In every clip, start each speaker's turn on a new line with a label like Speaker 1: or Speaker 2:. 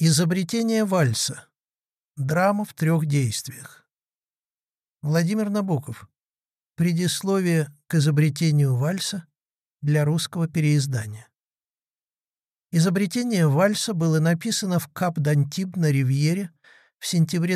Speaker 1: Изобретение вальса. Драма в 3 действиях. Владимир Набоков. Предисловие к изобретению вальса для русского переиздания. Изобретение вальса было написано в Кап-д'Антиб на Ривьере в сентябре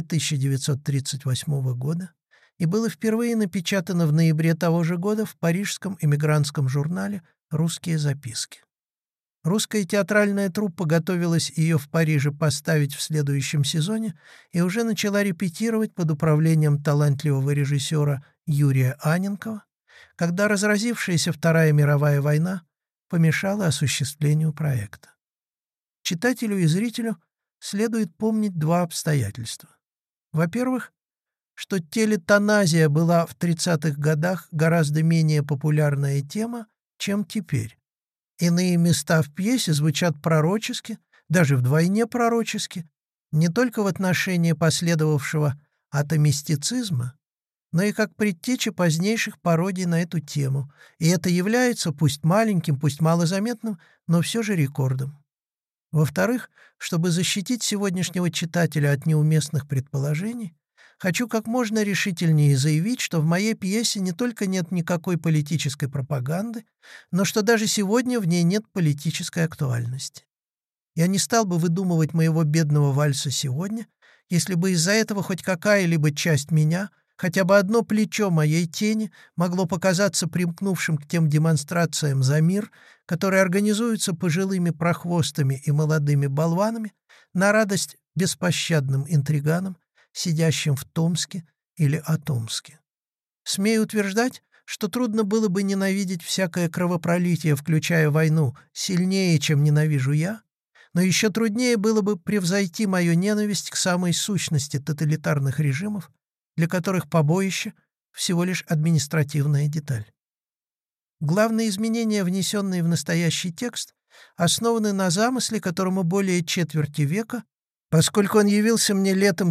Speaker 1: 1938 года и было впервые напечатано в ноябре того же года в парижском эмигрантском журнале «Русские записки». Русская театральная труппа готовилась ее в Париже поставить в следующем сезоне и уже начала репетировать под управлением талантливого режиссера Юрия Анненкова, когда разразившаяся Вторая мировая война помешала осуществлению проекта. Читателю и зрителю следует помнить 2 обстоятельства. Во-первых, что телетаназия была в 30-х годах гораздо менее популярная тема, чем теперь. Иные места в пьесе звучат пророчески, даже вдвойне пророчески, не только в отношении последовавшего атомистицизма, но и как предтеча позднейших пародий на эту тему, и это является, пусть маленьким, пусть малозаметным, но все же рекордом. Во-вторых, чтобы защитить сегодняшнего читателя от неуместных предположений, хочу как можно решительнее заявить, что в моей пьесе не только нет никакой политической пропаганды, но что даже сегодня в ней нет политической актуальности. Я не стал бы выдумывать моего бедного вальса сегодня, если бы из-за этого хоть какая-либо часть меня, хотя бы одно плечо моей тени, могло показаться примкнувшим к тем демонстрациям за мир, которые организуются пожилыми прохвостами и молодыми болванами на радость беспощадным интриганам, сидящим в Томске или Атомске. Смею утверждать, что трудно было бы ненавидеть всякое кровопролитие, включая войну, сильнее, чем ненавижу я, но еще труднее было бы превзойти мою ненависть к самой сущности тоталитарных режимов, для которых побоище — всего лишь административная деталь. Главные изменения, внесенные в настоящий текст, основаны на замысле, которому более четверти века, поскольку он явился мне летом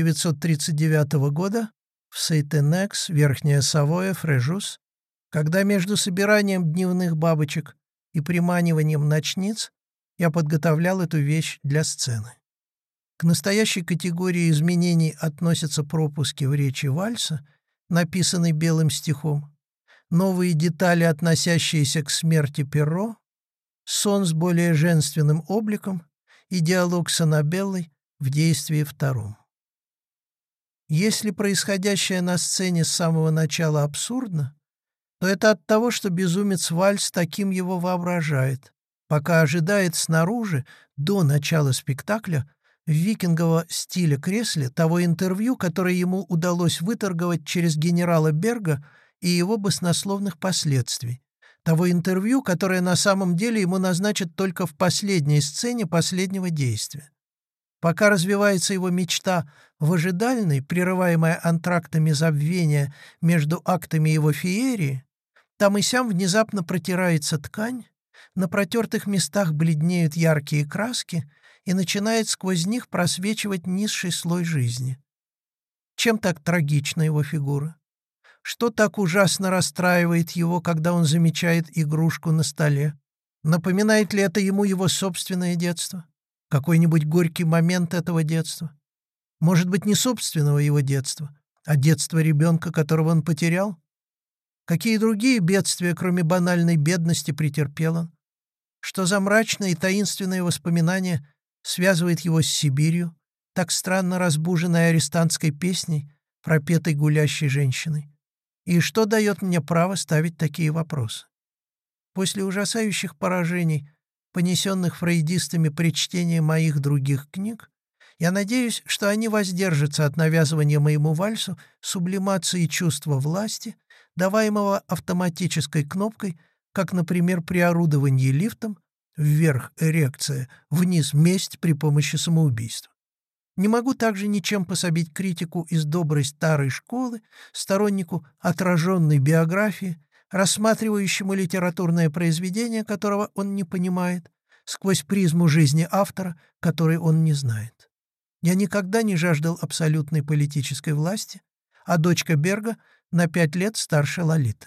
Speaker 1: 1939 года в Сейтенекс, Верхняя Савоя, Фрежус, когда между собиранием дневных бабочек и приманиванием ночниц я подготовлял эту вещь для сцены. К настоящей категории изменений относятся пропуски в речи вальса, написанной белым стихом, новые детали, относящиеся к смерти Перро, сон с более женственным обликом и диалог с Аннабеллой в действии 2. Если происходящее на сцене с самого начала абсурдно, то это от того, что безумец Вальс таким его воображает, пока ожидает снаружи, до начала спектакля, в викинговом стиле кресле того интервью, которое ему удалось выторговать через генерала Берга и его баснословных последствий, того интервью, которое на самом деле ему назначат только в последней сцене последнего действия. Пока развивается его мечта в ожидальной, прерываемая антрактами забвения между актами его феерии, там и сям внезапно протирается ткань, на протертых местах бледнеют яркие краски, и начинает сквозь них просвечивать низший слой жизни. Чем так трагична его фигура? Что так ужасно расстраивает его, когда он замечает игрушку на столе? Напоминает ли это ему его собственное детство? Какой-нибудь горький момент этого детства? Может быть, не собственного его детства, а детства ребенка, которого он потерял? Какие другие бедствия, кроме банальной бедности, претерпел он? Что за мрачное и таинственное воспоминание связывает его с Сибирью, так странно разбуженной арестантской песней, пропетой гулящей женщиной? И что дает мне право ставить такие вопросы? После ужасающих поражений, понесенных фрейдистами при чтении моих других книг, я надеюсь, что они воздержатся от навязывания моему вальсу сублимации чувства власти, даваемого автоматической кнопкой, как, например, при орудовании лифтом, вверх эрекция, вниз месть при помощи самоубийства. Не могу также ничем пособить критику из доброй старой школы, стороннику отраженной биографии, рассматривающему литературное произведение, которого он не понимает, сквозь призму жизни автора, которой он не знает. Я никогда не жаждал абсолютной политической власти, а дочка Берга на 5 лет старше Лолиты.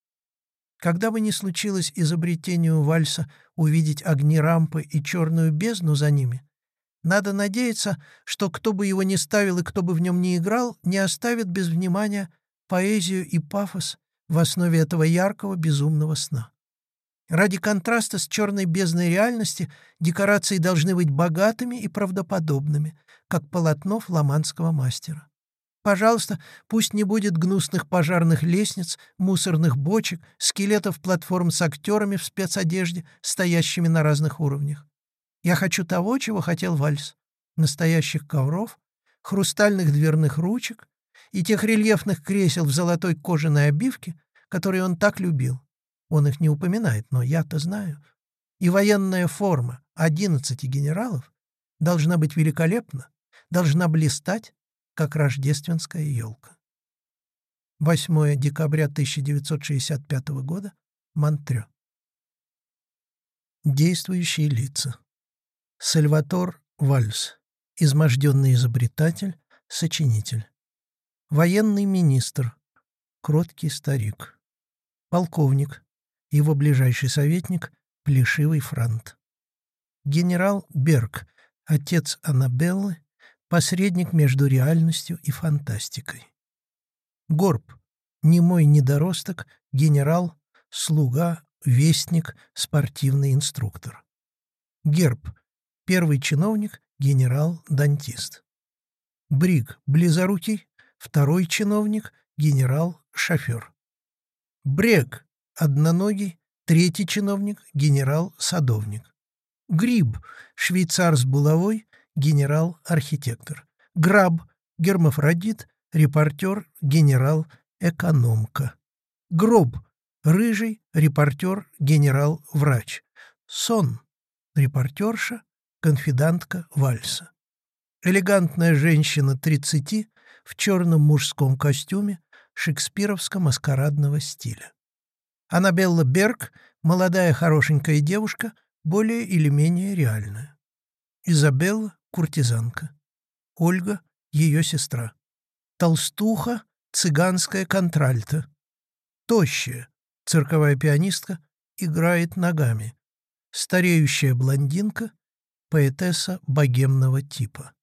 Speaker 1: Когда бы ни случилось изобретению вальса увидеть огни рампы и черную бездну за ними, Надо надеяться, что кто бы его ни ставил и кто бы в нем ни играл, не оставит без внимания поэзию и пафос в основе этого яркого безумного сна. Ради контраста с черной бездной реальности декорации должны быть богатыми и правдоподобными, как полотно фламандского мастера. Пожалуйста, пусть не будет гнусных пожарных лестниц, мусорных бочек, скелетов платформ с актерами в спецодежде, стоящими на разных уровнях. Я хочу того, чего хотел вальс: настоящих ковров, хрустальных дверных ручек и тех рельефных кресел в золотой кожаной обивке, которые он так любил. Он их не упоминает, но я-то знаю. И военная форма 11 генералов должна быть великолепна, должна блистать, как рождественская елка. 8 декабря 1965 года. Монтрё. Действующие лица. Сальватор Вальс. Изможденный изобретатель, сочинитель. Военный министр. Кроткий старик. Полковник. Его ближайший советник — плешивый франт. Генерал Берг. Отец Аннабеллы. Посредник между реальностью и фантастикой. Горб. Немой недоросток, генерал, слуга, вестник, спортивный инструктор. Герб. Первый чиновник, генерал-дантист. Бриг. Близорукий. Второй чиновник, генерал-шофер. Брег. Одноногий. Третий чиновник, генерал-садовник. Гриб. Швейцар с булавой, генерал-архитектор. Граб. Гермафродит. Репортер, генерал-экономка. Гроб. Рыжий. Репортер, генерал-врач. Сон. Репортерша, конфидантка вальса. Элегантная женщина 30 в черном мужском костюме шекспировско-маскарадного стиля. Аннабелла Берг — молодая хорошенькая девушка, более или менее реальная. Изабелла — куртизанка. Ольга — ее сестра. Толстуха — цыганская контральта. Тощая — цирковая пианистка, играет ногами. Стареющая блондинка — поэтесса богемного типа.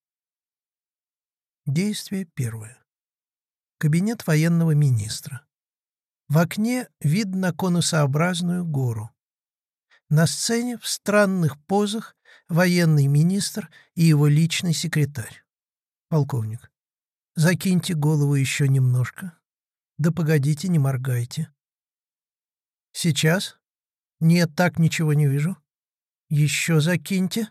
Speaker 1: Действие первое. Кабинет военного министра. В окне вид на конусообразную гору. На сцене в странных позах военный министр и его личный секретарь. Полковник. Закиньте голову еще немножко. Да погодите, не моргайте. Сейчас? Нет, так ничего не вижу. Еще закиньте.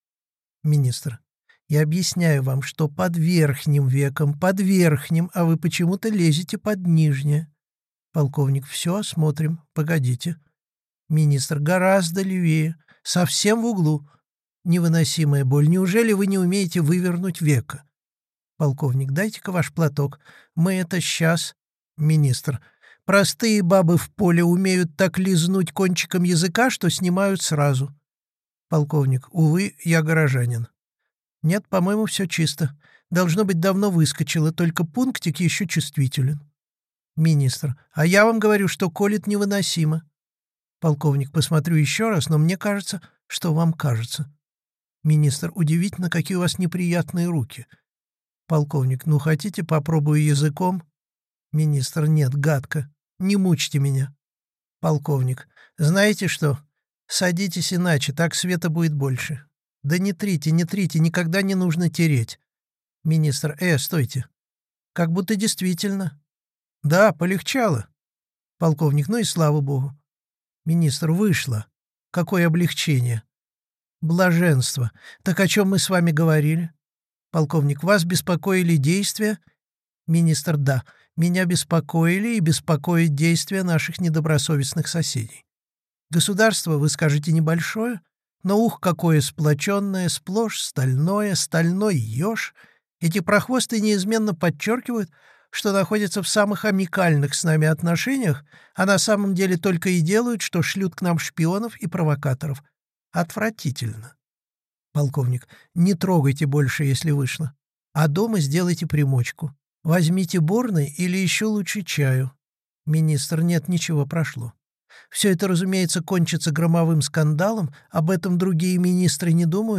Speaker 1: Министр. Я объясняю вам, что под верхним веком, под верхним, а вы почему-то лезете под нижнее. Полковник. Все осмотрим. Погодите. Министр. Гораздо левее. Совсем в углу. Невыносимая боль. Неужели вы не умеете вывернуть веко? Полковник. Дайте-ка ваш платок. Мы это сейчас. Министр. Простые бабы в поле умеют так лизнуть кончиком языка, что снимают сразу. Полковник. Увы, я горожанин. Нет, по-моему, все чисто. Должно быть, давно выскочило, только пунктик еще чувствителен. Министр. А я вам говорю, что колет невыносимо. Полковник. Посмотрю еще раз, но мне кажется, что вам кажется. Министр. Удивительно, какие у вас неприятные руки. Полковник. Ну, хотите, попробую языком? Министр. Нет, гадко. Не мучьте меня. Полковник. Знаете что? Садитесь иначе, так света будет больше. Да не трите, никогда не нужно тереть. Министр. Стойте. Как будто действительно. Да, полегчало. Полковник. Ну и слава богу. Министр. Вышло. Какое облегчение. Блаженство. Так о чем мы с вами говорили? Полковник. Вас беспокоили действия? Министр. Да. Меня беспокоили и беспокоят действия наших недобросовестных соседей. Государство, вы скажете, небольшое, но ух, какое сплоченное, сплошь стальное, стальной еж. Эти прохвосты неизменно подчеркивают, что находятся в самых амикальных с нами отношениях, а на самом деле только и делают, что шлют к нам шпионов и провокаторов. Отвратительно. Полковник. Не трогайте больше, если вышло. А дома сделайте примочку. Возьмите борный или еще лучше чаю. Министр. Нет, ничего, прошло. Все это, разумеется, кончится громовым скандалом, об этом другие министры не думают,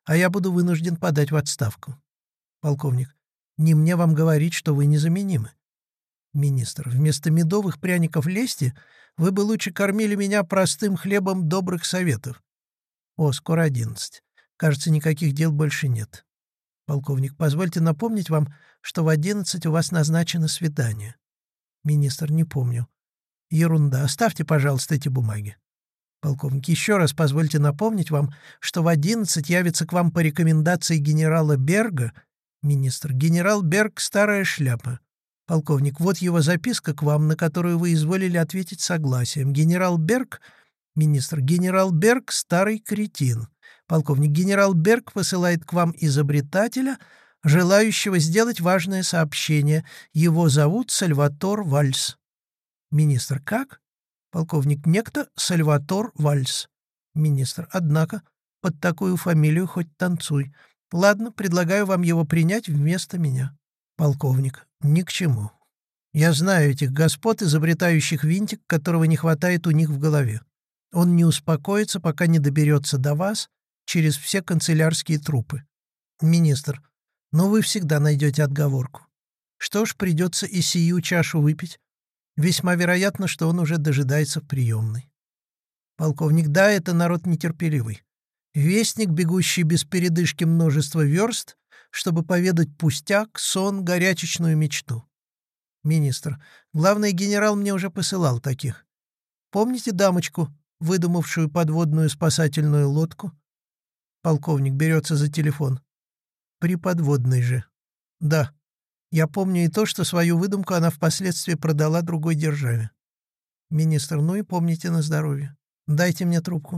Speaker 1: а я буду вынужден подать в отставку. Полковник. Не мне вам говорить, что вы незаменимы. Министр. Вместо медовых пряников лести вы бы лучше кормили меня простым хлебом добрых советов. О, скоро 11. Кажется, никаких дел больше нет. Полковник. Позвольте напомнить вам, что в 11 у вас назначено свидание. Министр. Не помню. Ерунда. Оставьте, пожалуйста, эти бумаги. Полковник. Еще раз позвольте напомнить вам, что в 11 явится к вам по рекомендации генерала Берга. Министр. Генерал Берг — старая шляпа. Полковник. Вот его записка к вам, на которую вы изволили ответить согласием. Генерал Берг... Министр. Генерал Берг — старый кретин. Полковник. Генерал Берг посылает к вам изобретателя, желающего сделать важное сообщение. Его зовут Сальватор Вальс. Министр. Как? Полковник. Некто Сальватор Вальс. Министр. Однако, под такую фамилию хоть танцуй. Ладно, предлагаю вам его принять вместо меня. Полковник. Ни к чему. Я знаю этих господ, изобретающих винтик, которого не хватает у них в голове. Он не успокоится, пока не доберется до вас через все канцелярские трупы. Министр. Но вы всегда найдете отговорку. Что ж, придется и сию чашу выпить. Весьма вероятно, что он уже дожидается в приемной. Полковник. Да, это народ нетерпеливый. Вестник, бегущий без передышки множество верст, чтобы поведать пустяк, сон, горячечную мечту. Министр. Главный генерал мне уже посылал таких. Помните дамочку, выдумавшую подводную спасательную лодку? Полковник берется за телефон. Приподводный же. Да. Я помню и то, что свою выдумку она впоследствии продала другой державе. Министр. Ну и помните на здоровье. Дайте мне трубку.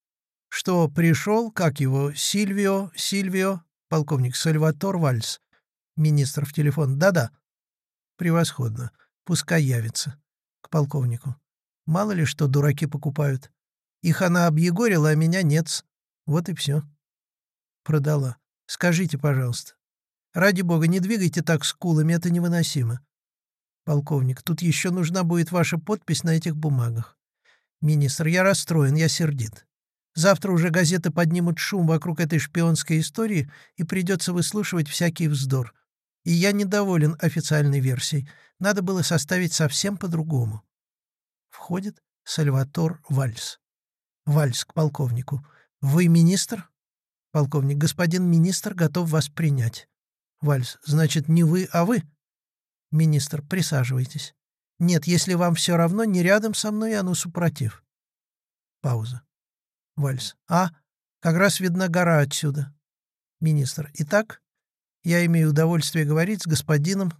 Speaker 1: Что, пришел? Как его? Сильвио? Полковник. Сальватор Вальс. Министр в телефон. Да-да. Превосходно. Пускай явится. К полковнику. Мало ли что дураки покупают. Их она объегорила, а меня нет. Вот и все. Продала. Скажите, пожалуйста. Ради бога, не двигайте так скулами, это невыносимо. Полковник. Тут еще нужна будет ваша подпись на этих бумагах. Министр. Я расстроен, я сердит. Завтра уже газеты поднимут шум вокруг этой шпионской истории, и придется выслушивать всякий вздор. И я недоволен официальной версией. Надо было составить совсем по-другому. Входит Сальватор Вальс. Вальс к полковнику. Вы министр? Полковник. Господин министр готов вас принять. Вальс. Значит, не вы, а вы? Министр. Присаживайтесь. Нет, если вам все равно, не рядом со мной, а ну супротив. Пауза. Вальс. А, как раз видна гора отсюда. Министр. Итак, я имею удовольствие говорить с господином...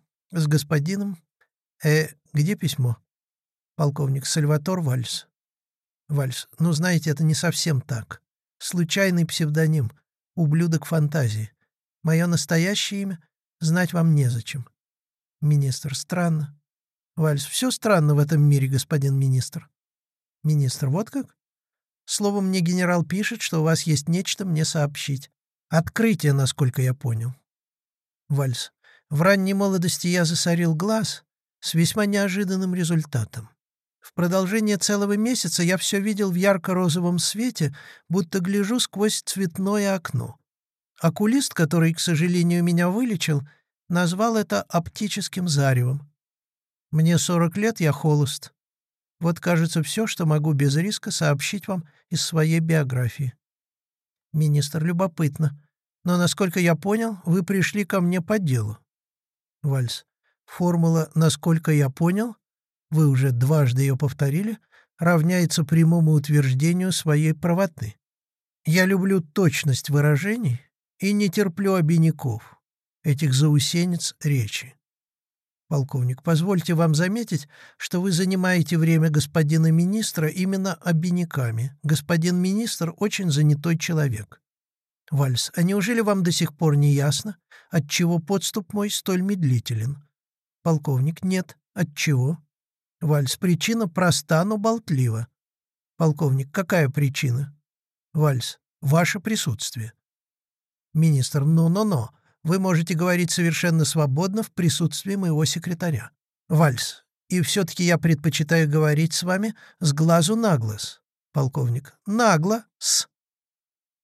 Speaker 1: Где письмо? Полковник. Сальватор Вальс. Вальс. Ну, знаете, это не совсем так. Случайный псевдоним. Ублюдок фантазии. Мое настоящее имя знать вам незачем. Министр. Странно. Вальс. Все странно в этом мире, господин министр. Министр. Вот как? Словом, мне генерал пишет, что у вас есть нечто мне сообщить. Открытие, насколько я понял. Вальс. В ранней молодости я засорил глаз с весьма неожиданным результатом. В продолжение целого месяца я все видел в ярко-розовом свете, будто гляжу сквозь цветное окно. Окулист, который, к сожалению, меня вылечил, назвал это оптическим заревом. Мне 40 лет, я холост. Вот, кажется, все, что могу без риска сообщить вам из своей биографии. Министр. Любопытно. Но, насколько я понял, вы пришли ко мне по делу. Вальс. Формула «насколько я понял», вы уже дважды ее повторили, равняется прямому утверждению своей правоты. Я люблю точность выражений и не терплю обиняков, этих заусенец речи. Полковник. Позвольте вам заметить, что вы занимаете время господина министра именно обиняками. Господин министр очень занятой человек. Вальс. А неужели вам до сих пор не ясно, отчего подступ мой столь медлителен? Полковник. Нет. Отчего? Вальс. Причина проста, но болтлива. Полковник. Какая причина? Вальс. Ваше присутствие. Министр. Но. Вы можете говорить совершенно свободно в присутствии моего секретаря. Вальс. И все-таки я предпочитаю говорить с вами с глазу на глаз. Полковник. Нагло-с.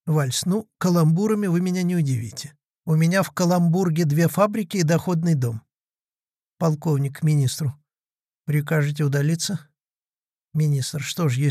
Speaker 1: Вальс. Ну, каламбурами вы меня не удивите. У меня в Каламбурге 2 фабрики и доходный дом. Полковник к министру. Прикажете удалиться? Министр. Что ж,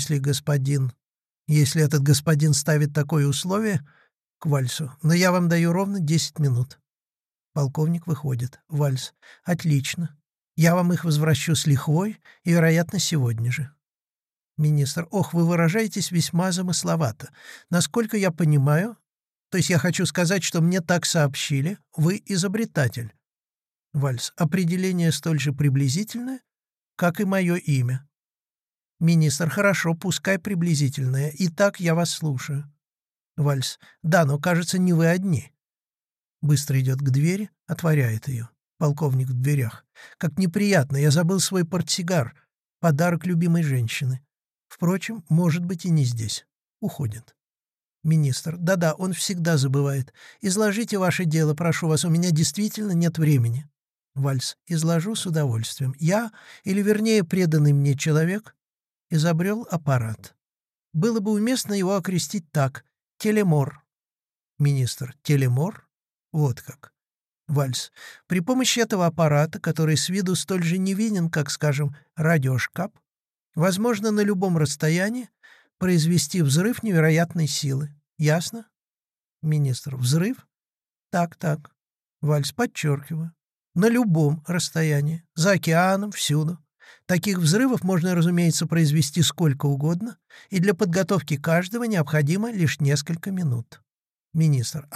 Speaker 1: если этот господин ставит такое условие, к Вальсу, но я вам даю ровно 10 минут. Полковник выходит. Вальс. Отлично. Я вам их возвращу с лихвой и, вероятно, сегодня же. Министр. Ох, вы выражаетесь весьма замысловато. Насколько я понимаю, то есть я хочу сказать, что мне так сообщили, вы изобретатель. Вальс. Определение столь же приблизительное, как и мое имя. Министр. Хорошо, пускай приблизительное. Итак, я вас слушаю. Вальс. Да, но, кажется, не вы одни. Быстро идет к двери, отворяет ее. Полковник в дверях. Как неприятно, я забыл свой портсигар. Подарок любимой женщины. Впрочем, может быть и не здесь. Уходит. Министр. Да-да, он всегда забывает. Изложите ваше дело, прошу вас, у меня действительно нет времени. Вальс. Изложу с удовольствием. Я, или вернее преданный мне человек, изобрел аппарат. Было бы уместно его окрестить так. Телемор. Министр. Телемор? Вот как. Вальс. При помощи этого аппарата, который с виду столь же невинен, как, скажем, радиошкаф, возможно на любом расстоянии произвести взрыв невероятной силы. Ясно? Министр. Взрыв? Так. Вальс. Подчеркиваю. На любом расстоянии. За океаном, всюду. Таких взрывов можно, разумеется, произвести сколько угодно, и для подготовки каждого необходимо лишь несколько минут. Министр.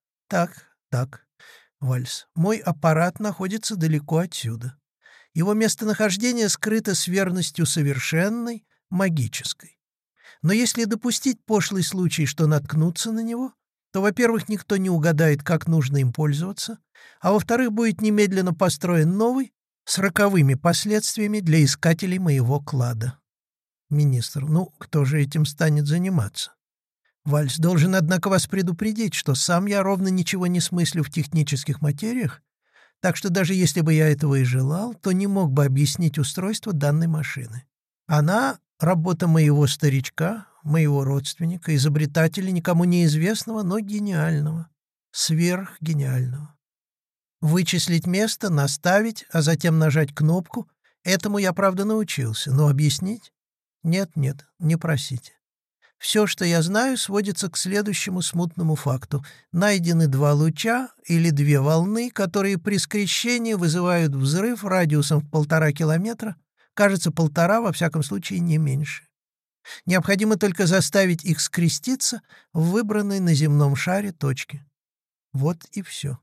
Speaker 1: Так. Вальс. Мой аппарат находится далеко отсюда. Его местонахождение скрыто с верностью совершенной, магической. Но если допустить пошлый случай, что наткнуться на него, то, во-первых, никто не угадает, как нужно им пользоваться, а во-вторых, будет немедленно построен новый, с роковыми последствиями для искателей моего клада. Министр. Ну, кто же этим станет заниматься? Вальс. Должен, однако, вас предупредить, что сам я ровно ничего не смыслю в технических материях, так что даже если бы я этого и желал, то не мог бы объяснить устройство данной машины. Она — работа моего старичка, моего родственника, изобретателя, никому неизвестного, но гениального, сверхгениального. Вычислить место, наставить, а затем нажать кнопку — этому я, правда, научился, но объяснить? Нет, не просите. Все, что я знаю, сводится к следующему смутному факту. Найдены 2 луча или 2 волны, которые при скрещении вызывают взрыв радиусом в 1,5 километра, кажется, 1,5, во всяком случае, не меньше. Необходимо только заставить их скреститься в выбранной на земном шаре точке. Вот и все.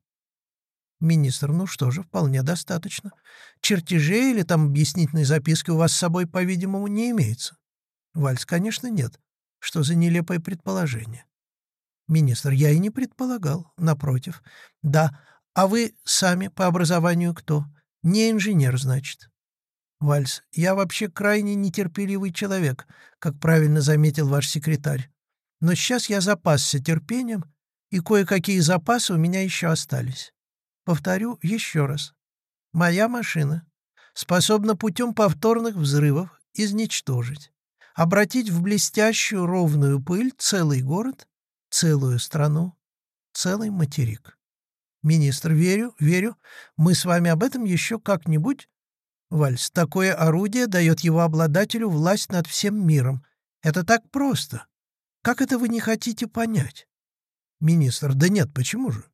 Speaker 1: Министр. Ну что же, вполне достаточно. Чертежей или там объяснительной записки у вас с собой, по-видимому, не имеется. Вальс. Конечно, нет. Что за нелепое предположение? Министр. Я и не предполагал. Напротив. Да. А вы сами по образованию кто? Не инженер, значит. Вальс. Я вообще крайне нетерпеливый человек, как правильно заметил ваш секретарь. Но сейчас я запасся терпением, и кое-какие запасы у меня еще остались. Повторю еще раз. Моя машина способна путем повторных взрывов изничтожить, обратить в блестящую ровную пыль целый город, целую страну, целый материк. Министр. Верю. Мы с вами об этом еще как-нибудь. Вальс. Такое орудие дает его обладателю власть над всем миром. Это так просто. Как это вы не хотите понять? Министр. Да нет, почему же?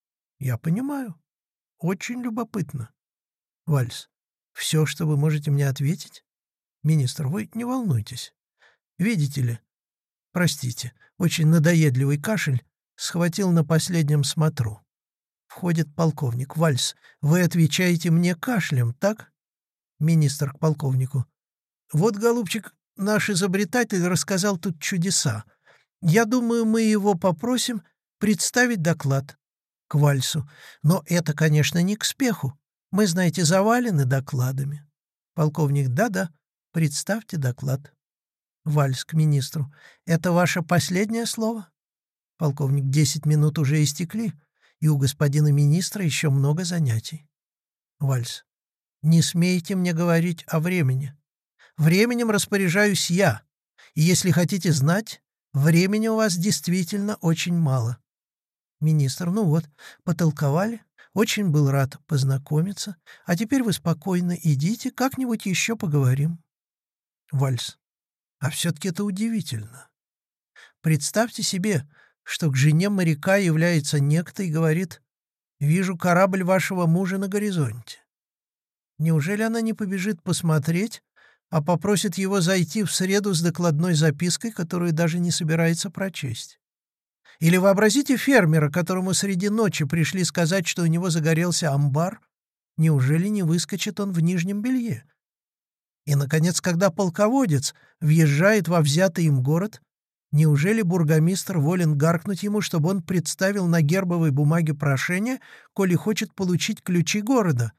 Speaker 1: Я понимаю. Очень любопытно. Вальс. Все, что вы можете мне ответить? Министр. Вы не волнуйтесь. Видите ли, простите, очень надоедливый кашель схватил на последнем смотру. Входит полковник. Вальс. Вы отвечаете мне кашлем, так? Министр к полковнику. Вот, голубчик, наш изобретатель рассказал тут чудеса. Я думаю, мы его попросим представить доклад. К Вальсу. Но это, конечно, не к спеху. Мы, знаете, завалены докладами. Полковник. Да, представьте доклад. Вальс к министру. Это ваше последнее слово? Полковник. 10 минут уже истекли, и у господина министра еще много занятий. Вальс. Не смейте мне говорить о времени. Временем распоряжаюсь я, и если хотите знать, Времени у вас действительно очень мало. Министр: ну вот, потолковали. Очень был рад познакомиться. А теперь вы спокойно идите, как-нибудь еще поговорим. Вальс: а все-таки это удивительно. Представьте себе, что к жене моряка является некто и говорит: «Вижу корабль вашего мужа на горизонте». Неужели она не побежит посмотреть, а попросит его зайти в среду с докладной запиской, которую даже не собирается прочесть? Или вообразите фермера, которому среди ночи пришли сказать, что у него загорелся амбар. Неужели не выскочит он в нижнем белье? И, наконец, когда полководец въезжает во взятый им город, неужели бургомистр волен гаркнуть ему, чтобы он представил на гербовой бумаге прошение, коли хочет получить ключи города?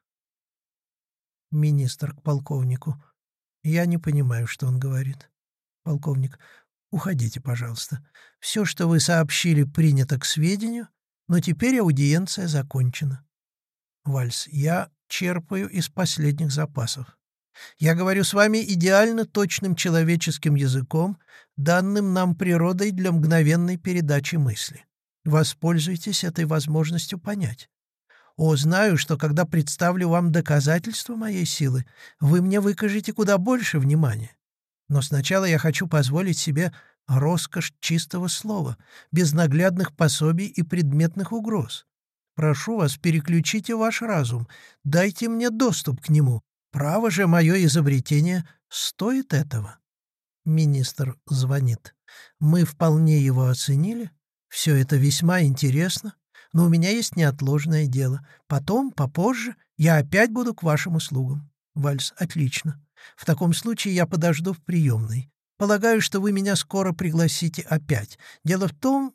Speaker 1: Министр к полковнику: я не понимаю, что он говорит. Полковник: уходите, пожалуйста. Все, что вы сообщили, принято к сведению, но теперь аудиенция закончена. Вальс: я черпаю из последних запасов. Я говорю с вами идеально точным человеческим языком, данным нам природой для мгновенной передачи мысли. Воспользуйтесь этой возможностью понять. О, знаю, что когда представлю вам доказательства моей силы, вы мне выкажете куда больше внимания. Но сначала я хочу позволить себе роскошь чистого слова, без наглядных пособий и предметных угроз. Прошу вас, переключите ваш разум, дайте мне доступ к нему. Право же, мое изобретение стоит этого. Министр звонит. Мы вполне его оценили. Все это весьма интересно, но у меня есть неотложное дело. Потом, попозже, я опять буду к вашим услугам. Вальс: отлично. В таком случае я подожду в приемной. Полагаю, что вы меня скоро пригласите опять. Дело в том...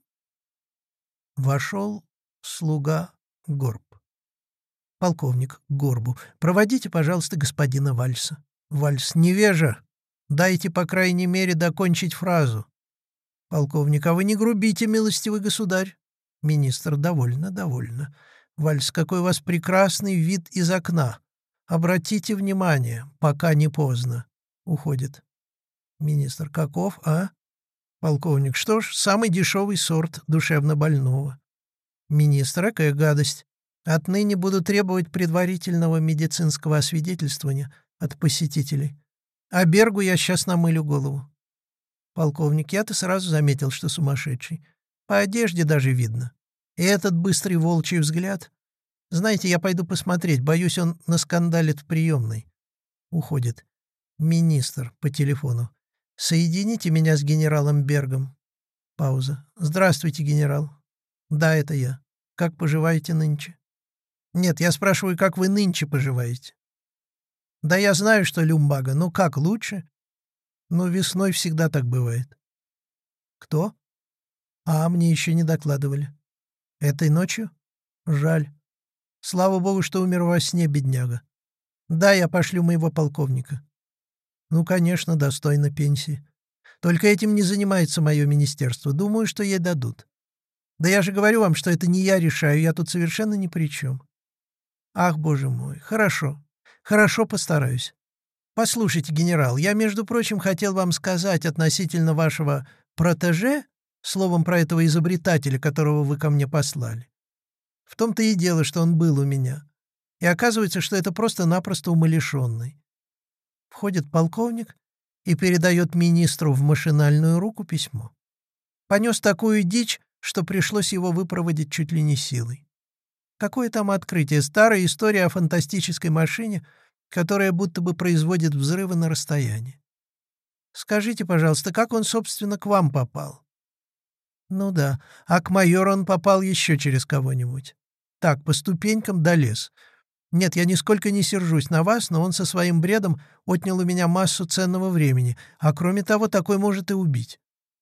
Speaker 1: Вошел слуга Горб. Полковник Горбу: проводите, пожалуйста, господина Вальса. Вальс: невежа! Дайте, по крайней мере, докончить фразу. Полковник: а вы не грубите, милостивый государь. Министр: довольно, довольно. Вальс: какой у вас прекрасный вид из окна. Обратите внимание, пока не поздно. Уходит. Министр: каков, а? Полковник: что ж, самый дешевый сорт душевнобольного. Министр: какая гадость. Отныне буду требовать предварительного медицинского освидетельствования от посетителей. А Бергу я сейчас намылю голову. Полковник: я-то сразу заметил, что сумасшедший. По одежде даже видно. И этот быстрый волчий взгляд. Знаете, я пойду посмотреть, боюсь, он наскандалит в приемной. Уходит. Министр по телефону: соедините меня с генералом Бергом. Пауза. Здравствуйте, генерал. Да, это я. Как поживаете нынче? Нет, я спрашиваю, как вы нынче поживаете? Да я знаю, что люмбага. Ну как, лучше? Ну, весной всегда так бывает. Кто? А, мне еще не докладывали. Этой ночью? Жаль. Слава богу, что умер во сне, бедняга. Да, я пошлю моего полковника. Ну, конечно, достойно пенсии. Только этим не занимается мое министерство. Думаю, что ей дадут. Да я же говорю вам, что это не я решаю, я тут совершенно ни при чем. Ах, боже мой, хорошо. Хорошо, постараюсь. Послушайте, генерал, я, между прочим, хотел вам сказать относительно вашего протеже, словом, про этого изобретателя, которого вы ко мне послали. В том-то и дело, что он был у меня. И оказывается, что это просто-напросто умалишенный. Входит полковник и передает министру в машинальную руку письмо. Понес такую дичь, что пришлось его выпроводить чуть ли не силой. Какое там открытие? Старая история о фантастической машине, которая будто бы производит взрывы на расстоянии. Скажите, пожалуйста, как он, собственно, к вам попал? Ну да, а к майору он попал еще через кого-нибудь. Так, по ступенькам долез. Нет, я нисколько не сержусь на вас, но он со своим бредом отнял у меня массу ценного времени, а кроме того, такой может и убить.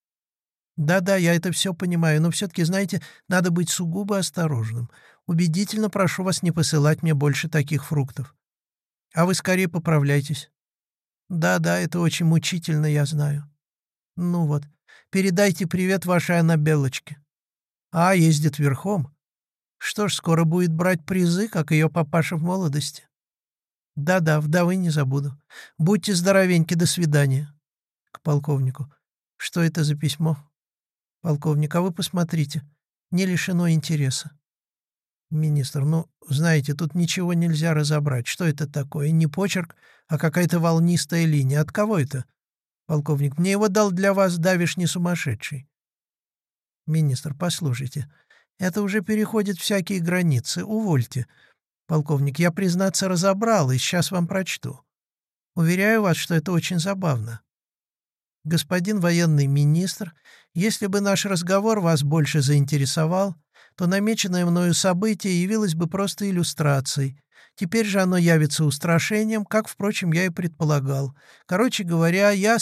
Speaker 1: Да-да, я это все понимаю, но все-таки, знаете, надо быть сугубо осторожным. Убедительно прошу вас не посылать мне больше таких фруктов. А вы скорее поправляйтесь. Да-да, это очень мучительно, я знаю. Ну вот, передайте привет вашей Аннабеллочке. А, ездит верхом. Что ж, скоро будет брать призы, как ее папаша в молодости. Да-да, вдовы не забуду. Будьте здоровеньки, до свидания. К полковнику. Что это за письмо? Полковник, а вы посмотрите, не лишено интереса. Министр, ну, знаете, тут ничего нельзя разобрать. Что это такое? Не почерк, а какая-то волнистая линия. От кого это? Полковник, мне его дал для вас давишний сумасшедший. Министр, послушайте, это уже переходит всякие границы. Увольте. Полковник, я, признаться, разобрал и сейчас вам прочту. Уверяю вас, что это очень забавно. Господин военный министр, если бы наш разговор вас больше заинтересовал, то намеченное мною событие явилось бы просто иллюстрацией. Теперь же оно явится устрашением, как, впрочем, я и предполагал. Короче говоря, я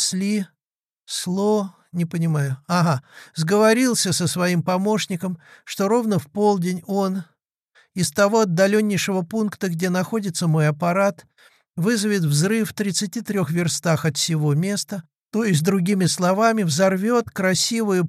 Speaker 1: не понимаю. Ага, сговорился со своим помощником, что ровно в полдень он из того отдаленнейшего пункта, где находится мой аппарат, вызовет взрыв в 33 верстах от всего места, то есть, другими словами, взорвет красивую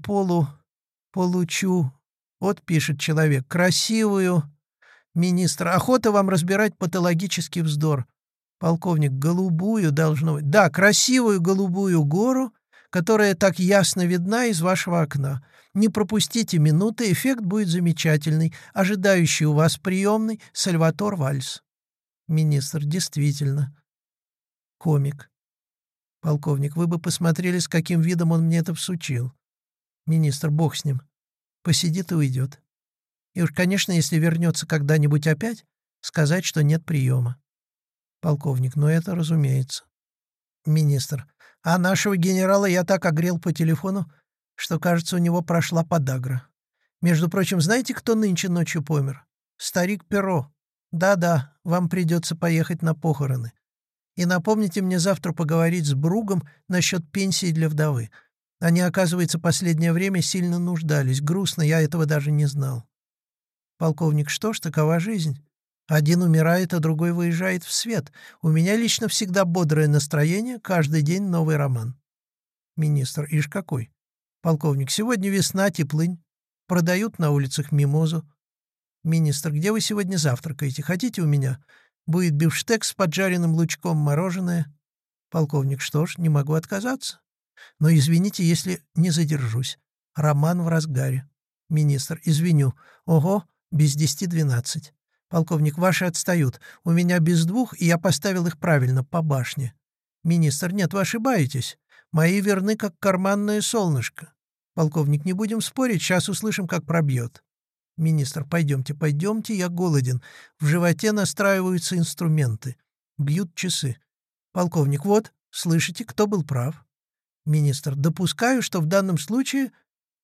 Speaker 1: получу. Вот пишет человек, красивую, министр, охота вам разбирать патологический вздор. Полковник, голубую должно быть. Да, красивую голубую гору, которая так ясно видна из вашего окна. Не пропустите минуты, эффект будет замечательный. Ожидающий у вас приемный Сальватор Вальс. Министр, действительно. Комик. Полковник, вы бы посмотрели, с каким видом он мне это всучил. Министр, бог с ним. Посидит и уйдет. И уж, конечно, если вернется когда-нибудь опять, сказать, что нет приема. Полковник, ну это разумеется. Министр, а нашего генерала я так огрел по телефону, что, кажется, у него прошла подагра. Между прочим, знаете, кто нынче ночью помер? Старик Перо. Да-да, вам придется поехать на похороны. И напомните мне завтра поговорить с Бругом насчет пенсии для вдовы. Они, оказывается, последнее время сильно нуждались. Грустно, я этого даже не знал. Полковник, что ж, такова жизнь. Один умирает, а другой выезжает в свет. У меня лично всегда бодрое настроение, каждый день новый роман. Министр, ишь какой. Полковник, сегодня весна, теплынь. Продают на улицах мимозу. Министр, где вы сегодня завтракаете? Хотите у меня? Будет бифштекс с поджаренным лучком, мороженое. Полковник, что ж, не могу отказаться. Но извините, если не задержусь. Роман в разгаре. Министр, извиню. Ого, без 10:12. Полковник, ваши отстают. У меня без 2, и я поставил их правильно, по башне. Министр, нет, вы ошибаетесь. Мои верны, как карманное солнышко. Полковник, не будем спорить, сейчас услышим, как пробьет. Министр, пойдемте, пойдемте, я голоден. В животе настраиваются инструменты. Бьют часы. Полковник, вот, слышите, кто был прав? Министр, допускаю, что в данном случае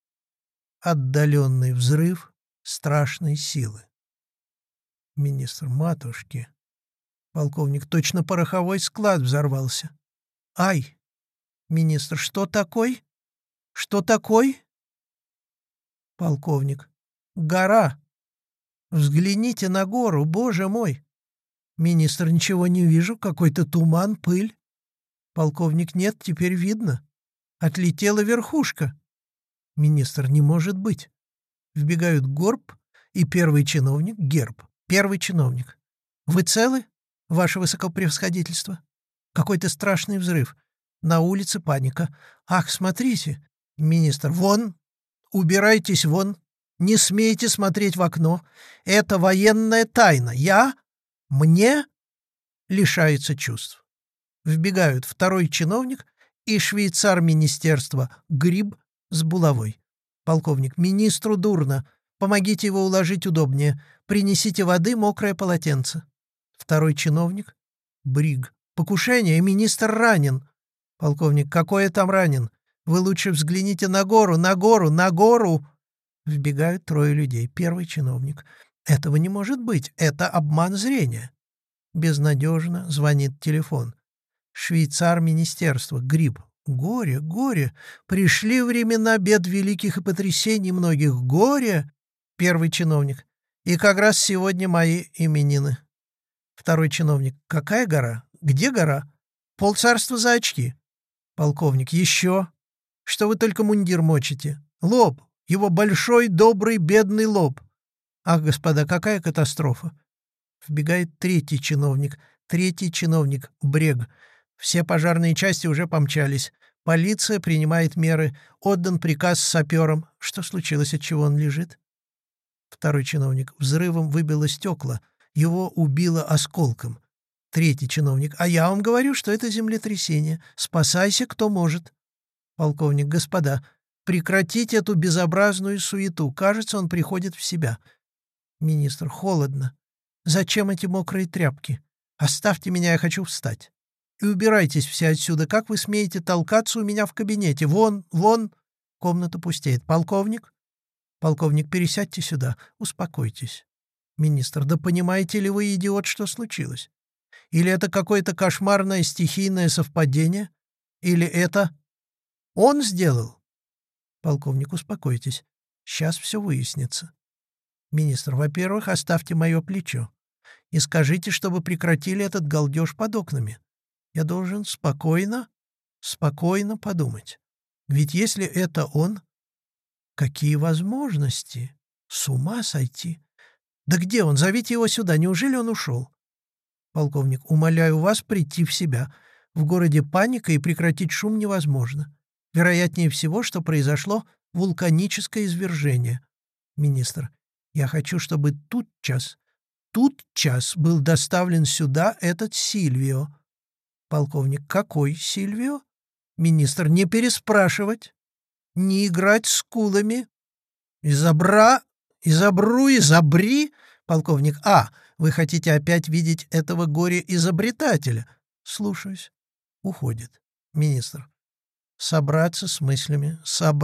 Speaker 1: отдаленный взрыв страшной силы. Министр, матушки. Полковник, точно пороховой склад взорвался. Ай! Министр, что такой? Что такой? Полковник, гора. Взгляните на гору, боже мой. Министр, ничего не вижу, какой-то туман, пыль. Полковник, нет, теперь видно. Отлетела верхушка. Министр, не может быть. Вбегают Горб и первый чиновник, Герб. Первый чиновник. Вы целы, ваше высокопревосходительство? Какой-то страшный взрыв. На улице паника. Ах, смотрите. Министр, вон. Убирайтесь вон. Не смейте смотреть в окно. Это военная тайна. Мне лишается чувств. Вбегают второй чиновник и швейцар министерства Гриб с булавой. Полковник, министру дурно. Помогите его уложить удобнее. Принесите воды, мокрое полотенце. Второй чиновник. Бриг. Покушение, министр ранен. Полковник, какое там ранен? Вы лучше взгляните на гору, на гору, на гору. Вбегают 3 людей. Первый чиновник. Этого не может быть. Это обман зрения. Безнадежно звонит телефон. Швейцар министерства. Гриб. Горе, горе. Пришли времена бед великих и потрясений многих. Горе. Первый чиновник. И как раз сегодня мои именины. Второй чиновник. Какая гора? Где гора? Полцарства за очки. Полковник. Еще. Что вы только мундир мочите? Лоб. Его большой, добрый, бедный лоб. Ах, господа, какая катастрофа. Вбегает третий чиновник. Третий чиновник. Брег. Все пожарные части уже помчались. Полиция принимает меры. Отдан приказ саперам. Что случилось, отчего он лежит? Второй чиновник. Взрывом выбило стекла. Его убило осколком. Третий чиновник. А я вам говорю, что это землетрясение. Спасайся, кто может. Полковник. Господа, прекратите эту безобразную суету. Кажется, он приходит в себя. Министр. Холодно. Зачем эти мокрые тряпки? Оставьте меня, я хочу встать. И убирайтесь все отсюда. Как вы смеете толкаться у меня в кабинете? Вон, вон. Комната пустеет. Полковник? Полковник, пересядьте сюда. Успокойтесь. Министр. Да понимаете ли вы, идиот, что случилось? Или это какое-то кошмарное стихийное совпадение? Или это... Он сделал? Полковник, успокойтесь. Сейчас все выяснится. Министр. Во-первых, оставьте мое плечо. И скажите, чтобы прекратили этот галдеж под окнами. Я должен спокойно подумать. Ведь если это он, какие возможности? С ума сойти. Да где он? Зовите его сюда. Неужели он ушел? Полковник, умоляю вас прийти в себя. В городе паника, и прекратить шум невозможно. Вероятнее всего, что произошло вулканическое извержение. Министр, я хочу, чтобы тутчас был доставлен сюда этот Сильвио. Полковник, какой Сильвио? Министр, не переспрашивать, не играть скулами. Изобри. Полковник, вы хотите опять видеть этого горе-изобретателя? Слушаюсь. Уходит. Министр, собраться с мыслями.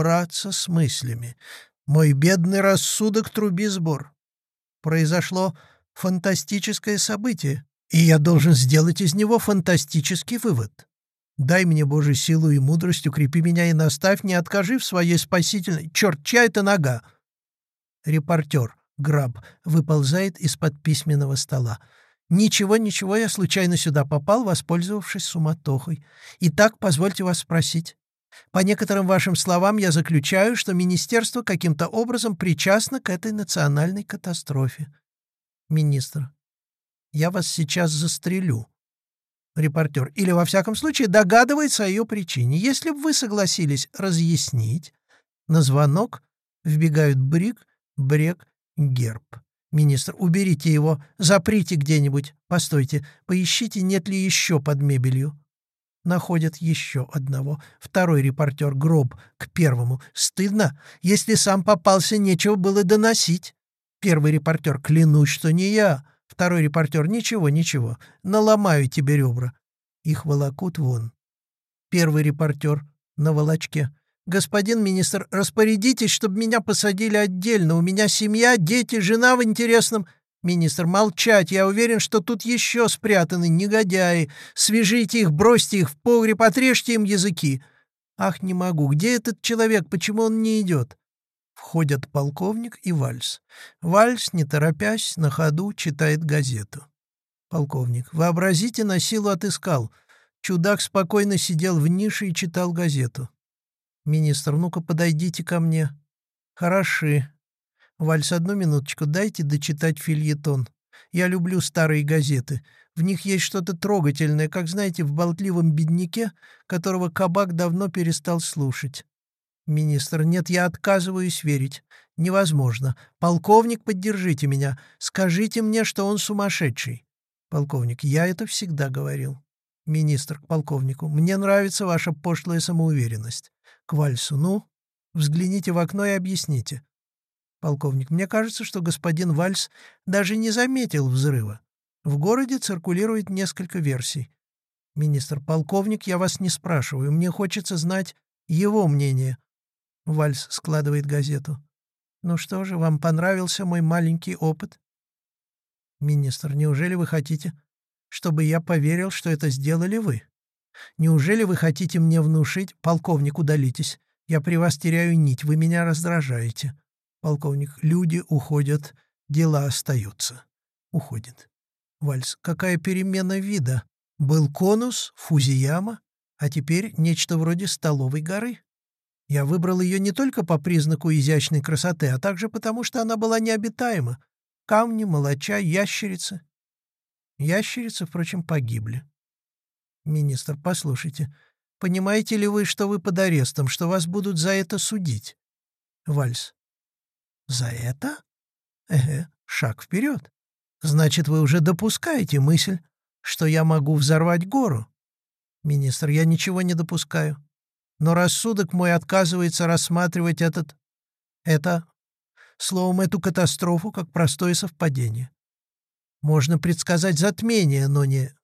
Speaker 1: Мой бедный рассудок, труби сбор. Произошло фантастическое событие, и я должен сделать из него фантастический вывод. Дай мне, Боже, силу и мудрость, укрепи меня и наставь, не откажи в своей спасительной... Черт, чья это нога? Репортер, Граб, выползает из-под письменного стола. Ничего, я случайно сюда попал, воспользовавшись суматохой. Итак, позвольте вас спросить. По некоторым вашим словам я заключаю, что министерство каким-то образом причастно к этой национальной катастрофе. Министр, я вас сейчас застрелю. Репортер, или, во всяком случае, догадывается о ее причине. Если бы вы согласились разъяснить. На звонок вбегают Брек, Герб. Министр, уберите его, заприте где-нибудь. Постойте, поищите, нет ли еще под мебелью. Находят еще одного. Второй репортер, Гроб, к первому. Стыдно. Если сам попался, нечего было доносить. Первый репортер, клянусь, что не я. Второй репортер, ничего, наломаю тебе ребра. Их волокут вон. Первый репортер, на волочке. Господин министр, распорядитесь, чтобы меня посадили отдельно. У меня семья, дети, жена в интересном... Министр, молчать, я уверен, что тут еще спрятаны негодяи. Свяжите их, бросьте их в погреб, отрежьте им языки. Ах, не могу, где этот человек, почему он не идет? Входят полковник и Вальс. Вальс, не торопясь, на ходу читает газету. Полковник, вообразите, на силу отыскал. Чудак спокойно сидел в нише и читал газету. Министр, ну-ка подойдите ко мне. Хороши. Вальс, одну минуточку, дайте дочитать фельетон. Я люблю старые газеты. В них есть что-то трогательное, как, знаете, в болтливом бедняке, которого кабак давно перестал слушать. Министр, нет, я отказываюсь верить. Невозможно. Полковник, поддержите меня. Скажите мне, что он сумасшедший. Полковник, я это всегда говорил. Министр к полковнику, мне нравится ваша пошлая самоуверенность. К Вальсу, ну, взгляните в окно и объясните. Полковник, мне кажется, что господин Вальс даже не заметил взрыва. В городе циркулирует несколько версий. Министр, полковник, я вас не спрашиваю. Мне хочется знать его мнение. Вальс складывает газету. Ну что же, вам понравился мой маленький опыт? Министр, неужели вы хотите, чтобы я поверил, что это сделали вы? Неужели вы хотите мне внушить... Полковник, удалитесь. Я при вас теряю нить, вы меня раздражаете. Полковник, люди уходят, дела остаются. Уходит. Вальс, какая перемена вида? Был конус, Фузияма, а теперь нечто вроде столовой горы. Я выбрал ее не только по признаку изящной красоты, а также потому, что она была необитаема. Камни, молоча, ящерицы. Ящерицы, впрочем, погибли. Министр, послушайте, Понимаете ли вы, что вы под арестом, что вас будут за это судить? Вальс. За это? Шаг вперед. Значит, вы уже допускаете мысль, что я могу взорвать гору? Министр, я ничего не допускаю. Но рассудок мой отказывается рассматривать словом, эту катастрофу как простое совпадение. Можно предсказать затмение, но не...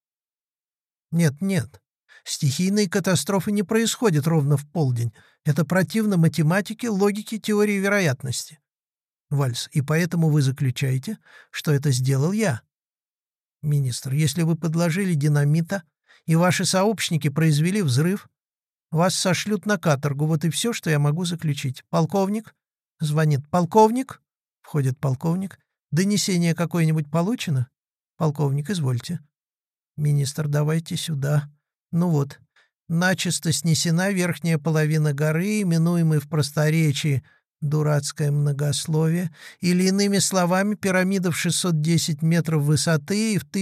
Speaker 1: Нет. Стихийные катастрофы не происходят ровно в полдень. Это противно математике, логике, теории вероятности. Вальс. И поэтому вы заключаете, что это сделал я? Министр. Если вы подложили динамита, и ваши сообщники произвели взрыв, вас сошлют на каторгу. Вот и все, что я могу заключить. Полковник? Звонит. Полковник? Входит полковник. Донесение какое-нибудь получено? Полковник, извольте. Министр, давайте сюда. Ну вот, начисто снесена верхняя половина горы, именуемой в просторечии дурацкое многословие, или, иными словами, пирамида в 610 метров высоты и в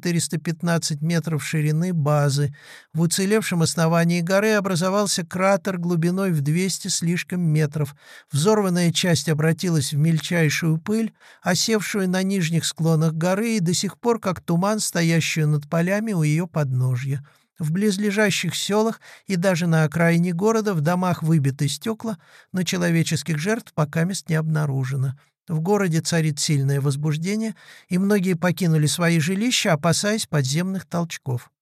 Speaker 1: 1415 метров ширины базы. В уцелевшем основании горы образовался кратер глубиной в 200 слишком метров. Взорванная часть обратилась в мельчайшую пыль, осевшую на нижних склонах горы и до сих пор как туман, стоящую над полями у ее подножья. В близлежащих селах и даже на окраине города в домах выбиты стекла, но человеческих жертв покамест не обнаружено. В городе царит сильное возбуждение, и многие покинули свои жилища, опасаясь подземных толчков.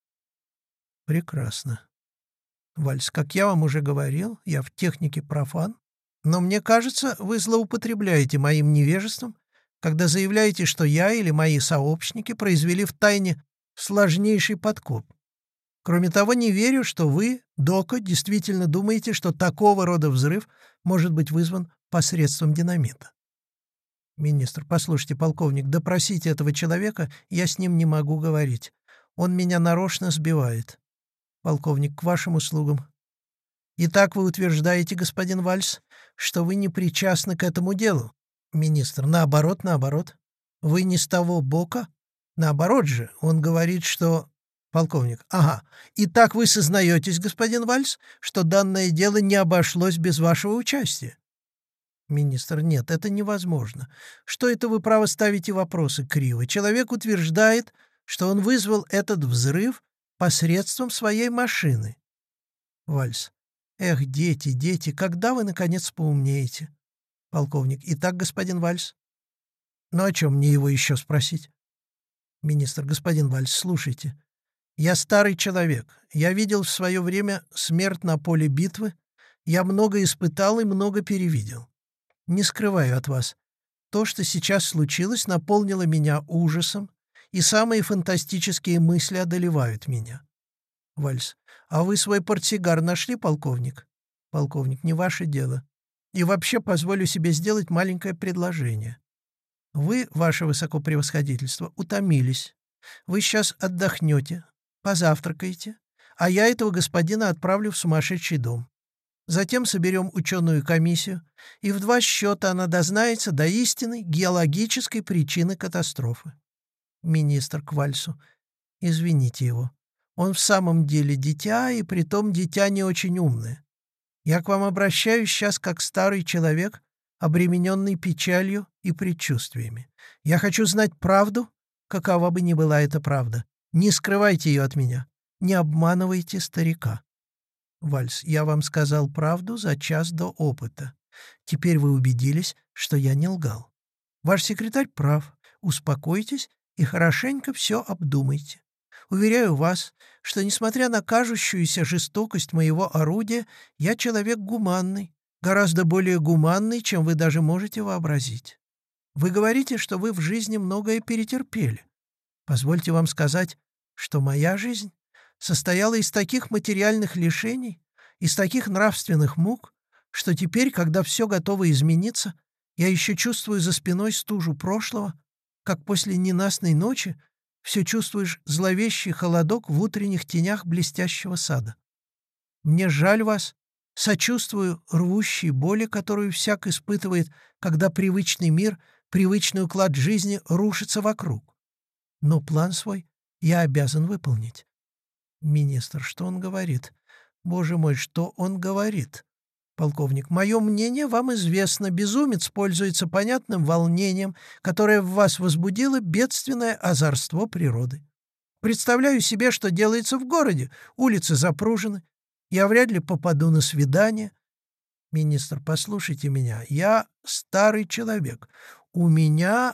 Speaker 1: Прекрасно. Вальс, как я вам уже говорил, я в технике профан, но мне кажется, вы злоупотребляете моим невежеством, когда заявляете, что я или мои сообщники произвели в тайне сложнейший подкоп. Кроме того, не верю, что вы, Дока, действительно думаете, что такого рода взрыв может быть вызван посредством динамита. Министр, послушайте, полковник, допросите этого человека, я с ним не могу говорить. Он меня нарочно сбивает. Полковник, к вашим услугам. Итак, вы утверждаете, господин Вальс, что вы не причастны к этому делу? Министр, наоборот. Вы не с того бока? Наоборот же, он говорит, что... Полковник. Ага. Итак, вы сознаетесь, господин Вальс, что данное дело не обошлось без вашего участия? Министр. Нет, это невозможно. Что это вы, право, ставите вопросы криво? Человек утверждает, что он вызвал этот взрыв посредством своей машины. Вальс. Эх, дети, когда вы, наконец, поумнеете? Полковник. Итак, господин Вальс. Ну, о чем мне его еще спросить? Министр. Господин Вальс, слушайте. Я старый человек. Я видел в свое время смерть на поле битвы. Я много испытал и много перевидел. Не скрываю от вас. То, что сейчас случилось, наполнило меня ужасом, и самые фантастические мысли одолевают меня. Вальс. А вы свой портсигар нашли, полковник? Полковник. Не ваше дело. И вообще позволю себе сделать маленькое предложение. Вы, ваше высокопревосходительство, утомились. Вы сейчас отдохнете, позавтракаете, а я этого господина отправлю в сумасшедший дом. Затем соберем ученую комиссию, и в 2 счета она дознается до истинной геологической причины катастрофы. Министр к Вальсу. Извините его. Он в самом деле дитя, и притом дитя не очень умное. Я к вам обращаюсь сейчас как старый человек, обремененный печалью и предчувствиями. Я хочу знать правду, какова бы ни была эта правда. Не скрывайте ее от меня. Не обманывайте старика. Вальс. Я вам сказал правду за час до опыта. Теперь вы убедились, что я не лгал. Ваш секретарь прав. Успокойтесь и хорошенько все обдумайте. Уверяю вас, что, несмотря на кажущуюся жестокость моего орудия, я человек гуманный, гораздо более гуманный, чем вы даже можете вообразить. Вы говорите, что вы в жизни многое перетерпели. Позвольте вам сказать, что моя жизнь состояла из таких материальных лишений, из таких нравственных мук, что теперь, когда все готово измениться, я еще чувствую за спиной стужу прошлого, как после ненастной ночи все чувствуешь зловещий холодок в утренних тенях блестящего сада. Мне жаль вас, сочувствую рвущей боли, которую всяк испытывает, когда привычный мир, привычный уклад жизни рушится вокруг. Но план свой я обязан выполнить. Министр, что он говорит? Боже мой, что он говорит? Полковник, мое мнение вам известно. Безумец пользуется понятным волнением, которое в вас возбудило бедственное озорство природы. Представляю себе, что делается в городе. Улицы запружены. Я вряд ли попаду на свидание. Министр, послушайте меня. Я старый человек. У меня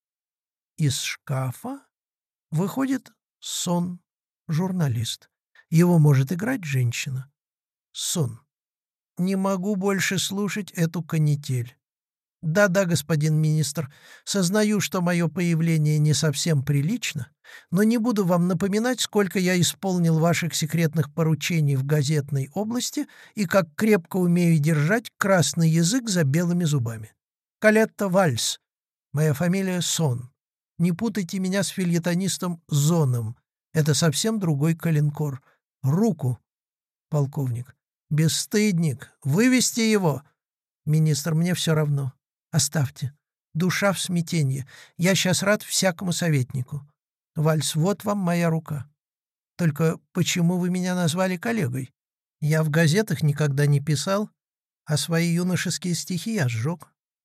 Speaker 1: из шкафа выходит сон, журналист. Его может играть женщина. Сон. Не могу больше слушать эту канитель. Да-да, господин министр, сознаю, что мое появление не совсем прилично, но не буду вам напоминать, сколько я исполнил ваших секретных поручений в газетной области и как крепко умею держать красный язык за белыми зубами. Калетта Вальс. Моя фамилия Сон. Не путайте меня с фельетонистом Зоном. Это совсем другой калинкор. Руку, полковник. Бесстыдник. Вывести его. Министр, мне все равно. Оставьте. Душа в смятенье. Я сейчас рад всякому советнику. Вальс, вот вам моя рука. Только почему вы меня назвали коллегой? Я в газетах никогда не писал, а свои юношеские стихи я сжег.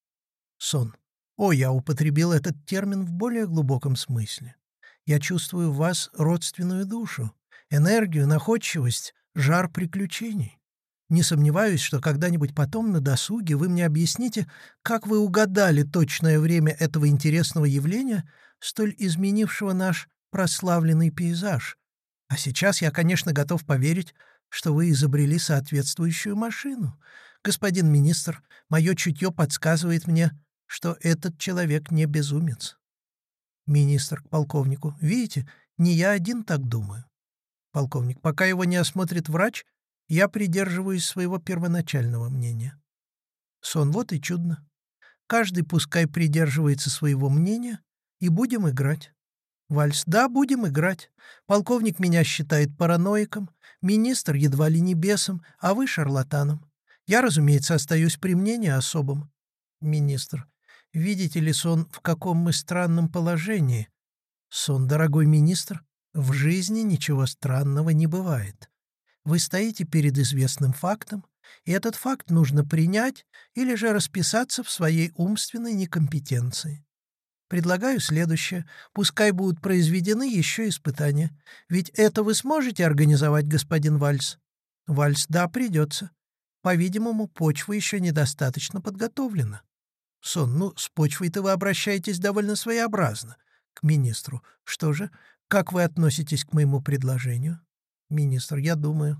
Speaker 1: Сон. О, я употребил этот термин в более глубоком смысле. Я чувствую в вас родственную душу, энергию, находчивость, жар приключений. Не сомневаюсь, что когда-нибудь потом на досуге вы мне объясните, как вы угадали точное время этого интересного явления, столь изменившего наш прославленный пейзаж. А сейчас я, конечно, готов поверить, что вы изобрели соответствующую машину. Господин министр, мое чутье подсказывает мне, что этот человек не безумец. Министр к полковнику. Видите, не я один так думаю. Полковник. Пока его не осмотрит врач, я придерживаюсь своего первоначального мнения. Сон, вот и чудно. Каждый пускай придерживается своего мнения, и будем играть. Вальс. Да, будем играть. Полковник меня считает параноиком, министр едва ли не бесом, а вы шарлатаном. Я, разумеется, остаюсь при мнении особом. Министр. Видите ли, Сон, в каком мы странном положении? Сон, дорогой министр, в жизни ничего странного не бывает. Вы стоите перед известным фактом, и этот факт нужно принять или же расписаться в своей умственной некомпетенции. Предлагаю следующее. Пускай будут произведены еще испытания. Ведь это вы сможете организовать, господин Вальс? Вальс, да, придется. По-видимому, почва еще недостаточно подготовлена. Сон, ну, с почвой-то вы обращаетесь довольно своеобразно. К министру. Что же, как вы относитесь к моему предложению? Министр, я думаю.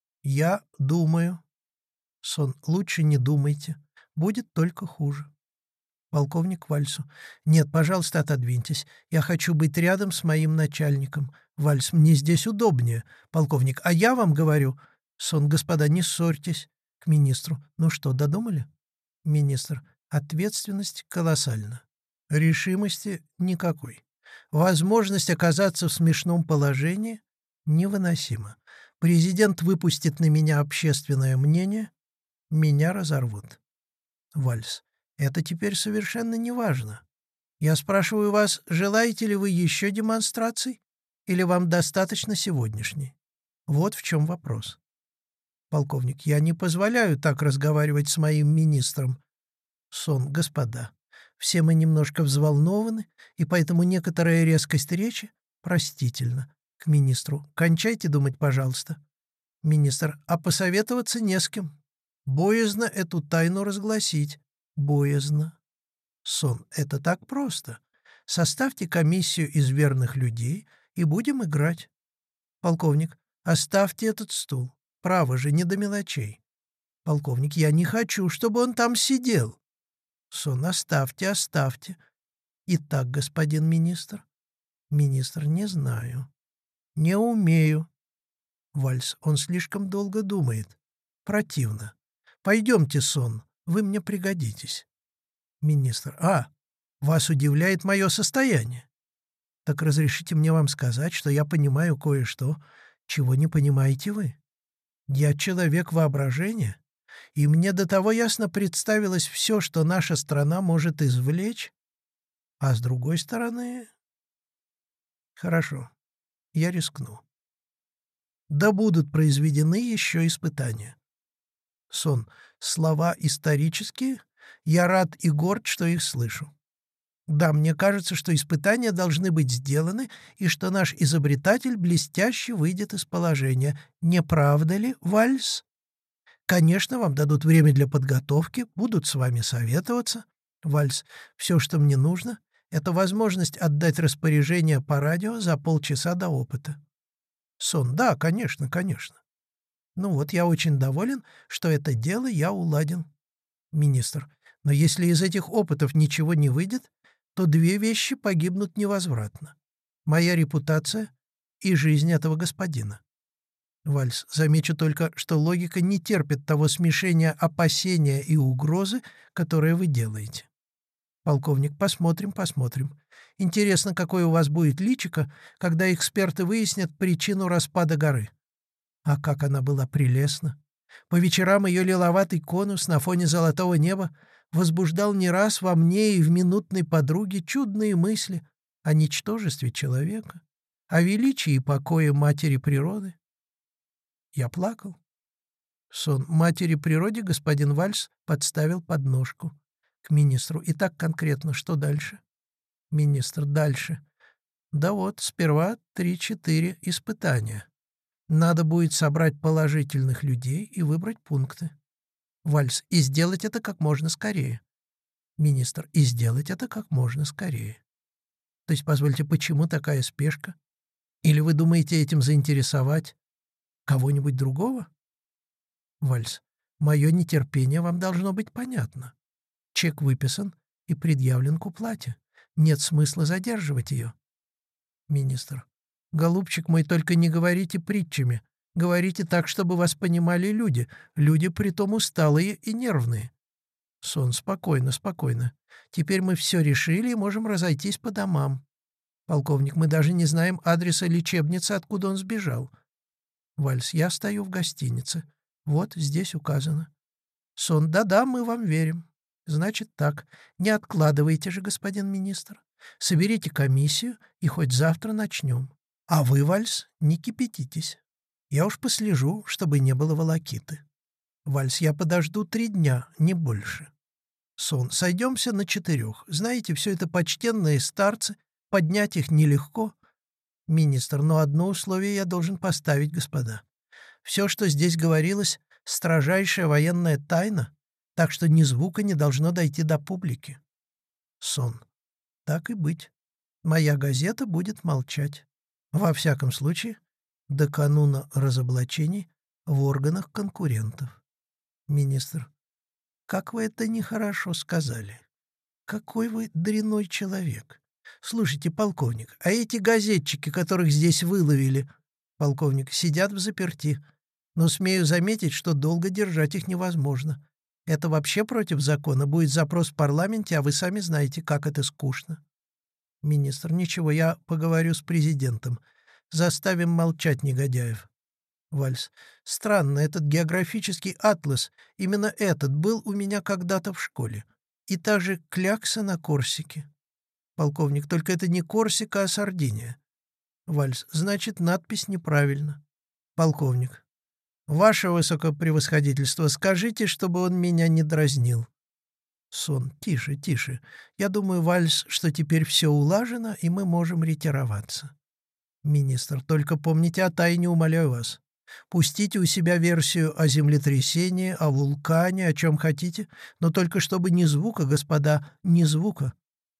Speaker 1: Я думаю. Сон, лучше не думайте. Будет только хуже. Полковник Вальсу. Нет, пожалуйста, отодвиньтесь. Я хочу быть рядом с моим начальником. Вальс, мне здесь удобнее. Полковник, а я вам говорю. Сон, господа, не ссорьтесь. К министру. Ну что, додумали? Министр. Ответственность колоссальна. Решимости никакой. Возможность оказаться в смешном положении невыносима. Президент выпустит на меня общественное мнение, меня разорвут. Вальс. Это теперь совершенно неважно. Я спрашиваю вас, желаете ли вы еще демонстраций, или вам достаточно сегодняшней? Вот в чем вопрос. Полковник. Я не позволяю так разговаривать с моим министром. Сон. Господа, все мы немножко взволнованы, и поэтому некоторая резкость речи простительна. К министру. Кончайте думать, пожалуйста. Министр. А посоветоваться не с кем. Боязно эту тайну разгласить. Боязно. Сон. Это так просто. Составьте комиссию из верных людей и будем играть. Полковник. Оставьте этот стул. Право же, не до мелочей. Полковник. Я не хочу, чтобы он там сидел. Сон. Оставьте, оставьте. Итак, господин министр. Министр. Не знаю. Не умею. Вальс. Он слишком долго думает. Противно. Пойдемте, Сон. Вы мне пригодитесь. Министр. Вас удивляет мое состояние. Так разрешите мне вам сказать, что я понимаю кое-что, чего не понимаете вы. Я человек воображения, и мне до того ясно представилось все, что наша страна может извлечь, а с другой стороны... Хорошо, я рискну. Да будут произведены еще испытания. Сон. Слова исторические. Я рад и горд, что их слышу. Да, мне кажется, что испытания должны быть сделаны, и что наш изобретатель блестяще выйдет из положения. Не правда ли, Вальс? Конечно, вам дадут время для подготовки, будут с вами советоваться. Вальс. Все, что мне нужно, это возможность отдать распоряжение по радио за полчаса до опыта. Сон. Да, конечно, конечно. Ну вот, я очень доволен, что это дело я уладил. Министр. Но если из этих опытов ничего не выйдет, то две вещи погибнут невозвратно. Моя репутация и жизнь этого господина. Вальс. Замечу только, что логика не терпит того смешения опасения и угрозы, которое вы делаете. Полковник. Посмотрим, посмотрим. Интересно, какое у вас будет личико, когда эксперты выяснят причину распада горы. А как она была прелестна! По вечерам ее лиловатый конус на фоне золотого неба возбуждал не раз во мне и в минутной подруге чудные мысли о ничтожестве человека, о величии и покое матери природы. Я плакал. Сон. Матери природе господин Вальс подставил подножку. К министру. Итак, конкретно, что дальше? Министр. Дальше. Да вот, сперва 3-4 испытания. Надо будет собрать положительных людей и выбрать пункты. Вальс. И сделать это как можно скорее. Министр. И сделать это как можно скорее. То есть, позвольте, почему такая спешка? Или вы думаете этим заинтересовать кого-нибудь другого? Вальс. Мое нетерпение вам должно быть понятно. Чек выписан и предъявлен к уплате. Нет смысла задерживать ее. Министр. Голубчик мой, только не говорите притчами. Говорите так, чтобы вас понимали люди. Люди притом усталые и нервные. Сон. Спокойно, спокойно. Теперь мы все решили и можем разойтись по домам. Полковник. Мы даже не знаем адреса лечебницы, откуда он сбежал. Вальс. Я стою в гостинице. Вот здесь указано. Сон. Да-да, мы вам верим. Значит так. Не откладывайте же, господин министр. Соберите комиссию, и хоть завтра начнем. А вы, Вальс, не кипятитесь. Я уж послежу, чтобы не было волокиты. Вальс. Я подожду 3 дня, не больше. Сон. Сойдемся на 4. Знаете, все это почтенные старцы, поднять их нелегко. Министр. Но одно условие я должен поставить, господа. Все, что здесь говорилось, строжайшая военная тайна, так что ни звука не должно дойти до публики. Сон. Так и быть. Моя газета будет молчать. Во всяком случае, до кануна разоблачений в органах конкурентов. Министр. Как вы это нехорошо сказали. Какой вы дрянной человек. Слушайте, полковник, а эти газетчики, которых здесь выловили, полковник, сидят взаперти, но смею заметить, что долго держать их невозможно. Это вообще против закона. Будет запрос в парламенте, а вы сами знаете, как это скучно. Министр. Ничего, я поговорю с президентом. Заставим молчать негодяев. Вальс. Странно, этот географический атлас, именно этот, был у меня когда-то в школе. И та же клякса на Корсике. Полковник. Только это не Корсика, а Сардиния. Вальс. Значит, надпись неправильна. Полковник. Ваше высокопревосходительство, скажите, чтобы он меня не дразнил. Сон. Тише, тише. Я думаю, Вальс, что теперь все улажено, и мы можем ретироваться. Министр. Только помните о тайне, умоляю вас. Пустите у себя версию о землетрясении, о вулкане, о чем хотите, но только чтобы ни звука, господа, ни звука.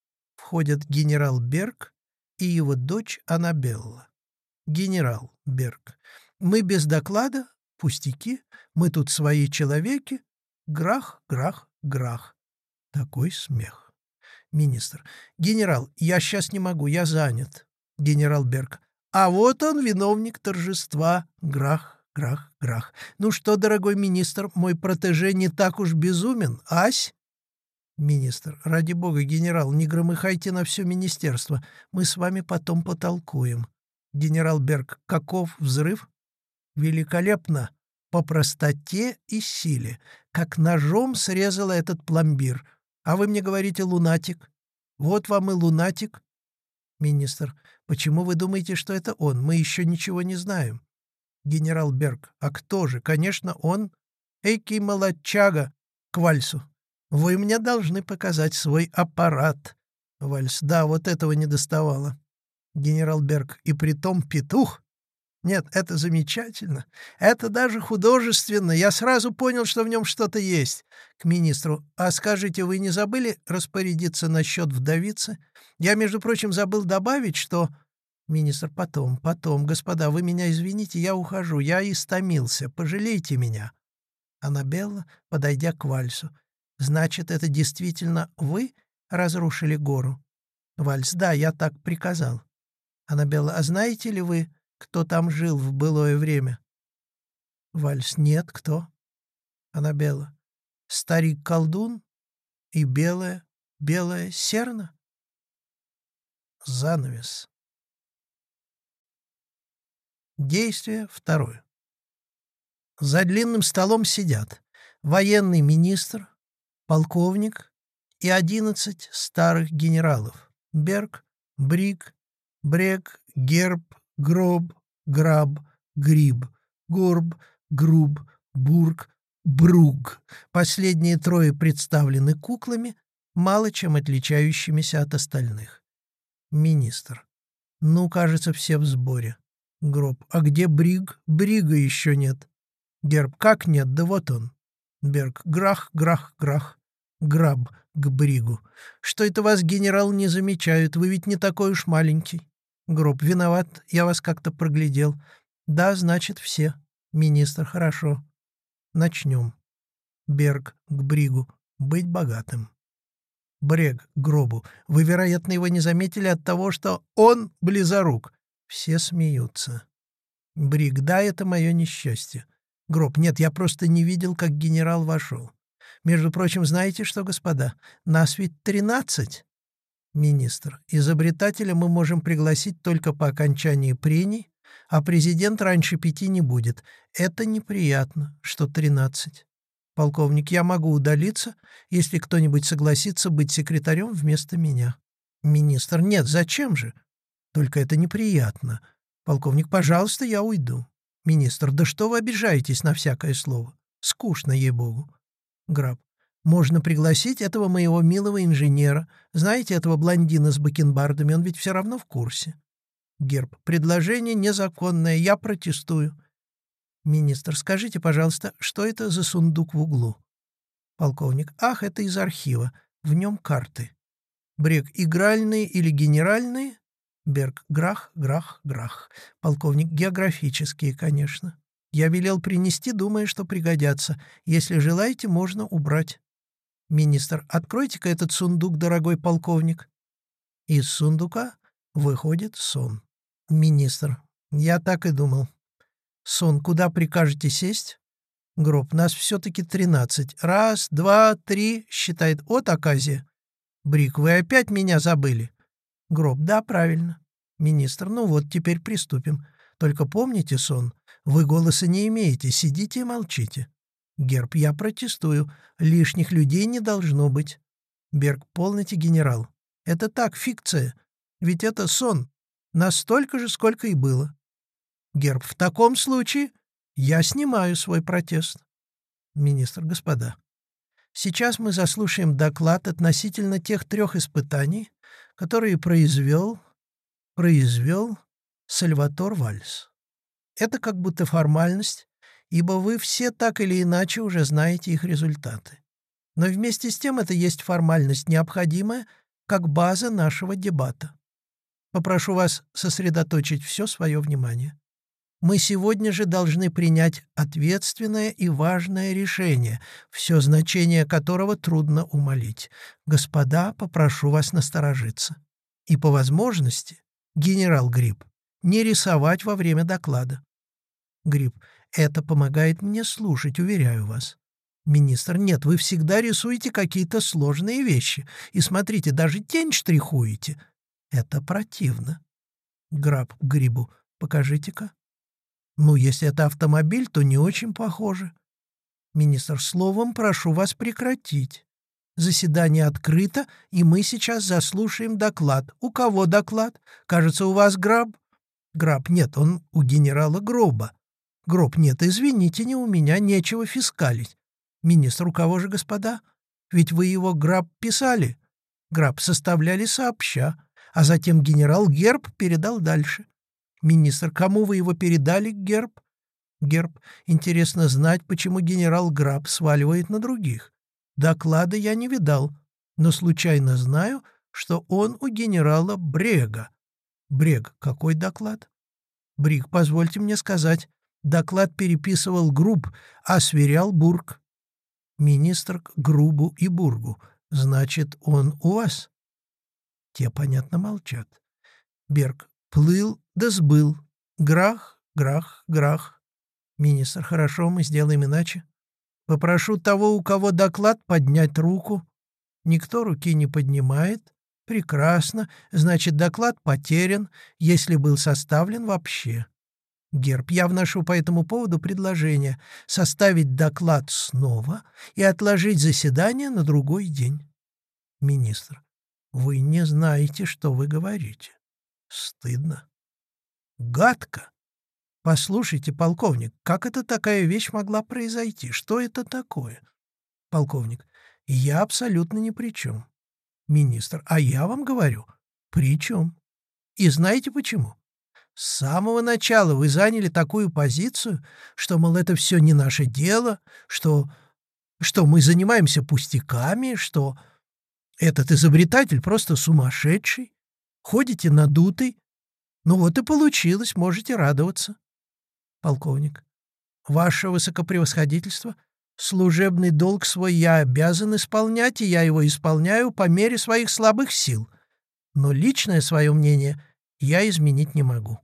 Speaker 1: Входят генерал Берг и его дочь Аннабелла. Генерал Берг. Мы без доклада, пустяки, мы тут свои человеки. Грах, грах, грах. Такой смех. Министр. Генерал, я сейчас не могу, я занят. Генерал Берг. А вот он, виновник торжества. Грах, грах, грах. Ну что, дорогой министр, мой протеже не так уж безумен, ась? Министр. Ради бога, генерал, не громыхайте на все министерство. Мы с вами потом потолкуем. Генерал Берг. Каков взрыв? Великолепно. По простоте и силе. Как ножом срезала этот пломбир. А вы мне говорите лунатик. Вот вам и лунатик. Министр. Почему вы думаете, что это он? Мы еще ничего не знаем. Генерал Берг. А кто же? Конечно, он. Эйкий молодчага. К вальсу. Вы мне должны показать свой аппарат. Вальс. Да, вот этого не доставало. Генерал Берг. И притом петух? Нет, это замечательно. Это даже художественно. Я сразу понял, что в нем что-то есть. К министру. А скажите, вы не забыли распорядиться насчет вдовицы? Я, между прочим, забыл добавить, что... Министр. Потом. Господа, вы меня извините, я ухожу. Я истомился. Пожалейте меня. Аннабелла, подойдя к вальсу. Значит, это действительно вы разрушили гору? Вальс. Да, я так приказал. Аннабелла. А знаете ли вы, кто там жил в былое время? Вальс. Нет, кто? Аннабелла. Старик-колдун и белая серна? Занавес. Действие второе. За длинным столом сидят военный министр, полковник и 11 старых генералов: Берг, Бриг, Брег, Герб, Гроб, Граб, Гриб, Горб, Груб, Бург, Бруг. Последние трое представлены куклами, мало чем отличающимися от остальных. Министр. Ну, кажется, все в сборе. Гроб. А где Бриг? Брига еще нет. Герб. Как нет? Да вот он. Берг. Грах, грах, грах. Граб к Бригу. Что это вас, генерал, не замечают? Вы ведь не такой уж маленький. Гроб. Виноват, я вас как-то проглядел. Да, значит, все. Министр. Хорошо. Начнем. Берг к Бригу. Быть богатым. Брег к Гробу. Вы, вероятно, его не заметили от того, что он близорук. Все смеются. Бриг. Да, это мое несчастье. Гроб. Нет, я просто не видел, как генерал вошел. Между прочим, знаете что, господа? Нас ведь 13. Министр. Изобретателя мы можем пригласить только по окончании прений, а президент раньше 5 не будет. Это неприятно, что 13. Полковник. Я могу удалиться, если кто-нибудь согласится быть секретарем вместо меня. Министр. Нет, зачем же? Только это неприятно. Полковник. Пожалуйста, я уйду. Министр. Да что вы обижаетесь на всякое слово? Скучно, ей-богу. Граб. Можно пригласить этого моего милого инженера. Знаете, этого блондина с бакенбардами, он ведь все равно в курсе. Герб. Предложение незаконное, я протестую. Министр. Скажите, пожалуйста, что это за сундук в углу? Полковник. Ах, это из архива. В нем карты. Брег. Игральные или генеральные? Берг. Грах, грах, грах. Полковник. Географические, конечно. Я велел принести, думая, что пригодятся. Если желаете, можно убрать. Министр. Откройте-ка этот сундук, дорогой полковник. Из сундука выходит сон. Министр. Я так и думал. Сон. Куда прикажете сесть? Гроб. Нас все-таки 13. Раз, два, три, считает от оказия. Брик. Вы опять меня забыли? Гроб. Да, правильно. Министр. Ну вот, теперь приступим. Только помните, сон, вы голоса не имеете, сидите и молчите. Герб. Я протестую. Лишних людей не должно быть. Берг. Полноте, генерал. Это так, фикция. Ведь это сон. Настолько же, сколько и было. Герб. В таком случае я снимаю свой протест. Министр. Господа, сейчас мы заслушаем доклад относительно тех 3 испытаний, которые произвел Сальватор Вальс. Это как будто формальность, ибо вы все так или иначе уже знаете их результаты. Но вместе с тем это есть формальность необходимая, как база нашего дебата. Попрошу вас сосредоточить все свое внимание. Мы сегодня же должны принять ответственное и важное решение, все значение которого трудно умолить. Господа, попрошу вас насторожиться. И по возможности, генерал Гриб, не рисовать во время доклада. Гриб. Это помогает мне слушать, уверяю вас. Министр. Нет, вы всегда рисуете какие-то сложные вещи. И смотрите, даже тень штрихуете. Это противно. Граб к Грибу. Покажите-ка. Ну, если это автомобиль, то не очень похоже. Министр. Словом, прошу вас прекратить. Заседание открыто, и мы сейчас заслушаем доклад. У кого доклад? Кажется, у вас Граб? Граб. Нет, он у генерала Гроба. Гроб: нет, извините, не у меня, нечего фискалить. Министр: у кого же, господа? Ведь вы его граб писали. Граб: составляли сообща, а затем генерал Герб передал дальше. Министр: кому вы его передали, Герб? Герб: интересно знать, почему генерал Граб сваливает на других. Доклада я не видал, но случайно знаю, что он у генерала Брега. Брег: какой доклад? Бриг: позвольте мне сказать, доклад переписывал Груб, а сверял Бург. Министр к Грубу и Бургу: значит, он у вас? Те, понятно, молчат. Берг: плыл да сбыл. Грах, грах, грах. Министр: хорошо, мы сделаем иначе. Попрошу того, у кого доклад, поднять руку. Никто руки не поднимает. Прекрасно. Значит, доклад потерян, если был составлен вообще. Герб: я вношу по этому поводу предложение составить доклад снова и отложить заседание на другой день. Министр: вы не знаете, что вы говорите. Стыдно. Гадко. Послушайте, полковник, как это такая вещь могла произойти? Что это такое? Полковник: я абсолютно ни при чем. Министр: а я вам говорю, при чем. И знаете почему? С самого начала вы заняли такую позицию, что, мол, это все не наше дело, что мы занимаемся пустяками, что этот изобретатель просто сумасшедший, ходите надутый. Ну вот и получилось, можете радоваться. Полковник: ваше высокопревосходительство, служебный долг свой я обязан исполнять, и я его исполняю по мере своих слабых сил. Но личное свое мнение я изменить не могу.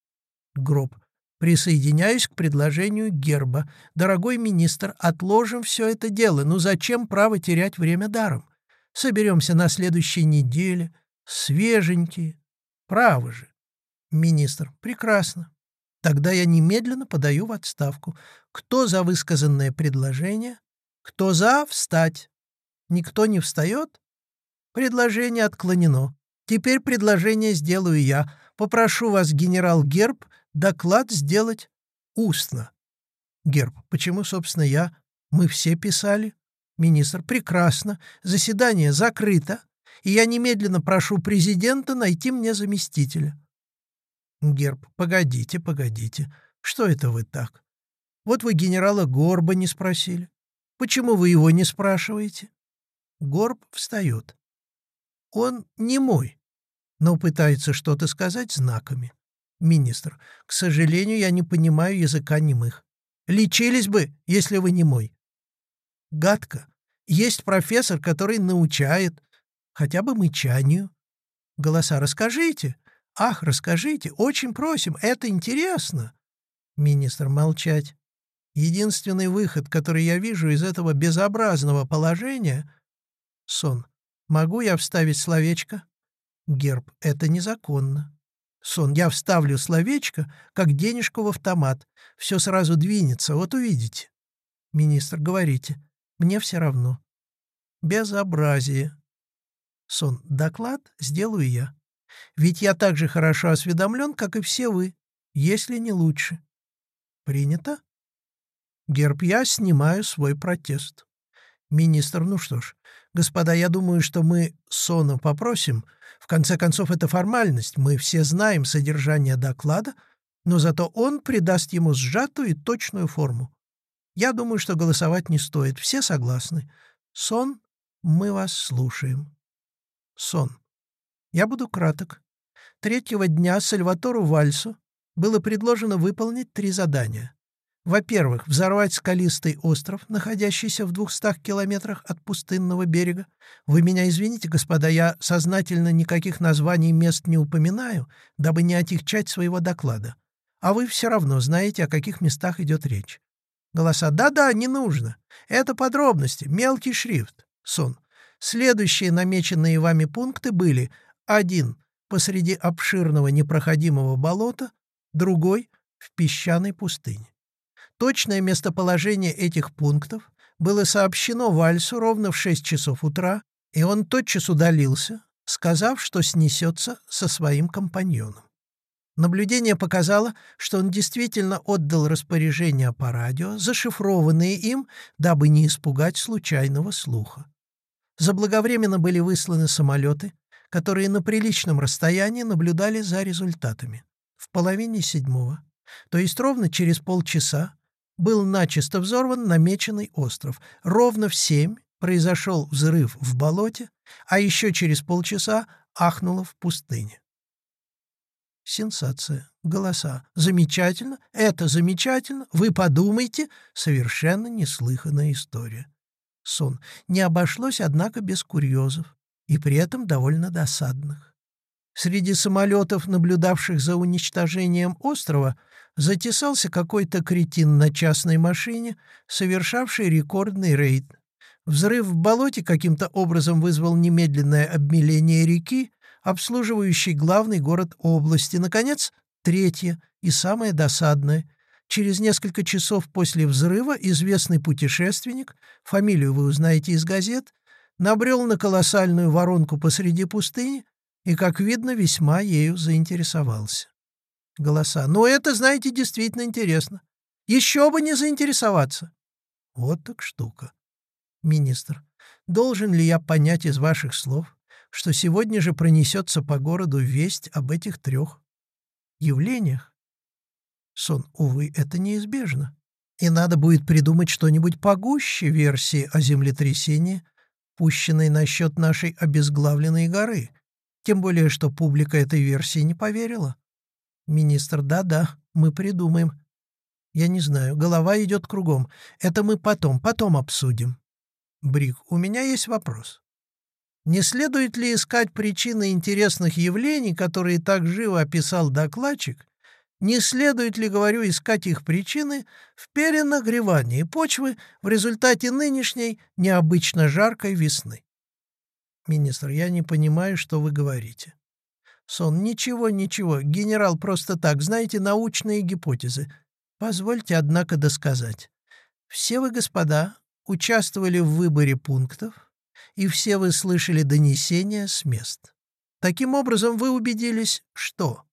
Speaker 1: Гроб: присоединяюсь к предложению Герба. Дорогой министр, отложим все это дело. Ну зачем право терять время даром? Соберемся на следующей неделе. Свеженькие. Право же. Министр: прекрасно. Тогда я немедленно подаю в отставку. Кто за высказанное предложение? Кто за — встать. Никто не встает? Предложение отклонено. Теперь предложение сделаю я. Попрошу вас, генерал Герб, доклад сделать устно. Герб: почему, собственно, я? Мы все писали. Министр: прекрасно. Заседание закрыто, и я немедленно прошу президента найти мне заместителя. Герб: погодите, погодите. Что это вы так? Вот вы генерала Горба не спросили. Почему вы его не спрашиваете? Горб встает. Он не мой, но пытается что-то сказать знаками. Министр: к сожалению, я не понимаю языка немых. Лечились бы, если вы немой. Гадко. Есть профессор, который научает хотя бы мычанию. Голоса: расскажите. Ах, расскажите, очень просим, это интересно. Министр: молчать. Единственный выход, который я вижу из этого безобразного положения — сон. Могу я вставить словечко? Герб: это незаконно. Сон: я вставлю словечко, как денежку в автомат. Все сразу двинется, вот увидите. Министр: говорите. Мне все равно. Безобразие. Сон: доклад сделаю я. Ведь я так же хорошо осведомлен, как и все вы, если не лучше. Принято? Герб: я снимаю свой протест. Министр: ну что ж, господа, я думаю, что мы Сона попросим. В конце концов, это формальность, мы все знаем содержание доклада, но зато он придаст ему сжатую и точную форму. Я думаю, что голосовать не стоит. Все согласны. Сон, мы вас слушаем. Сон: я буду краток. Третьего дня Сальватору Вальсу было предложено выполнить 3 задания. Во-первых, взорвать скалистый остров, находящийся в 200 километрах от пустынного берега. Вы меня извините, господа, я сознательно никаких названий мест не упоминаю, дабы не отягчать своего доклада. А вы все равно знаете, о каких местах идет речь. Голоса: да-да, не нужно. Это подробности, мелкий шрифт. Сон: следующие намеченные вами пункты были: 1. Посреди обширного непроходимого болота, другой — в песчаной пустыне. Точное местоположение этих пунктов было сообщено Вальсу ровно в 6 часов утра, и он тотчас удалился, сказав, что снесется со своим компаньоном. Наблюдение показало, что он действительно отдал распоряжения по радио, зашифрованные им, дабы не испугать случайного слуха. Заблаговременно были высланы самолеты, которые на приличном расстоянии наблюдали за результатами. В половине седьмого, то есть ровно через полчаса, был начисто взорван намеченный остров. Ровно в 7 произошел взрыв в болоте, а еще через полчаса ахнуло в пустыне. Сенсация. Голоса. Замечательно. Это замечательно. Вы подумайте. Совершенно неслыханная история. Сон. Не обошлось, однако, без курьезов. И при этом довольно досадных. Среди самолетов, наблюдавших за уничтожением острова, затесался какой-то кретин на частной машине, совершавший рекордный рейд. Взрыв в болоте каким-то образом вызвал немедленное обмеление реки, обслуживающий главный город области. Наконец, третье и самое досадное. Через несколько часов после взрыва известный путешественник, фамилию вы узнаете из газет, набрел на колоссальную воронку посреди пустыни и, как видно, весьма ею заинтересовался. Голоса. Ну, это, знаете, действительно интересно. Еще бы не заинтересоваться. Вот так штука. Министр. Должен ли я понять из ваших слов, что сегодня же пронесется по городу весть об этих 3 явлениях? Сон. Увы, это неизбежно. И надо будет придумать что-нибудь погуще версии о землетрясении, пущенной насчет нашей обезглавленной горы. Тем более, что публика этой версии не поверила. Министр. Да-да, мы придумаем. Я не знаю, голова идет кругом. Это мы потом обсудим. Брик. У меня есть вопрос. Не следует ли искать причины интересных явлений, которые так живо описал докладчик? Не следует ли, говорю, искать их причины в перенагревании почвы в результате нынешней необычно жаркой весны? Министр. Я не понимаю, что вы говорите. Сон. Ничего, генерал, просто так, знаете, научные гипотезы. Позвольте, однако, досказать. Все вы, господа, участвовали в выборе пунктов, и все вы слышали донесения с мест. Таким образом, вы убедились, что...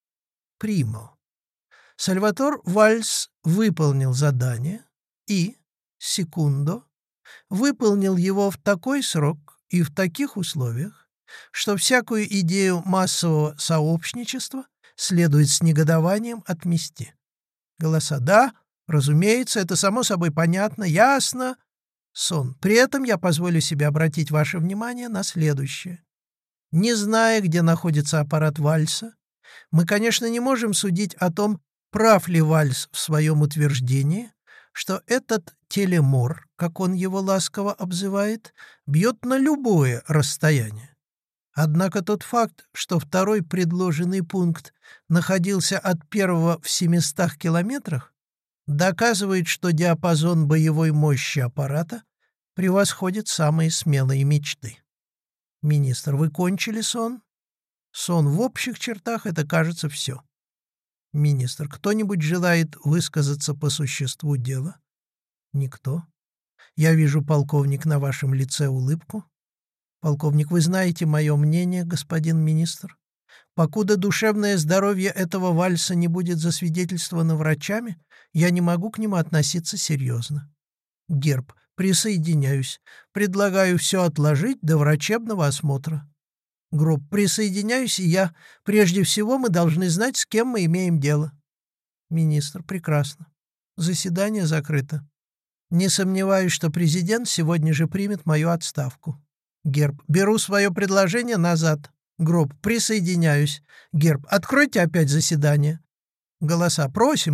Speaker 1: Примо. Сальватор Вальс выполнил задание и, секундо, выполнил его в такой срок и в таких условиях, что всякую идею массового сообщничества следует с негодованием отмести. Голоса. Да, разумеется, это само собой понятно, ясно. Сон. При этом я позволю себе обратить ваше внимание на следующее. Не зная, где находится аппарат Вальса, мы, конечно, не можем судить о том, прав ли Вальс в своем утверждении, что этот телемор, как он его ласково обзывает, бьет на любое расстояние. Однако тот факт, что второй предложенный пункт находился от первого в 700 километрах, доказывает, что диапазон боевой мощи аппарата превосходит самые смелые мечты. Министр. Вы кончили, Сон? Сон. В общих чертах это, кажется, все. Министр. Кто-нибудь желает высказаться по существу дела? Никто. Я вижу, полковник, на вашем лице улыбку. Полковник, вы знаете мое мнение, господин министр. Покуда душевное здоровье этого Вальса не будет засвидетельствовано врачами, я не могу к нему относиться серьезно. Герб. Присоединяюсь. Предлагаю все отложить до врачебного осмотра. Гроб. Присоединяюсь и я. Прежде всего мы должны знать, с кем мы имеем дело. Министр. Прекрасно. Заседание закрыто. Не сомневаюсь, что президент сегодня же примет мою отставку. Герб. Беру свое предложение назад. Гроб. Присоединяюсь. Герб. Откройте опять заседание. Голоса. Просим.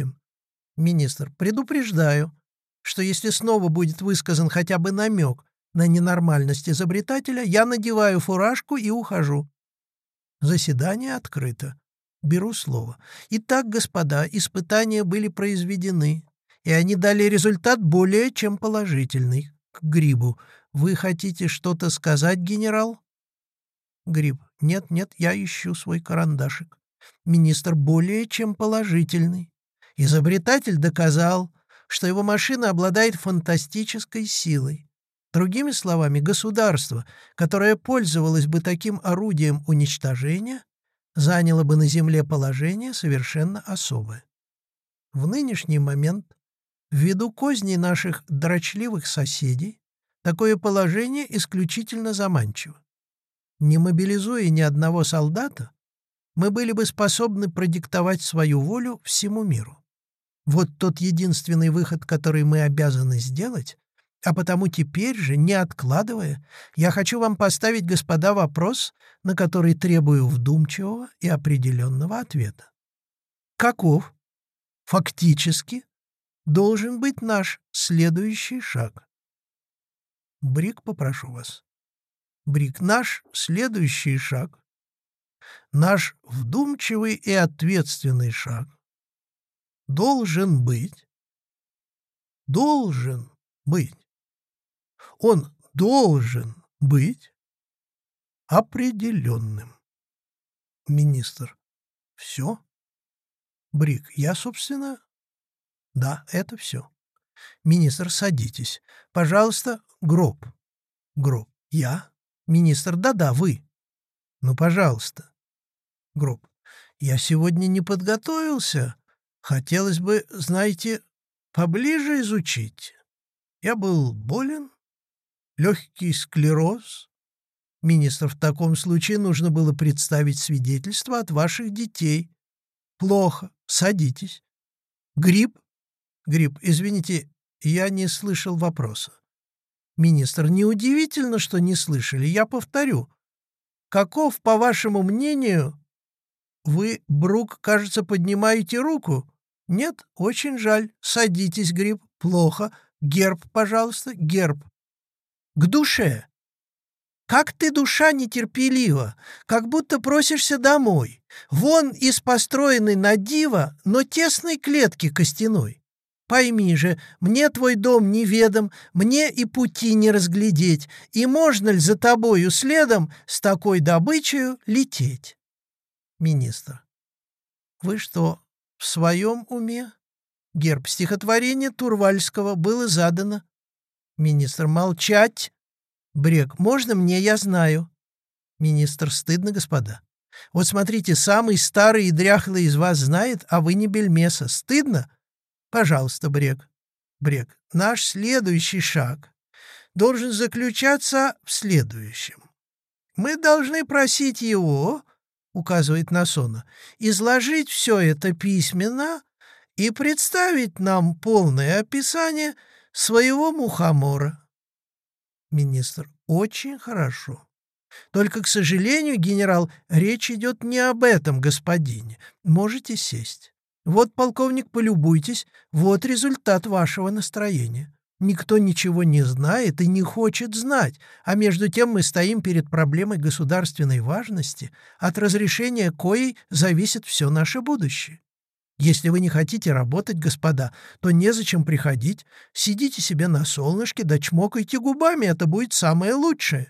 Speaker 1: Министр. Предупреждаю, что если снова будет высказан хотя бы намек на ненормальность изобретателя, я надеваю фуражку и ухожу. Заседание открыто. Беру слово. Итак, господа, испытания были произведены, и они дали результат более чем положительный. К Грибу. Вы хотите что-то сказать, генерал? Гриб. Нет, я ищу свой карандашик. Министр. Более чем положительный. Изобретатель доказал, что его машина обладает фантастической силой. Другими словами, государство, которое пользовалось бы таким орудием уничтожения, заняло бы на земле положение совершенно особое. В нынешний момент, ввиду козней наших дрочливых соседей, такое положение исключительно заманчиво. Не мобилизуя ни одного солдата, мы были бы способны продиктовать свою волю всему миру. Вот тот единственный выход, который мы обязаны сделать, а потому теперь же, не откладывая, я хочу вам поставить, господа, вопрос, на который требую вдумчивого и определенного ответа. Каков, фактически, должен быть наш следующий шаг? Брик, попрошу вас. Брик, наш следующий шаг, наш вдумчивый и ответственный шаг должен быть, он должен быть определенным. Министр. Все? Брик. Я, собственно... Да, это все. Министр, садитесь. Пожалуйста, гроб. Гроб. Я? Министр. Да-да, вы. Ну, пожалуйста. Гроб. Я сегодня не подготовился. Хотелось бы, знаете, поближе изучить. Я был болен. Легкий склероз. Министр, в таком случае нужно было представить свидетельство от ваших детей. Плохо. Садитесь. Грипп? Грипп, извините, я не слышал вопроса. Министр, неудивительно, что не слышали. Я повторю. Каков, по вашему мнению... Вы, Брук, кажется, поднимаете руку? Нет? Очень жаль. Садитесь, Грипп. Плохо. Герб, пожалуйста. Герб. К душе. Как ты, душа, нетерпелива, как будто просишься домой. Вон из построенной на диво, но тесной клетки костяной. Пойми же, мне твой дом неведом, мне и пути не разглядеть, и можно ли за тобою следом с такой добычею лететь? Министр. Вы что, в своем уме? Герб. Стихотворение Турвальского было задано. Министр. Молчать. Брек. Можно мне, я знаю. Министр. Стыдно, господа. Вот смотрите, самый старый и дряхлый из вас знает, а вы не бельмеса. Стыдно? Пожалуйста, Брек. Брек. Наш следующий шаг должен заключаться в следующем. Мы должны просить его, указывает на Сона, изложить все это письменно и представить нам полное описание своего мухомора. Министр. Очень хорошо. Только, к сожалению, генерал, речь идет не об этом господине. Можете сесть. Вот, полковник, полюбуйтесь, вот результат вашего настроения. Никто ничего не знает и не хочет знать, а между тем мы стоим перед проблемой государственной важности, от разрешения коей зависит все наше будущее. Если вы не хотите работать, господа, то незачем приходить, сидите себе на солнышке да чмокайте губами, это будет самое лучшее.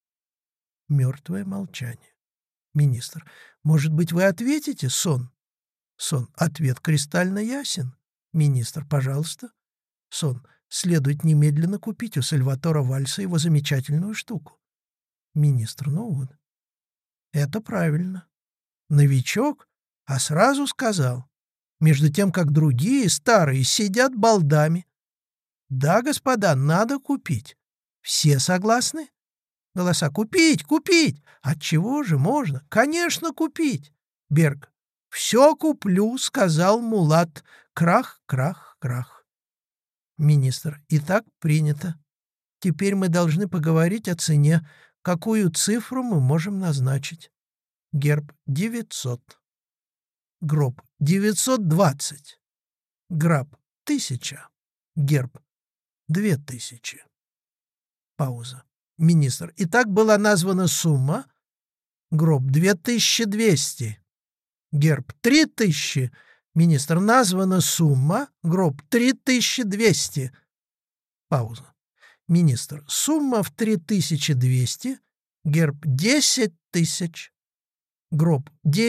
Speaker 1: Мертвое молчание. Министр. Может быть, вы ответите, Сон? Сон. Ответ кристально ясен. Министр. Пожалуйста. Сон. Следует немедленно купить у Сальватора Вальса его замечательную штуку. Министр. Ну вот. Это правильно. Новичок, а сразу сказал. Между тем, как другие, старые, сидят балдами. Да, господа, надо купить. Все согласны? Голоса. Купить, купить! Отчего же можно? Конечно, купить. Берг. Все куплю, сказал Мулат. Крах, крах, крах. Министр. Итак, принято. Теперь мы должны поговорить о цене. Какую цифру мы можем назначить? Герб. 900. Гроб. 920. Граб. 1000. Герб. 2000. Пауза. Министр. Итак, была названа сумма. Гроб. 2200. Герб. 3000. Министр. Названа сумма. Гроб. 3200. Пауза. Министр. Сумма в 3200. Герб. 10 тысяч. Гроб.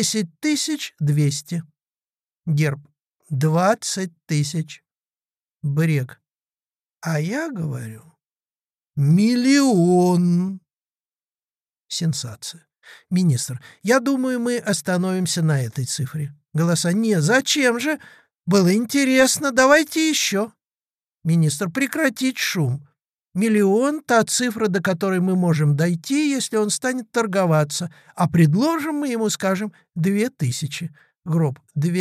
Speaker 1: 10200. Герб. 20 тысяч. Брек. А я говорю... 1 000 000. Сенсация. Министр. Я думаю, мы остановимся на этой цифре. Голоса. Не, зачем же? Было интересно, давайте еще. Министр. Прекратить шум. 1 000 000 — та цифра, до которой мы можем дойти, если он станет торговаться, а предложим мы ему, скажем, 2000. Гроб.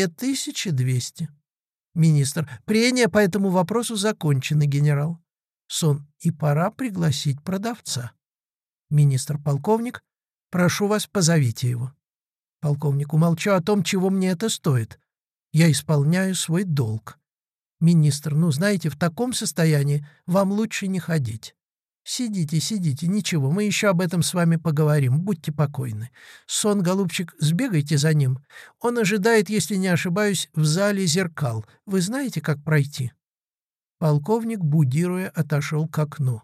Speaker 1: 2200. Министр. Прения по этому вопросу закончены, генерал. Сон. И пора пригласить продавца. Министр. Полковник, прошу вас, позовите его. Полковник. Умолчу о том, чего мне это стоит. Я исполняю свой долг. Министр. Ну, знаете, в таком состоянии вам лучше не ходить. Сидите, сидите, ничего, мы еще об этом с вами поговорим, будьте покойны. Сон, голубчик, сбегайте за ним. Он ожидает, если не ошибаюсь, в зале зеркал. Вы знаете, как пройти? Полковник, будируя, отошел к окну.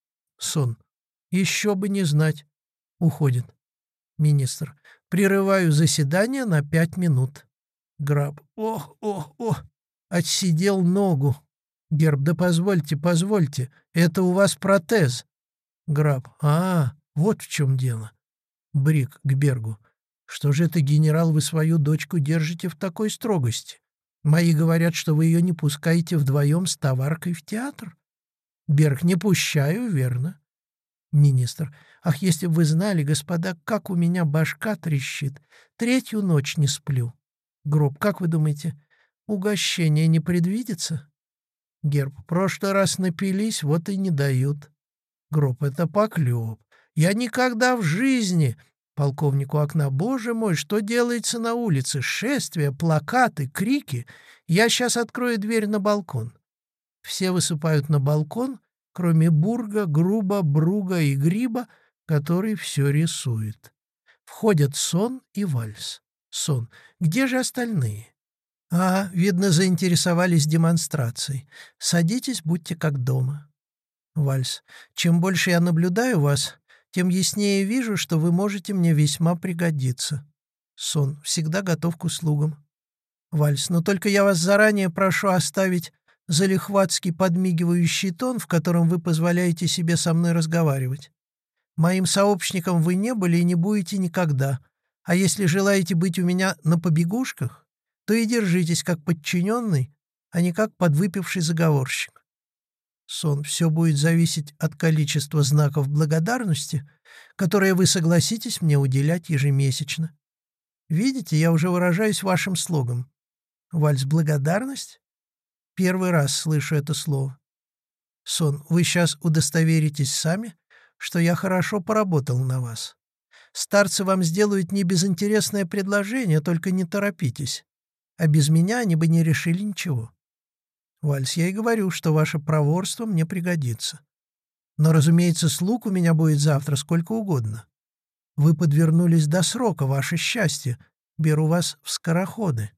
Speaker 1: Сон. Еще бы не знать. Уходит. Министр. Прерываю заседание на 5 минут. Граб. Ох, ох, ох. Отсидел ногу. Герб. Да позвольте, позвольте. Это у вас протез. Граб. Вот в чем дело. Брик к Бергу. Что же это, генерал, вы свою дочку держите в такой строгости? Мои говорят, что вы ее не пускаете вдвоем с товаркой в театр. Берг. Не пущаю, верно. Министр. Ах, если бы вы знали, господа, как у меня башка трещит. 3-ю ночь не сплю. Гроб. Как вы думаете, угощение не предвидится? Герб. Прошлый раз напились, вот и не дают. Гроб. Это поклеп. Я никогда в жизни... Полковник у окна. Боже мой, что делается на улице? Шествия, плакаты, крики. Я сейчас открою дверь на балкон. Все высыпают на балкон, кроме Бурга, Груба, Бруга и Гриба, который все рисует. Входят Сон и Вальс. Сон. Где же остальные? Видно, заинтересовались демонстрацией. Садитесь, будьте как дома. Вальс. Чем больше я наблюдаю вас, тем яснее вижу, что вы можете мне весьма пригодиться. Сон. Всегда готов к услугам. Вальс. Но только я вас заранее прошу оставить залихватский подмигивающий тон, в котором вы позволяете себе со мной разговаривать. Моим сообщником вы не были и не будете никогда, а если желаете быть у меня на побегушках, то и держитесь как подчиненный, а не как подвыпивший заговорщик. Сон. Все будет зависеть от количества знаков благодарности, которые вы согласитесь мне уделять ежемесячно. Видите, я уже выражаюсь вашим слогом. Вальс. Благодарность? Первый раз слышу это слово. Сон. Вы сейчас удостоверитесь сами, что я хорошо поработал на вас. Старцы вам сделают небезынтересное предложение, только не торопитесь. А без меня они бы не решили ничего. Вальс. Я и говорю, что ваше проворство мне пригодится. Но, разумеется, слуг у меня будет завтра сколько угодно. Вы подвернулись до срока, ваше счастье. Беру вас в скороходы.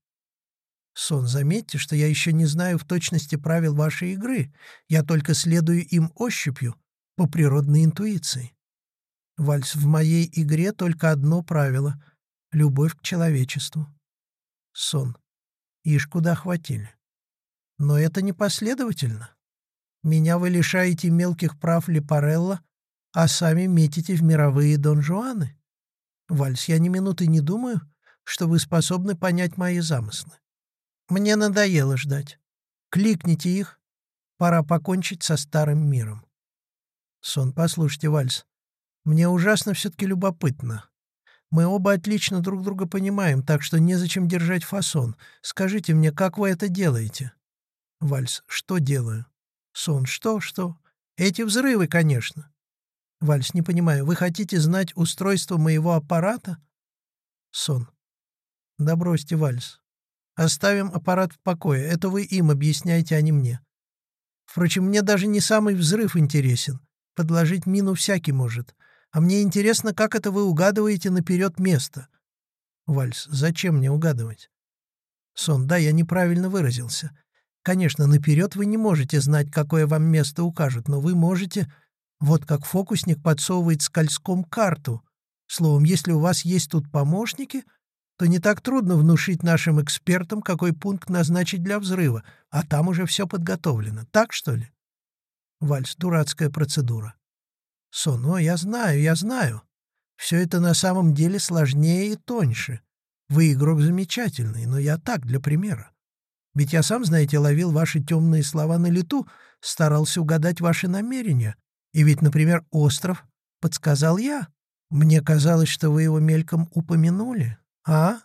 Speaker 1: Сон. Заметьте, что я еще не знаю в точности правил вашей игры. Я только следую им ощупью, по природной интуиции. Вальс. В моей игре только одно правило — любовь к человечеству. Сон. Ишь, куда хватили. Но это непоследовательно. Меня вы лишаете мелких прав Лепарелло, а сами метите в мировые Дон Жуаны. Вальс. Я ни минуты не думаю, что вы способны понять мои замыслы. Мне надоело ждать. Кликните их. Пора покончить со старым миром. Сон. Послушайте, Вальс, мне ужасно все-таки любопытно. Мы оба отлично друг друга понимаем, так что незачем держать фасон. Скажите мне, как вы это делаете? Вальс. Что делаю? Сон. Что? Эти взрывы, конечно. Вальс. Не понимаю, вы хотите знать устройство моего аппарата? Сон. Да бросьте, Вальс. Оставим аппарат в покое. Это вы им объясняете, а не мне. Впрочем, мне даже не самый взрыв интересен. Подложить мину всякий может. А мне интересно, как это вы угадываете наперед место. Вальс. Зачем мне угадывать? Сон. Да, я неправильно выразился. Конечно, наперед вы не можете знать, какое вам место укажут, но вы можете, вот как фокусник подсовывает скользком карту. Словом, если у вас есть тут помощники, то не так трудно внушить нашим экспертам, какой пункт назначить для взрыва, а там уже все подготовлено. Так, что ли? Вальс. Дурацкая процедура. Сон. О, я знаю. Все это на самом деле сложнее и тоньше. Вы игрок замечательный, но я так, для примера. Ведь я сам, знаете, ловил ваши темные слова на лету, старался угадать ваши намерения. И ведь, например, остров подсказал я. Мне казалось, что вы его мельком упомянули. А?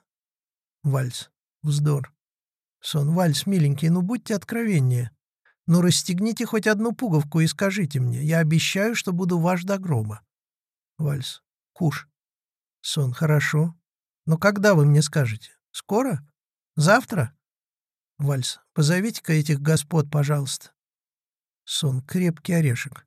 Speaker 1: Вальс. Вздор. Сон. Вальс, миленький, ну будьте откровеннее. Ну расстегните хоть одну пуговку и скажите мне. Я обещаю, что буду ваш до гроба. Вальс. Куш. Сон. Хорошо. Но когда вы мне скажете? Скоро? Завтра? Вальс. Позовите-ка этих господ, пожалуйста. Сон. Крепкий орешек.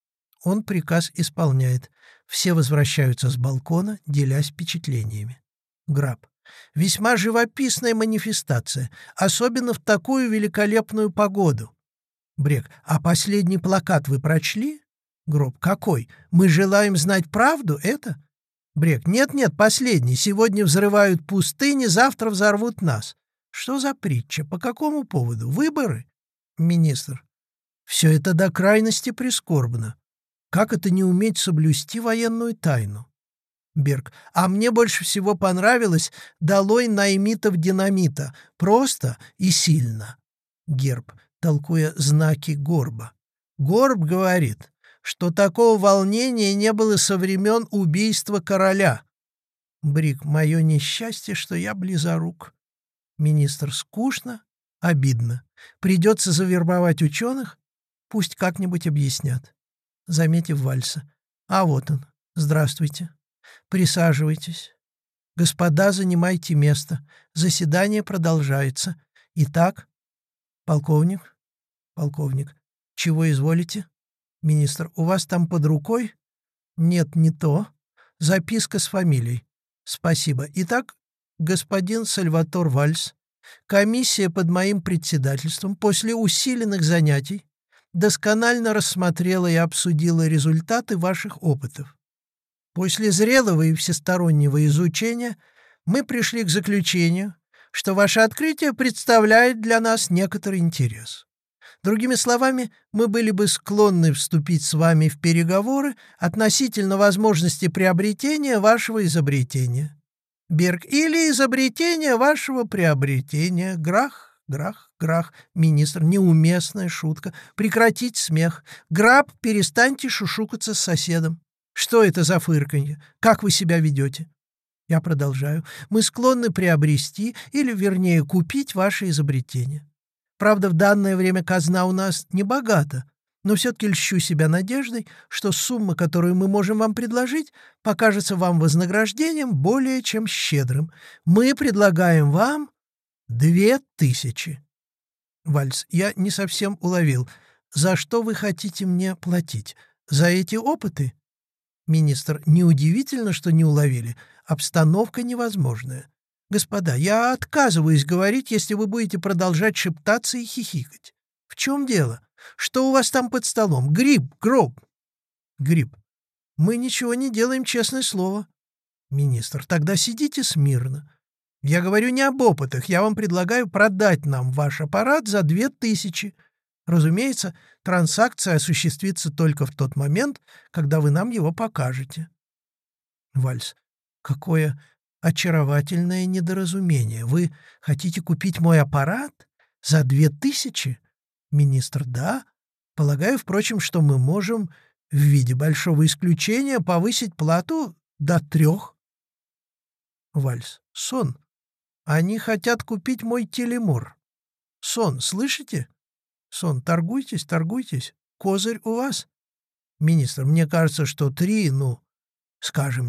Speaker 1: Он приказ исполняет. Все возвращаются с балкона, делясь впечатлениями. Граб. Весьма живописная манифестация, особенно в такую великолепную погоду. Брек. А последний плакат вы прочли? Гроб. Какой? Мы желаем знать правду, это? Брек. Нет-нет, последний. Сегодня взрывают пустыни, завтра взорвут нас. Что за притча? По какому поводу? Выборы? Министр. Все это до крайности прискорбно. Как это не уметь соблюсти военную тайну? Берг. А мне больше всего понравилось «Долой наймитов динамита». Просто и сильно. Герб, толкуя знаки горба. Горб говорит, что такого волнения не было со времен убийства короля. Брик. Мое несчастье, что я близорук. Министр. Скучно, обидно. Придется завербовать ученых, пусть как-нибудь объяснят. Заметив Вальса. А вот он. Здравствуйте. Присаживайтесь. Господа, занимайте место. Заседание продолжается. Итак, полковник. Полковник. Чего изволите? Министр. У вас там под рукой? Нет, не то. Записка с фамилией. Спасибо. Итак, господин Сальватор Вальс, комиссия под моим председательством после усиленных занятий досконально рассмотрела и обсудила результаты ваших опытов. После зрелого и всестороннего изучения мы пришли к заключению, что ваше открытие представляет для нас некоторый интерес. Другими словами, мы были бы склонны вступить с вами в переговоры относительно возможности приобретения вашего изобретения. Берг, или изобретения вашего приобретения. Грах, грах, грах. Министр, неуместная шутка. Прекратить смех. Граб, перестаньте шушукаться с соседом. Что это за фырканье? Как вы себя ведете? Я продолжаю. Мы склонны приобрести, или, вернее, купить ваше изобретение. Правда, в данное время казна у нас не богата, но все-таки льщу себя надеждой, что сумма, которую мы можем вам предложить, покажется вам вознаграждением более чем щедрым. Мы предлагаем вам 2000. Вальс, я не совсем уловил. За что вы хотите мне платить? За эти опыты? Министр, неудивительно, что не уловили. Обстановка невозможная. Господа, я отказываюсь говорить, если вы будете продолжать шептаться и хихикать. В чем дело? Что у вас там под столом? Гроб. Гриб. Мы ничего не делаем, честное слово. Министр, тогда сидите смирно. Я говорю не об опытах, я вам предлагаю продать нам ваш аппарат за 2000. Разумеется, транзакция осуществится только в тот момент, когда вы нам его покажете. Вальс. Какое очаровательное недоразумение. Вы хотите купить мой аппарат за 2000? Министр. Да. Полагаю, впрочем, что мы можем в виде большого исключения повысить плату до 3. Вальс. Сон. Они хотят купить мой телемор. Сон. Слышите? Сон. Торгуйтесь, торгуйтесь. Козырь у вас. Министр. Мне кажется, что 3, скажем,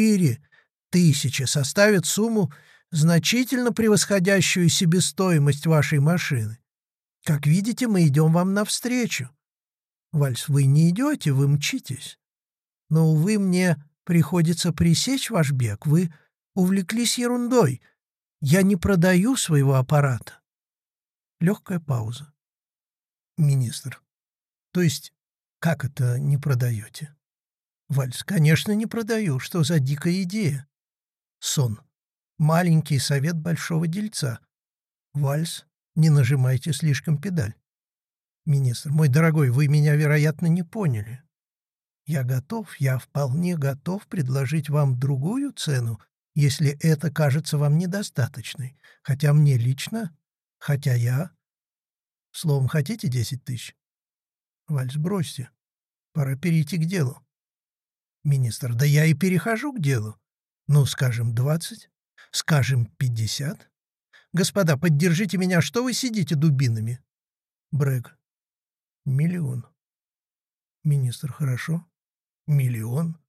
Speaker 1: 4000 составят сумму, значительно превосходящую себестоимость вашей машины. Как видите, мы идем вам навстречу. Вальс, вы не идете, вы мчитесь. Но, увы, мне приходится пресечь ваш бег. Вы увлеклись ерундой. Я не продаю своего аппарата. Легкая пауза. Министр. То есть, как это не продаете? Вальс, конечно, не продаю. Что за дикая идея? Сон. Маленький совет большого дельца. Вальс, не нажимайте слишком педаль. Министр. Мой дорогой, вы меня, вероятно, не поняли. Я вполне готов предложить вам другую цену, если это кажется вам недостаточной. Хотя мне лично, хотя я... Словом, хотите 10 тысяч? Вальс, бросьте. Пора перейти к делу. Министр, да я и перехожу к делу. Ну, скажем, 20, скажем, 50. Господа, поддержите меня, что вы сидите дубинами? Брэг, 1 000 000. Министр, хорошо. 1 000 000.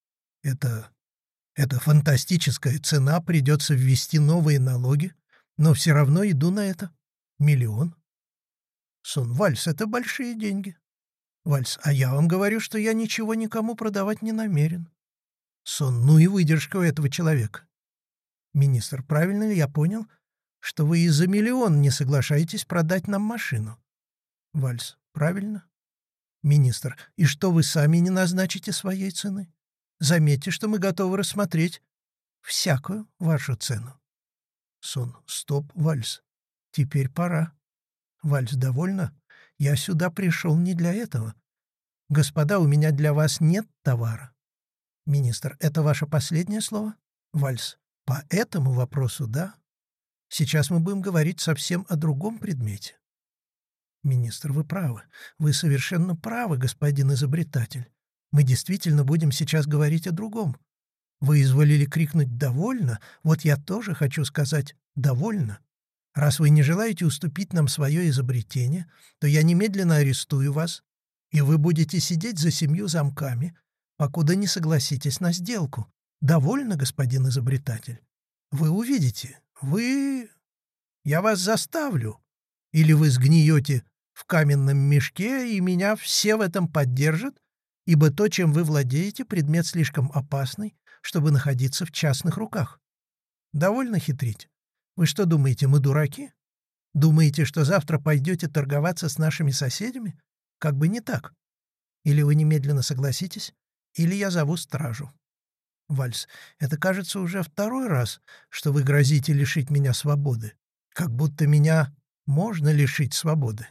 Speaker 1: Это фантастическая цена, придется ввести новые налоги, но все равно иду на это. 1 000 000. Сон, Вальс, это большие деньги. Вальс, а я вам говорю, что я ничего никому продавать не намерен. Сон, ну и выдержка у этого человека. Министр, правильно ли я понял, что вы и за 1 000 000 не соглашаетесь продать нам машину? Вальс, правильно. Министр, и что вы сами не назначите своей цены? Заметьте, что мы готовы рассмотреть всякую вашу цену. Сон, стоп, Вальс, теперь пора. Вальс, довольно? Я сюда пришел не для этого. Господа, у меня для вас нет товара. Министр, это ваше последнее слово? Вальс, по этому вопросу, да. Сейчас мы будем говорить совсем о другом предмете. Министр, вы правы. Вы совершенно правы, господин изобретатель. Мы действительно будем сейчас говорить о другом. Вы изволили крикнуть «довольно», вот я тоже хочу сказать «довольно». Раз вы не желаете уступить нам свое изобретение, то я немедленно арестую вас, и вы будете сидеть за 7 замками, покуда не согласитесь на сделку. Довольно, господин изобретатель? Вы увидите. Я вас заставлю. Или вы сгниете в каменном мешке, и меня все в этом поддержат, ибо то, чем вы владеете, предмет слишком опасный, чтобы находиться в частных руках. Довольно хитрить. Вы что думаете, мы дураки? Думаете, что завтра пойдете торговаться с нашими соседями? Как бы не так. Или вы немедленно согласитесь, или я зову стражу. Вальс, это, кажется, уже 2-й раз, что вы грозите лишить меня свободы. Как будто меня можно лишить свободы.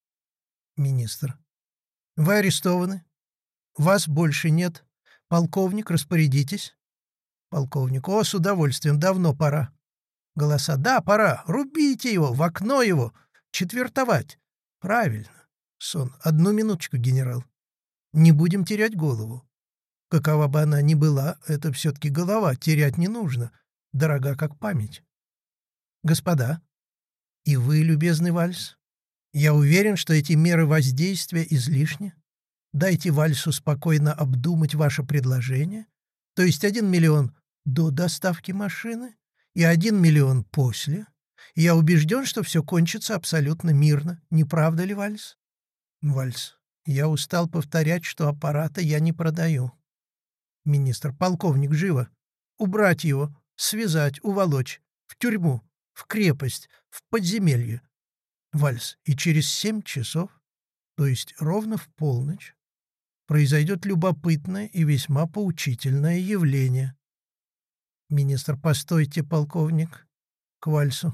Speaker 1: Министр. Вы арестованы. Вас больше нет. Полковник, распорядитесь. Полковник. О, с удовольствием, давно пора. Голоса. Да, пора. Рубите его, в окно его. Четвертовать. Правильно. Сон. 1 минуточку, генерал. Не будем терять голову. Какова бы она ни была, это все-таки голова, терять не нужно. Дорога как память. Господа, и вы, любезный Вальс, я уверен, что эти меры воздействия излишни. Дайте Вальсу спокойно обдумать ваше предложение, то есть 1 миллион до доставки машины и 1 миллион после. И я убежден, что все кончится абсолютно мирно. Не правда ли, Вальс? Вальс. Я устал повторять, что аппарата я не продаю. Министр. Полковник, живо. Убрать его, связать, уволочь. В тюрьму, в крепость, в подземелье. Вальс. И через 7 часов, то есть ровно в полночь, произойдет любопытное и весьма поучительное явление. Министр. Постойте, полковник. К Вальсу.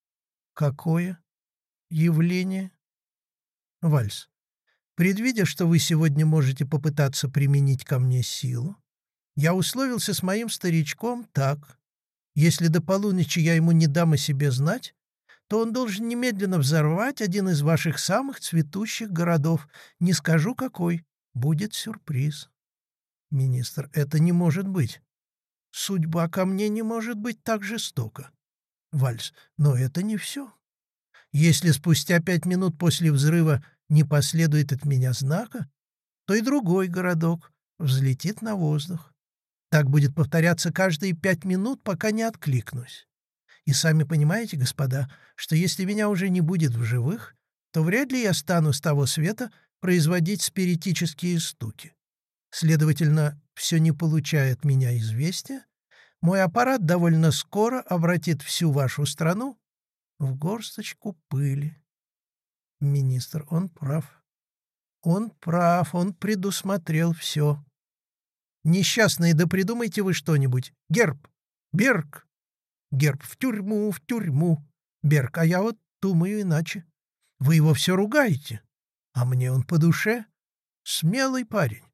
Speaker 1: Какое явление? Вальс. Предвидя, что вы сегодня можете попытаться применить ко мне силу, я условился с моим старичком так. Если до полуночи я ему не дам о себе знать, то он должен немедленно взорвать один из ваших самых цветущих городов. Не скажу, какой. Будет сюрприз. Министр. Это не может быть. Судьба ко мне не может быть так жестока. Вальс. Но это не все. Если спустя 5 минут после взрыва не последует от меня знака, то и другой городок взлетит на воздух. Так будет повторяться каждые 5 минут, пока не откликнусь. И сами понимаете, господа, что если меня уже не будет в живых, то вряд ли я стану с того света производить спиритические стуки. Следовательно, все не получая от меня известия, мой аппарат довольно скоро обратит всю вашу страну в горсточку пыли. Министр, он прав. Он прав, он предусмотрел все. Несчастные, да придумайте вы что-нибудь. Герб, Берг. Герб в тюрьму, в тюрьму. Берг, а я вот думаю иначе. Вы его все ругаете, а мне он по душе. Смелый парень.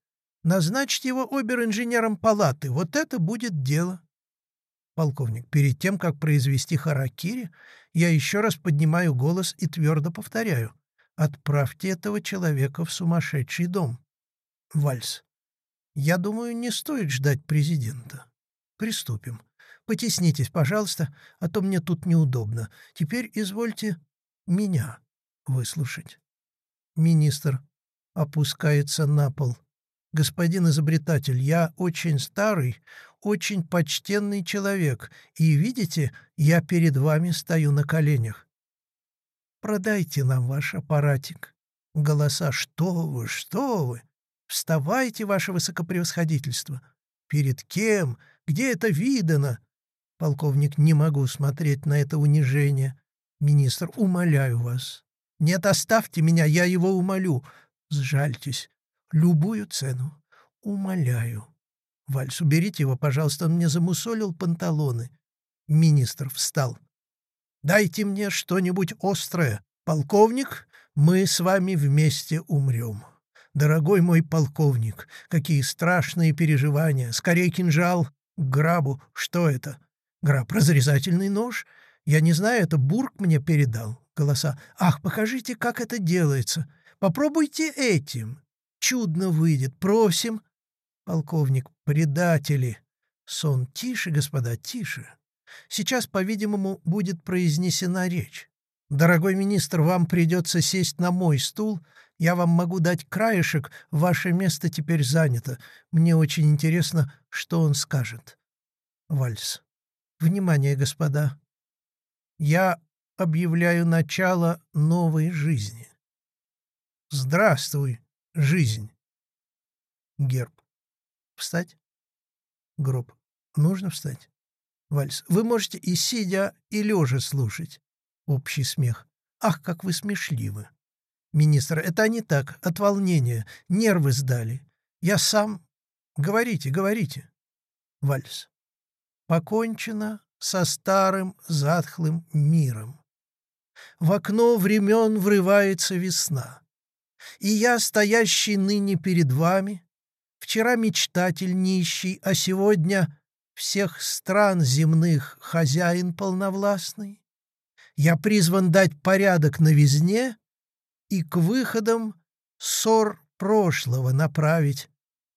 Speaker 1: Назначьте его обер-инженером палаты. Вот это будет дело. Полковник, перед тем, как произвести харакири, я еще раз поднимаю голос и твердо повторяю. Отправьте этого человека в сумасшедший дом. Вальс. Я думаю, не стоит ждать президента. Приступим. Потеснитесь, пожалуйста, а то мне тут неудобно. Теперь извольте меня выслушать. Министр опускается на пол. Господин изобретатель, я очень старый, очень почтенный человек, и, видите, я перед вами стою на коленях. Продайте нам ваш аппаратик. Голоса: что вы, что вы! Вставайте, ваше высокопревосходительство. Перед кем? Где это видано? Полковник, не могу смотреть на это унижение. Министр, умоляю вас. Нет, оставьте меня, я его умолю. Сжальтесь. Любую цену. Умоляю. Вальс, уберите его, пожалуйста, он мне замусолил панталоны. Министр встал. Дайте мне что-нибудь острое. Полковник, мы с вами вместе умрем. Дорогой мой полковник, какие страшные переживания. Скорей кинжал к грабу. Что это? Граб, разрезательный нож? Я не знаю, это Бург мне передал. Голоса. Ах, покажите, как это делается. Попробуйте этим. Чудно выйдет. Просим. Полковник. Предатели. Сон. Тише, господа, тише. Сейчас, по-видимому, будет произнесена речь. Дорогой министр, вам придется сесть на мой стул. Я вам могу дать краешек, ваше место теперь занято. Мне очень интересно, что он скажет. Вальс. Внимание, господа. Я объявляю начало новой жизни. Здравствуй, жизнь. Герб. Встать? Гроб. Нужно встать? Вальс. Вы можете и сидя, и лежа слушать. Общий смех. Ах, как вы смешливы. Министр. Это они так, от волнения. Нервы сдали. Я сам... Говорите, говорите. Вальс. Покончено со старым затхлым миром. В окно времен врывается весна. И я, стоящий ныне перед вами, вчера мечтатель нищий, а сегодня всех стран земных хозяин полновластный, я призван дать порядок новизне и к выходам ссор прошлого направить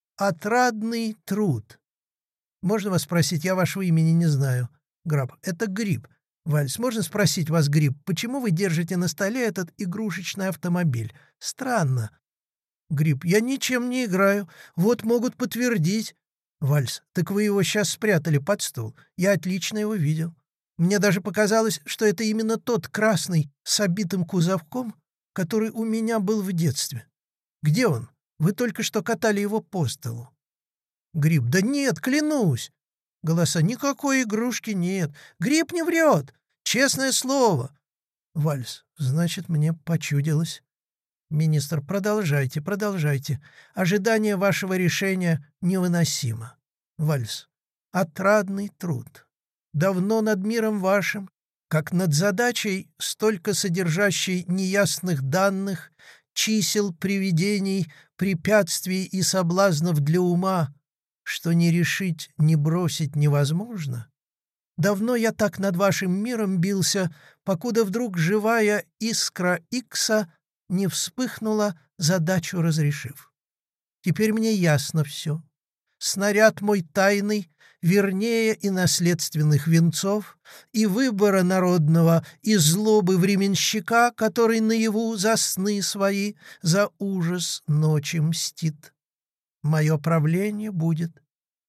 Speaker 1: отрадный труд. Можно вас спросить, я вашего имени не знаю. Граб. Это Гриб. Вальс. Можно спросить вас, Гриб, почему вы держите на столе этот игрушечный автомобиль? Странно. Гриб. Я ничем не играю. Вот могут подтвердить. Вальс. Так вы его сейчас спрятали под стол. Я отлично его видел. Мне даже показалось, что это именно тот красный с обитым кузовком, который у меня был в детстве. Где он? Вы только что катали его по столу. Гриб. Да нет, клянусь. Голоса. Никакой игрушки нет. Гриб не врет. Честное слово. Вальс. Значит, мне почудилось. Министр. Продолжайте, продолжайте. Ожидание вашего решения невыносимо. Вальс. Отрадный труд. Давно над миром вашим, как над задачей, столько содержащей неясных данных, чисел, привидений, препятствий и соблазнов для ума, что не решить, не бросить невозможно. Давно я так над вашим миром бился, покуда вдруг живая искра Икса не вспыхнула, задачу разрешив. Теперь мне ясно все. Снаряд мой тайный, вернее и наследственных венцов, и выбора народного, и злобы временщика, который наяву за сны свои, за ужас ночи мстит. Мое правление будет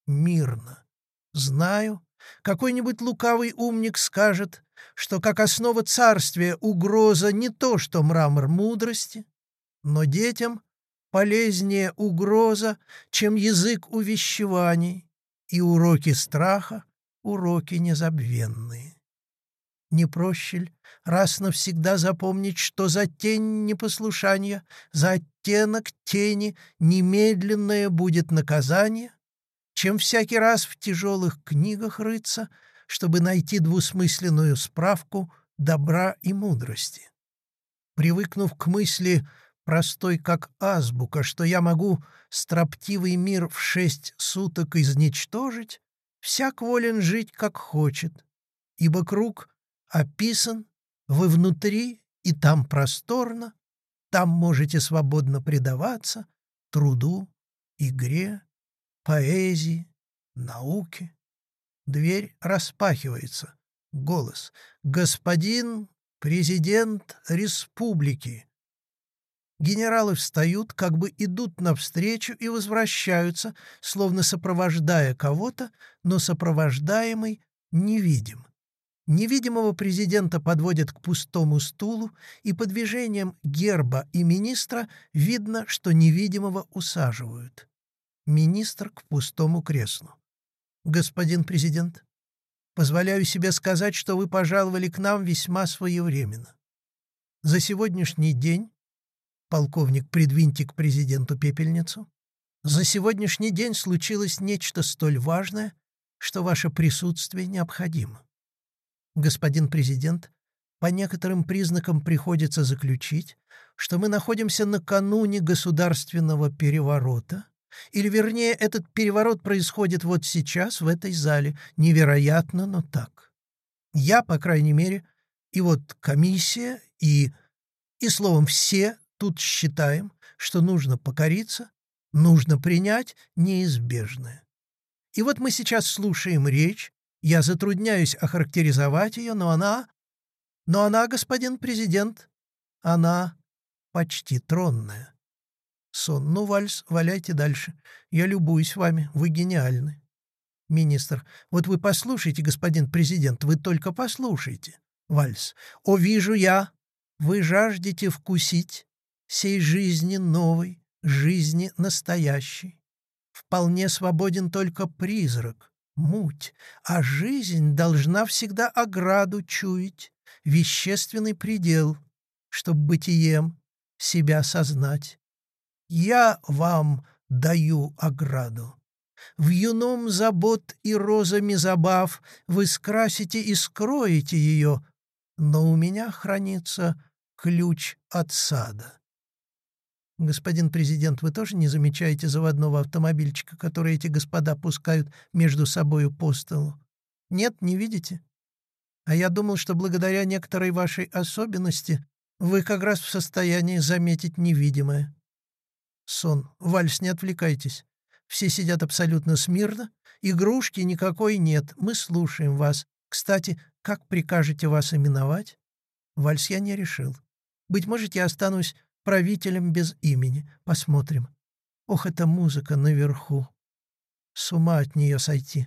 Speaker 1: мирно. Знаю, какой-нибудь лукавый умник скажет, что как основа царствия угроза не то, что мрамор мудрости, но детям полезнее угроза, чем язык увещеваний, и уроки страха — уроки незабвенные. Не проще ль раз навсегда запомнить, что за тень непослушания, за оттенок тени немедленное будет наказание, чем всякий раз в тяжелых книгах рыться, чтобы найти двусмысленную справку добра и мудрости? Привыкнув к мысли простой, как азбука, что я могу строптивый мир в 6 суток изничтожить, всяк волен жить, как хочет, ибо круг описан, вы внутри, и там просторно, там можете свободно предаваться труду, игре, поэзии, науке. Дверь распахивается. Голос. «Господин президент республики!» Генералы встают, как бы идут навстречу и возвращаются, словно сопровождая кого-то, но сопровождаемый невидим. Невидимого президента подводят к пустому стулу, и по движениям герба и министра видно, что невидимого усаживают. Министр к пустому креслу. «Господин президент, позволяю себе сказать, что вы пожаловали к нам весьма своевременно. За сегодняшний день, полковник, придвиньте к президенту пепельницу, за сегодняшний день случилось нечто столь важное, что ваше присутствие необходимо. Господин президент, по некоторым признакам приходится заключить, что мы находимся накануне государственного переворота, или, вернее, этот переворот происходит вот сейчас в этой зале. Невероятно, но так. Я, по крайней мере, и вот комиссия, и словом, все тут считаем, что нужно покориться, нужно принять неизбежное. И вот мы сейчас слушаем речь, я затрудняюсь охарактеризовать ее, но она, господин президент, она почти тронная. Сон. Ну, вальс, валяйте дальше. Я любуюсь вами, вы гениальны. Министр. Вот вы послушайте, господин президент, вы только послушайте. Вальс. О, вижу я, вы жаждете вкусить сей жизни новой, жизни настоящей. Вполне свободен только призрак, муть, а жизнь должна всегда ограду чуять, вещественный предел, чтоб бытием себя сознать. Я вам даю ограду. В юном забот и розами забав вы скрасите и скроете ее, но у меня хранится ключ от сада. Господин президент, вы тоже не замечаете заводного автомобильчика, который эти господа пускают между собою по столу? Нет, не видите? А я думал, что благодаря некоторой вашей особенности вы как раз в состоянии заметить невидимое. Сон. Вальс, не отвлекайтесь. Все сидят абсолютно смирно. Игрушки никакой нет. Мы слушаем вас. Кстати, как прикажете вас именовать? Вальс, я не решил. Быть может, я останусь правителем без имени. Посмотрим. Ох, эта музыка наверху. С ума от нее сойти.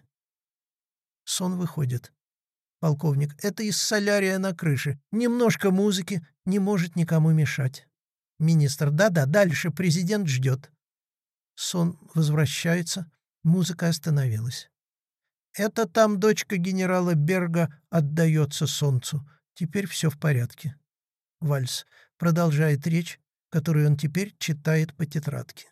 Speaker 1: Сон выходит. Полковник. Это из солярия на крыше. Немножко музыки не может никому мешать. Министр. Да-да, дальше президент ждет. Сон возвращается. Музыка остановилась. Это там дочка генерала Берга отдается солнцу. Теперь все в порядке. Вальс продолжает речь, которую он теперь читает по тетрадке.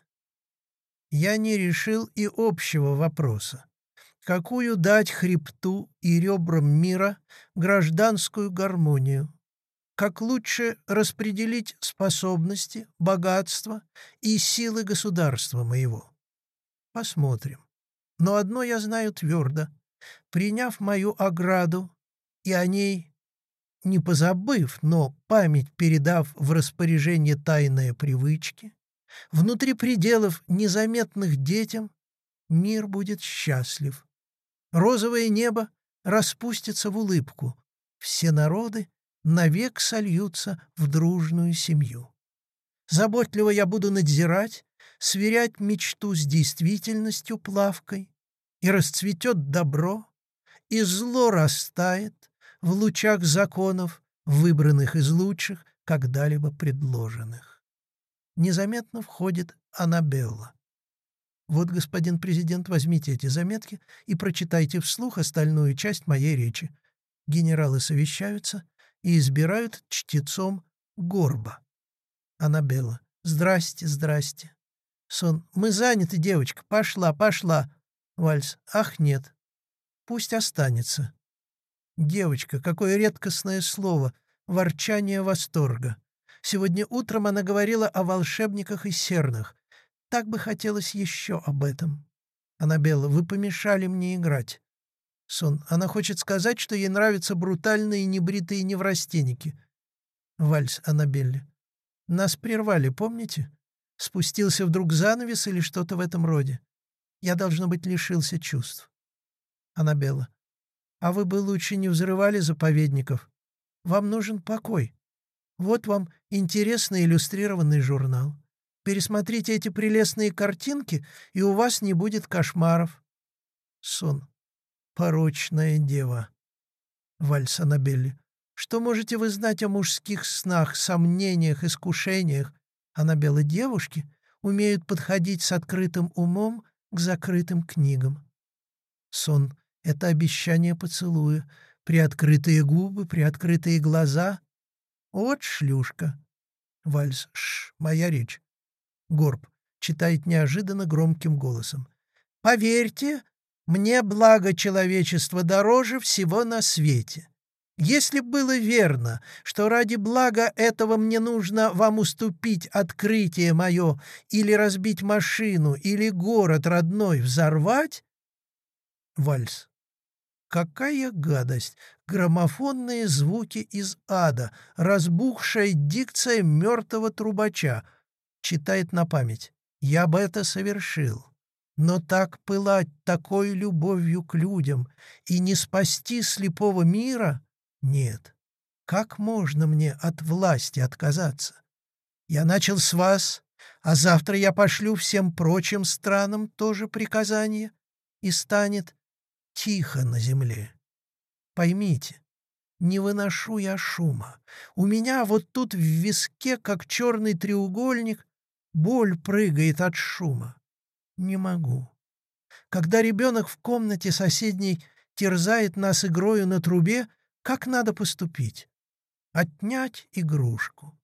Speaker 1: Я не решил и общего вопроса. Какую дать хребту и ребрам мира гражданскую гармонию? Как лучше распределить способности, богатство и силы государства моего? Посмотрим. Но одно я знаю твердо. Приняв мою ограду и о ней не позабыв, но память передав в распоряжение тайные привычки, внутри пределов, незаметных детям, мир будет счастлив. Розовое небо распустится в улыбку. Все народы навек сольются в дружную семью. Заботливо я буду надзирать, сверять мечту с действительностью плавкой, и расцветет добро, и зло растает в лучах законов, выбранных из лучших, когда-либо предложенных. Незаметно входит Аннабелла. Вот, господин президент, возьмите эти заметки и прочитайте вслух остальную часть моей речи. Генералы совещаются и избирают чтецом Горба. Аннабелла. Здрасте, здрасте. Сон. Мы заняты, девочка. Пошла, пошла. Вальс. Ах, нет. Пусть останется. Девочка, какое редкостное слово. Ворчание восторга. Сегодня утром она говорила о волшебниках и сернах. Так бы хотелось еще об этом. Аннабелла, вы помешали мне играть. Сон. Она хочет сказать, что ей нравятся брутальные небритые неврастенники. Вальс Аннабелле. Нас прервали, помните? Спустился вдруг занавес или что-то в этом роде. Я, должно быть, лишился чувств. Аннабелла. А вы бы лучше не взрывали заповедников. Вам нужен покой. Вот вам интересный иллюстрированный журнал. Пересмотрите эти прелестные картинки, и у вас не будет кошмаров. Сон. Порочная дева. Вальс Аннабелле. Что можете вы знать о мужских снах, сомнениях, искушениях? Аннабелла, девушки умеют подходить с открытым умом к закрытым книгам. Сон — это обещание поцелуя, приоткрытые губы, приоткрытые глаза. Вот шлюшка. Вальс. Моя речь. Горб читает неожиданно громким голосом. «Поверьте, мне благо человечества дороже всего на свете. Если б было верно, что ради блага этого мне нужно вам уступить открытие мое или разбить машину, или город родной взорвать...» Вальс. Какая гадость! Граммофонные звуки из ада, разбухшая дикция мертвого трубача. Читает на память. Я бы это совершил. Но так пылать такой любовью к людям и не спасти слепого мира? Нет. Как можно мне от власти отказаться? Я начал с вас, а завтра я пошлю всем прочим странам тоже приказание, и станет тихо на земле. Поймите, не выношу я шума. У меня вот тут в виске, как черный треугольник, боль прыгает от шума. Не могу. Когда ребенок в комнате соседней терзает нас игрою на трубе, как надо поступить? Отнять игрушку.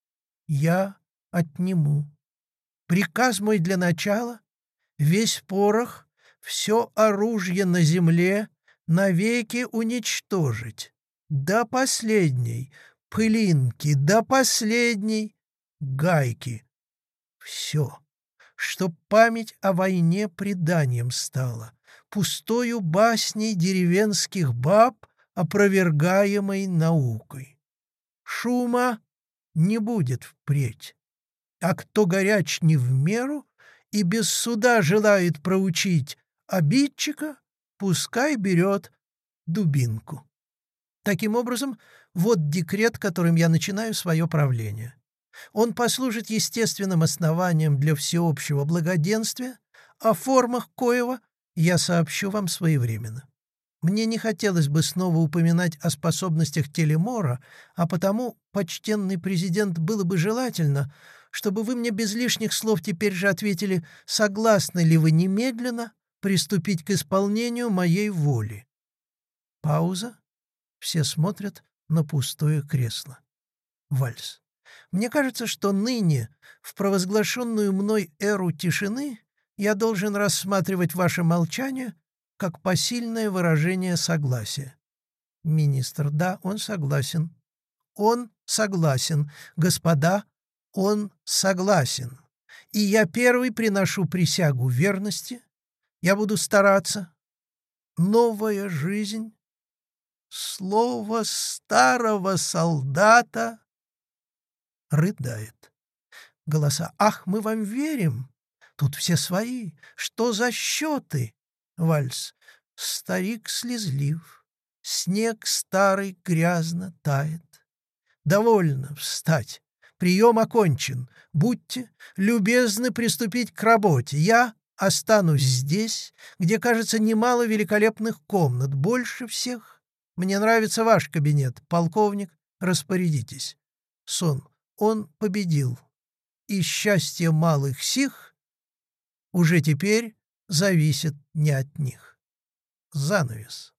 Speaker 1: Я отниму. Приказ мой для начала — весь порох, все оружие на земле навеки уничтожить. До последней пылинки, до последней гайки. Все, чтоб память о войне преданием стала, пустою басней деревенских баб, опровергаемой наукой. Шума не будет впредь, а кто горяч не в меру и без суда желает проучить обидчика, пускай берет дубинку. Таким образом, вот декрет, которым я начинаю свое правление. Он послужит естественным основанием для всеобщего благоденствия, о формах коего я сообщу вам своевременно. Мне не хотелось бы снова упоминать о способностях Телемора, а потому, почтенный президент, было бы желательно, чтобы вы мне без лишних слов теперь же ответили, согласны ли вы немедленно приступить к исполнению моей воли. Пауза. Все смотрят на пустое кресло. Вальс. Мне кажется, что ныне, в провозглашенную мной эру тишины, я должен рассматривать ваше молчание как посильное выражение согласия. Министр. Да, он согласен. Он согласен. Господа, он согласен. И я первый приношу присягу верности. Я буду стараться. Новая жизнь. Слово старого солдата. Рыдает. Голоса. Ах, мы вам верим. Тут все свои. Что за счеты? Вальс. Старик слезлив. Снег старый грязно тает. Довольно встать. Прием окончен. Будьте любезны приступить к работе. Я останусь здесь, где, кажется, немало великолепных комнат. Больше всех мне нравится ваш кабинет. Полковник, распорядитесь. Сон. Он победил. И счастье малых сих уже теперь зависит не от них. Занавес.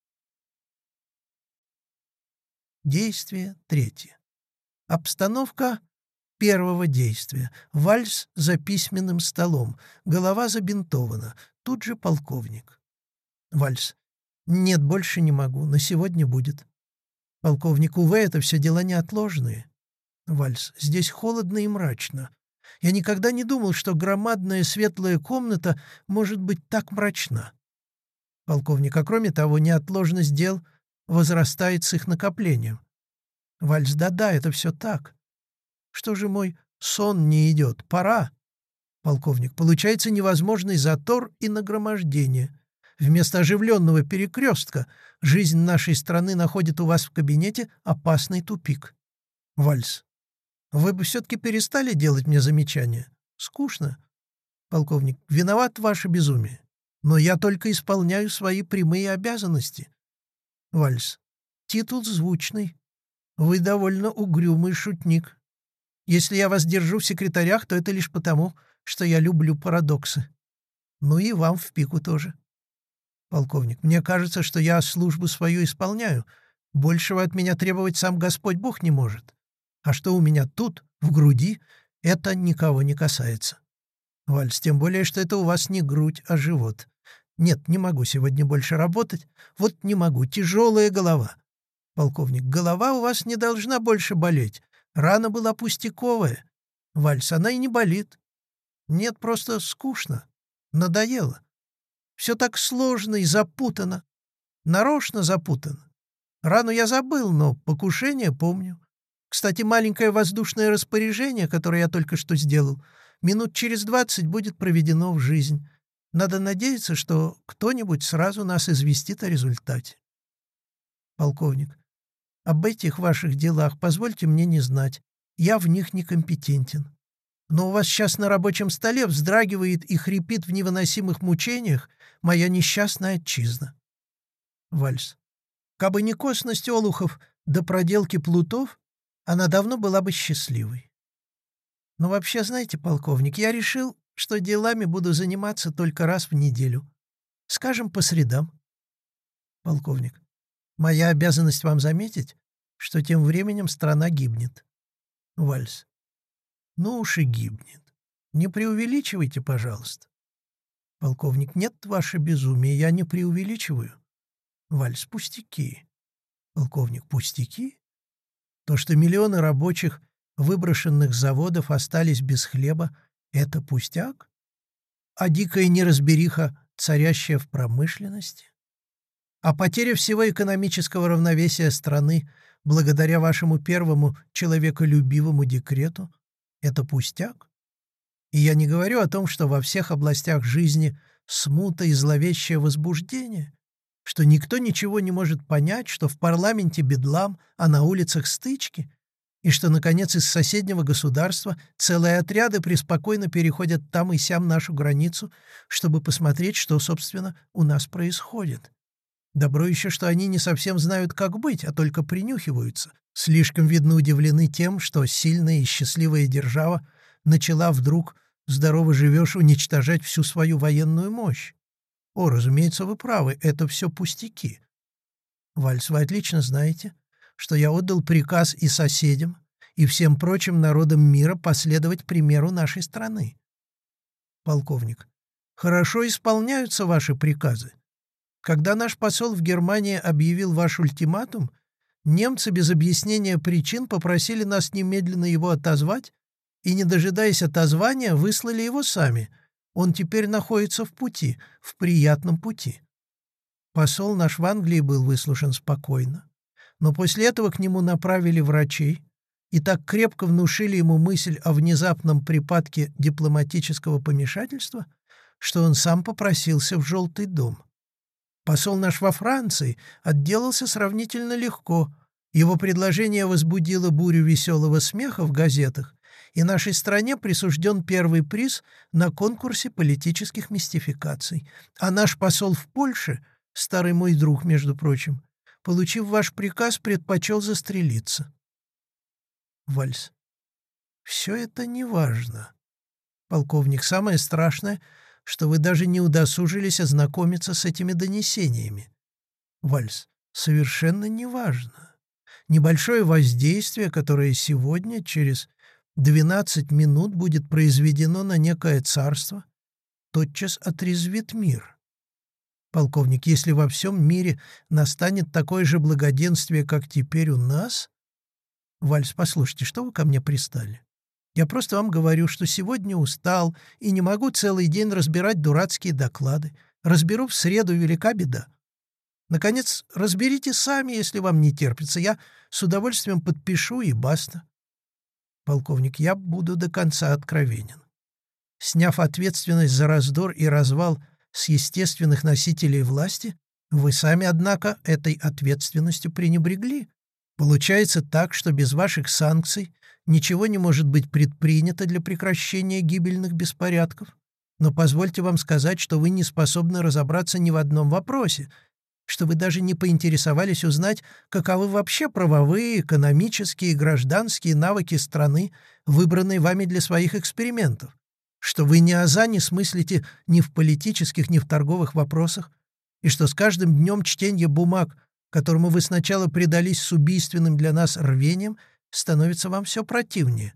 Speaker 1: Действие третье. Обстановка первого действия. Вальс за письменным столом. Голова забинтована. Тут же полковник. Вальс. Нет, больше не могу. На сегодня будет. Полковник. Увы, это все дела неотложные. Вальс. Здесь холодно и мрачно. Я никогда не думал, что громадная светлая комната может быть так мрачна. Полковник. А кроме того, неотложность дел возрастает с их накоплением. Вальс. Да-да, это все так. Что же мой сон не идет? Пора. Полковник. Получается невозможный затор и нагромождение. Вместо оживленного перекрестка жизнь нашей страны находит у вас в кабинете опасный тупик. Вальс. Вы бы все-таки перестали делать мне замечания? Скучно. Полковник. Виноват ваше безумие. Но я только исполняю свои прямые обязанности. Вальс. Титул звучный. Вы довольно угрюмый шутник. Если я вас держу в секретарях, то это лишь потому, что я люблю парадоксы. Ну и вам в пику тоже. Полковник. Мне кажется, что я службу свою исполняю. Большего от меня требовать сам Господь Бог не может. А что у меня тут, в груди, это никого не касается. Вальс. Тем более, что это у вас не грудь, а живот. Нет, не могу сегодня больше работать. Вот не могу. Тяжелая голова. Полковник. Голова у вас не должна больше болеть. Рана была пустяковая. Вальс. Она и не болит. Нет, просто скучно. Надоело. Все так сложно и запутано. Нарочно запутано. Рану я забыл, но покушение помню. Кстати, маленькое воздушное распоряжение, которое я только что сделал, минут через 20 будет проведено в жизнь. Надо надеяться, что кто-нибудь сразу нас известит о результате. Полковник. Об этих ваших делах позвольте мне не знать. Я в них некомпетентен. Но у вас сейчас на рабочем столе вздрагивает и хрипит в невыносимых мучениях моя несчастная отчизна. Вальс. Кабы не косность олухов до проделки плутов, она давно была бы счастливой. Но вообще, знаете, полковник, я решил, что делами буду заниматься только раз в неделю. Скажем, по средам. Полковник. Моя обязанность вам заметить, что тем временем страна гибнет. Вальс. Ну уж и гибнет. Не преувеличивайте, пожалуйста. Полковник. Нет, ваше безумие, я не преувеличиваю. Вальс. Пустяки. Полковник. Пустяки? То, что миллионы рабочих выброшенных заводов остались без хлеба, это пустяк? А дикая неразбериха, царящая в промышленности? А потеря всего экономического равновесия страны благодаря вашему первому человеколюбивому декрету — это пустяк? И я не говорю о том, что во всех областях жизни смута и зловещее возбуждение, что никто ничего не может понять, что в парламенте бедлам, а на улицах стычки, и что, наконец, из соседнего государства целые отряды преспокойно переходят там и сям нашу границу, чтобы посмотреть, что, собственно, у нас происходит. Добро еще, что они не совсем знают, как быть, а только принюхиваются. Слишком, видно, удивлены тем, что сильная и счастливая держава начала вдруг, здорово живешь, уничтожать всю свою военную мощь. О, разумеется, вы правы, это все пустяки. Вальс, вы отлично знаете, что я отдал приказ и соседям, и всем прочим народам мира последовать примеру нашей страны. Полковник. Хорошо исполняются ваши приказы. Когда наш посол в Германии объявил ваш ультиматум, немцы без объяснения причин попросили нас немедленно его отозвать и, не дожидаясь отозвания, выслали его сами. Он теперь находится в пути, в приятном пути. Посол наш в Англии был выслушан спокойно, но после этого к нему направили врачей и так крепко внушили ему мысль о внезапном припадке дипломатического помешательства, что он сам попросился в Желтый дом. Посол наш во Франции отделался сравнительно легко. Его предложение возбудило бурю веселого смеха в газетах, и нашей стране присужден первый приз на конкурсе политических мистификаций. А наш посол в Польше, старый мой друг, между прочим, получив ваш приказ, предпочел застрелиться. Вальс. Все это неважно. Полковник, самое страшное, что вы даже не удосужились ознакомиться с этими донесениями. Вальс. Совершенно неважно. Небольшое воздействие, которое сегодня, через 12 минут, будет произведено на некое царство, тотчас отрезвит мир. Полковник, если во всем мире настанет такое же благоденствие, как теперь у нас, Вальс, послушайте, что вы ко мне пристали? Я просто вам говорю, что сегодня устал и не могу целый день разбирать дурацкие доклады. Разберу в среду, велика беда. Наконец, разберите сами, если вам не терпится. Я с удовольствием подпишу и баста. Полковник, я буду до конца откровенен. Сняв ответственность за раздор и развал с естественных носителей власти, вы сами, однако, этой ответственностью пренебрегли. Получается так, что без ваших санкций ничего не может быть предпринято для прекращения гибельных беспорядков. Но позвольте вам сказать, что вы не способны разобраться ни в одном вопросе, что вы даже не поинтересовались узнать, каковы вообще правовые, экономические и гражданские навыки страны, выбранной вами для своих экспериментов, что вы ни аза не смыслите ни в политических, ни в торговых вопросах, и что с каждым днем чтение бумаг, которому вы сначала предались с убийственным для нас рвением, становится вам все противнее.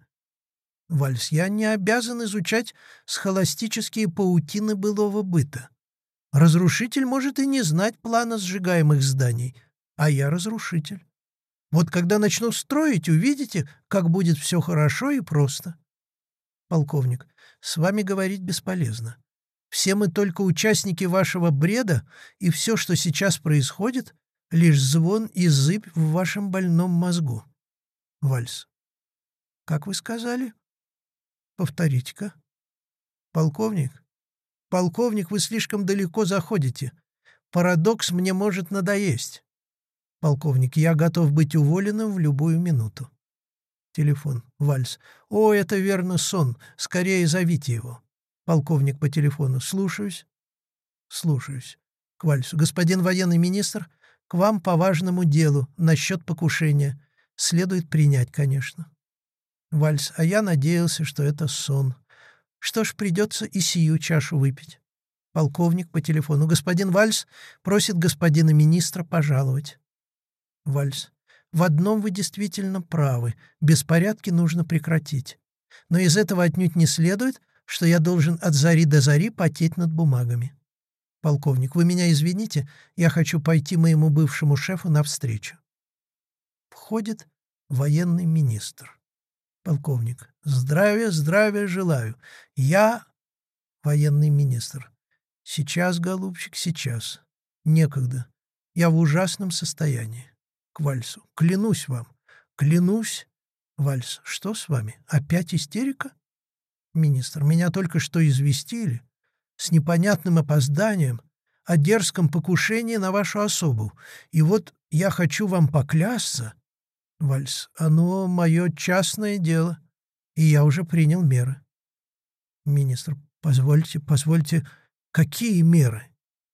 Speaker 1: Вальс, я не обязан изучать схоластические паутины былого быта. Разрушитель может и не знать плана сжигаемых зданий, а я разрушитель. Вот когда начну строить, увидите, как будет все хорошо и просто. Полковник, с вами говорить бесполезно. Все мы только участники вашего бреда, и все, что сейчас происходит, лишь звон и зыбь в вашем больном мозгу. Вальс. Как вы сказали? Повторите-ка. Полковник. Полковник, вы слишком далеко заходите. Парадокс мне может надоесть. Полковник, я готов быть уволенным в любую минуту. Телефон. Вальс. О, это верно сон. Скорее зовите его. Полковник по телефону. Слушаюсь. Слушаюсь. К Вальсу. Господин военный министр, к вам по важному делу насчет покушения. Следует принять, конечно. Вальс. А я надеялся, что это сон. Что ж, придется и сию чашу выпить. Полковник по телефону. Господин Вальс просит господина министра пожаловать. Вальс. В одном вы действительно правы. Беспорядки нужно прекратить. Но из этого отнюдь не следует, что я должен от зари до зари потеть над бумагами. Полковник, вы меня извините, я хочу пойти моему бывшему шефу навстречу. Входит военный министр. Полковник. Здравия, здравия желаю. Я... Военный министр. Сейчас, голубчик, сейчас. Некогда. Я в ужасном состоянии. К Вальсу. Клянусь вам. Клянусь. Вальс. Что с вами? Опять истерика? Министр. Меня только что известили с непонятным опозданием о дерзком покушении на вашу особу. И вот я хочу вам поклясться... Вальс. Оно мое частное дело, и я уже принял меры. Министр. Позвольте, какие меры?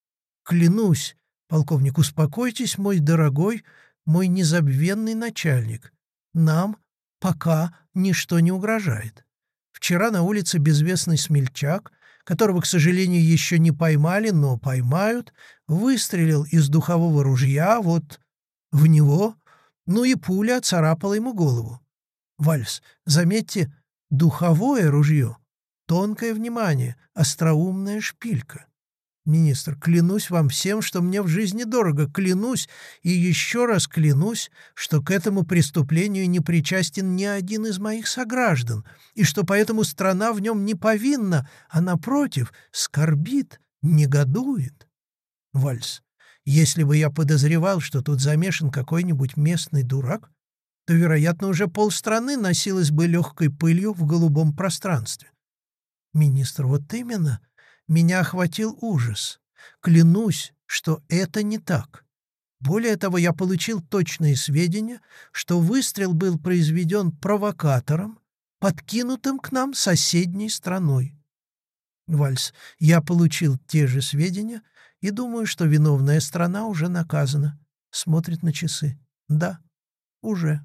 Speaker 1: Клянусь, полковник, успокойтесь, мой дорогой, мой незабвенный начальник. Нам пока ничто не угрожает. Вчера на улице безвестный смельчак, которого, к сожалению, еще не поймали, но поймают, выстрелил из духового ружья вот в него, ну и пуля царапала ему голову. Вальс, заметьте, духовое ружье, тонкое внимание, остроумная шпилька. Министр, клянусь вам всем, что мне в жизни дорого, клянусь и еще раз клянусь, что к этому преступлению не причастен ни один из моих сограждан, и что поэтому страна в нем не повинна, а, напротив, скорбит, негодует. Вальс. Если бы я подозревал, что тут замешан какой-нибудь местный дурак, то, вероятно, уже полстраны носилась бы легкой пылью в голубом пространстве. Министр, вот именно, меня охватил ужас. Клянусь, что это не так. Более того, я получил точные сведения, что выстрел был произведен провокатором, подкинутым к нам соседней страной. Вальс, я получил те же сведения и думаю, что виновная страна уже наказана. Смотрит на часы. Да, уже.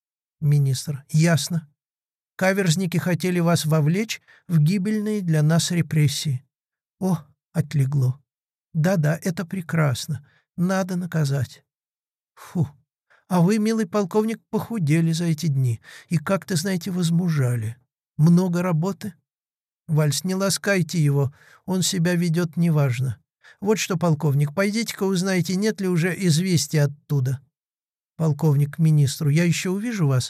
Speaker 1: Министр. Ясно. Каверзники хотели вас вовлечь в гибельные для нас репрессии. О, отлегло. Да-да, это прекрасно. Надо наказать. Фу. А вы, милый полковник, похудели за эти дни и как-то, знаете, возмужали. Много работы? Вальс, не ласкайте его, он себя ведет неважно. Вот что, полковник, пойдите-ка узнайте, нет ли уже известия оттуда. Полковник к министру, я еще увижу вас?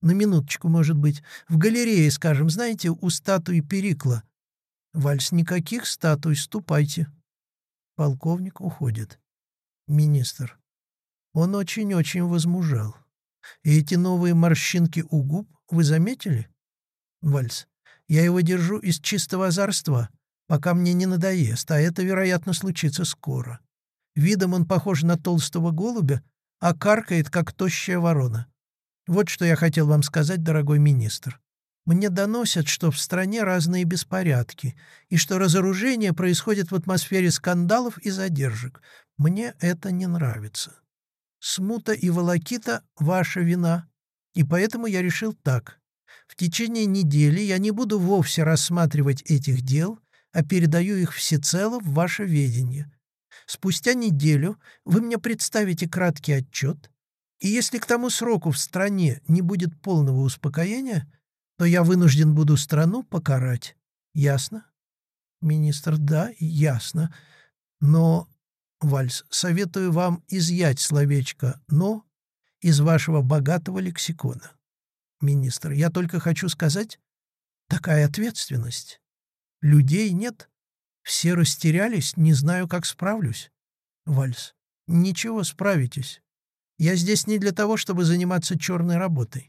Speaker 1: На минуточку, может быть. В галерее, скажем, знаете, у статуи Перикла. Вальс, никаких статуй, ступайте. Полковник уходит. Министр. Он очень-очень возмужал. И эти новые морщинки у губ вы заметили? Вальс. Я его держу из чистого озорства, пока мне не надоест, а это, вероятно, случится скоро. Видом он похож на толстого голубя, а каркает, как тощая ворона. Вот что я хотел вам сказать, дорогой министр. Мне доносят, что в стране разные беспорядки, и что разоружение происходит в атмосфере скандалов и задержек. Мне это не нравится. Смута и волокита — ваша вина, и поэтому я решил так. В течение недели я не буду вовсе рассматривать этих дел, а передаю их всецело в ваше ведение. Спустя неделю вы мне представите краткий отчет, и если к тому сроку в стране не будет полного успокоения, то я вынужден буду страну покарать. Ясно? Министр. Да, ясно. Но, Вальс, советую вам изъять словечко «но» из вашего богатого лексикона. Министр. Я только хочу сказать, такая ответственность. Людей нет. Все растерялись, не знаю, как справлюсь. Вальс. Ничего, справитесь. Я здесь не для того, чтобы заниматься черной работой.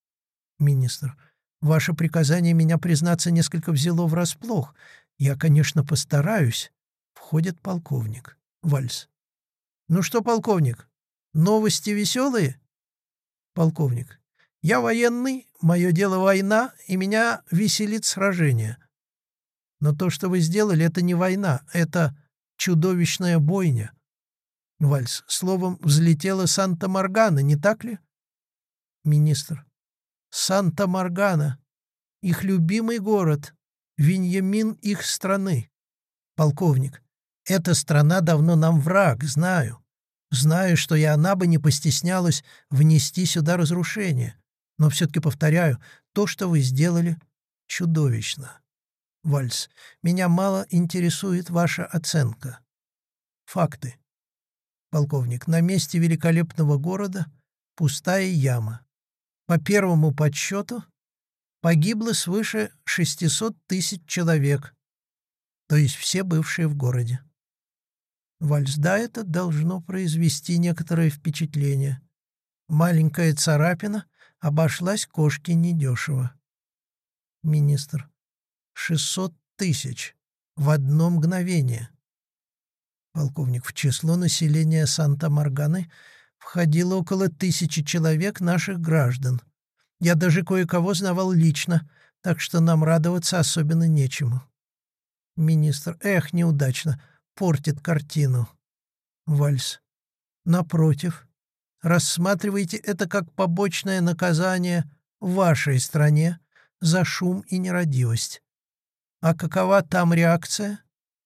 Speaker 1: Министр. Ваше приказание меня, признаться, несколько взяло врасплох. Я, конечно, постараюсь. Входит полковник. Вальс. Ну что, полковник, новости веселые? Полковник. Я военный, мое дело война, и меня веселит сражение. Но то, что вы сделали, это не война, это чудовищная бойня. Вальс. Словом, взлетела Санта-Моргана, не так ли? Министр. Санта-Моргана. Их любимый город. Виньямин их страны. Полковник. Эта страна давно нам враг, знаю. Знаю, что и она бы не постеснялась внести сюда разрушение. Но все-таки повторяю, то, что вы сделали, чудовищно. Вальс. Меня мало интересует ваша оценка. Факты. Полковник. На месте великолепного города пустая яма. По первому подсчету погибло свыше 600 тысяч человек, то есть все бывшие в городе. Вальс. Да, это должно произвести некоторое впечатление. Маленькая царапина обошлась кошке недешево. Министр. 600 тысяч. В одно мгновение. Полковник. В число населения Санта-Морганы входило около 1000 человек наших граждан. Я даже кое-кого знавал лично, так что нам радоваться особенно нечему. Министр. Эх, неудачно. Портит картину. Вальс. Напротив, рассматривайте это как побочное наказание в вашей стране за шум и нерадивость. А какова там реакция?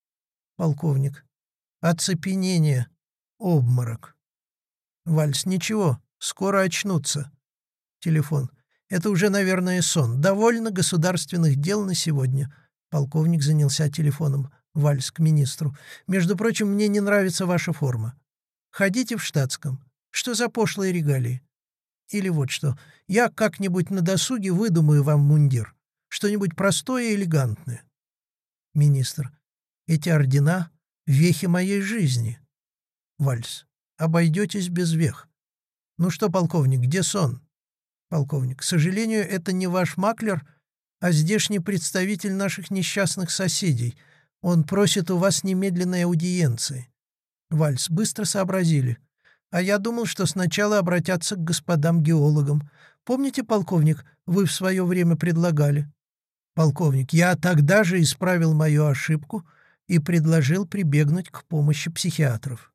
Speaker 1: Полковник. Оцепенение. Обморок. Вальс. Ничего, скоро очнутся. Телефон. Это уже, наверное, сон. Довольно государственных дел на сегодня. Полковник занялся телефоном. Вальс к министру. Между прочим, мне не нравится ваша форма. Ходите в штатском. Что за пошлые регалии? Или вот что. Я как-нибудь на досуге выдумаю вам мундир. Что-нибудь простое и элегантное. Министр. Эти ордена — вехи моей жизни. Вальс. Обойдетесь без вех. Ну что, полковник, где сон? Полковник. К сожалению, это не ваш маклер, а здешний представитель наших несчастных соседей. Он просит у вас немедленной аудиенции. Вальс. Быстро сообразили. А я думал, что сначала обратятся к господам геологам. Помните, полковник, вы в свое время предлагали? Полковник. Я тогда же исправил мою ошибку и предложил прибегнуть к помощи психиатров.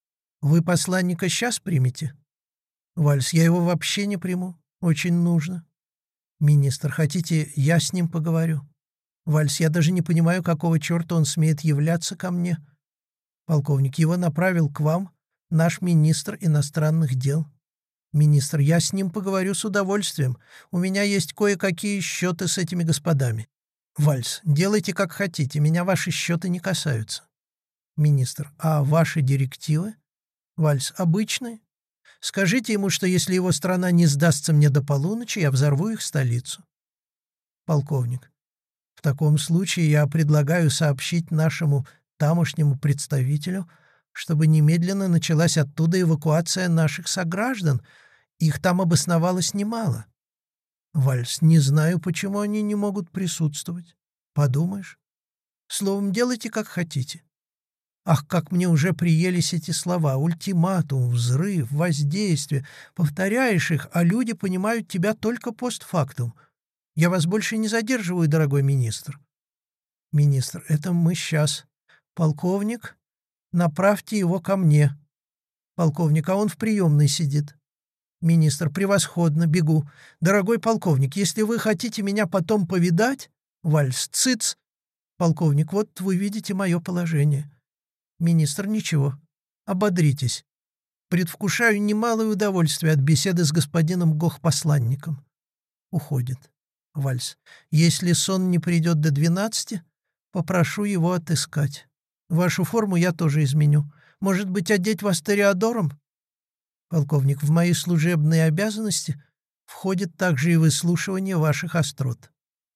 Speaker 1: Вы посланника сейчас примете? Вальс. Я его вообще не приму. Очень нужно. Министр. Хотите, я с ним поговорю? Вальс. Я даже не понимаю, какого черта он смеет являться ко мне. Полковник. Его направил к вам наш министр иностранных дел. Министр. Я с ним поговорю с удовольствием. У меня есть кое-какие счеты с этими господами. Вальс. Делайте, как хотите. Меня ваши счеты не касаются. Министр. А ваши директивы? Вальс. Обычные. Скажите ему, что если его страна не сдастся мне до полуночи, я взорву их столицу. Полковник. В таком случае я предлагаю сообщить нашему тамошнему представителю, чтобы немедленно началась оттуда эвакуация наших сограждан. Их там обосновалось немало. Вальс. Не знаю, почему они не могут присутствовать. Подумаешь. Словом, делайте, как хотите. Ах, как мне уже приелись эти слова. Ультиматум, взрыв, воздействие. Повторяешь их, а люди понимают тебя только постфактум. Я вас больше не задерживаю, дорогой министр. Министр. Это мы сейчас. Полковник, направьте его ко мне. Полковник. А он в приемной сидит. Министр. Превосходно, бегу. Дорогой полковник, если вы хотите меня потом повидать... Вальс. Цыц. Полковник. Вот вы видите мое положение. Министр. Ничего. Ободритесь. Предвкушаю немалое удовольствие от беседы с господином Гохпосланником. Уходит. Вальс. Если сон не придет до 12, попрошу его отыскать. Вашу форму я тоже изменю. Может быть, одеть вас тореадором? Полковник. В мои служебные обязанности входит также и выслушивание ваших острот.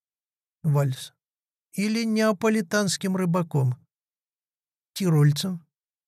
Speaker 1: Вальс. Или неаполитанским рыбаком. Тирольцем?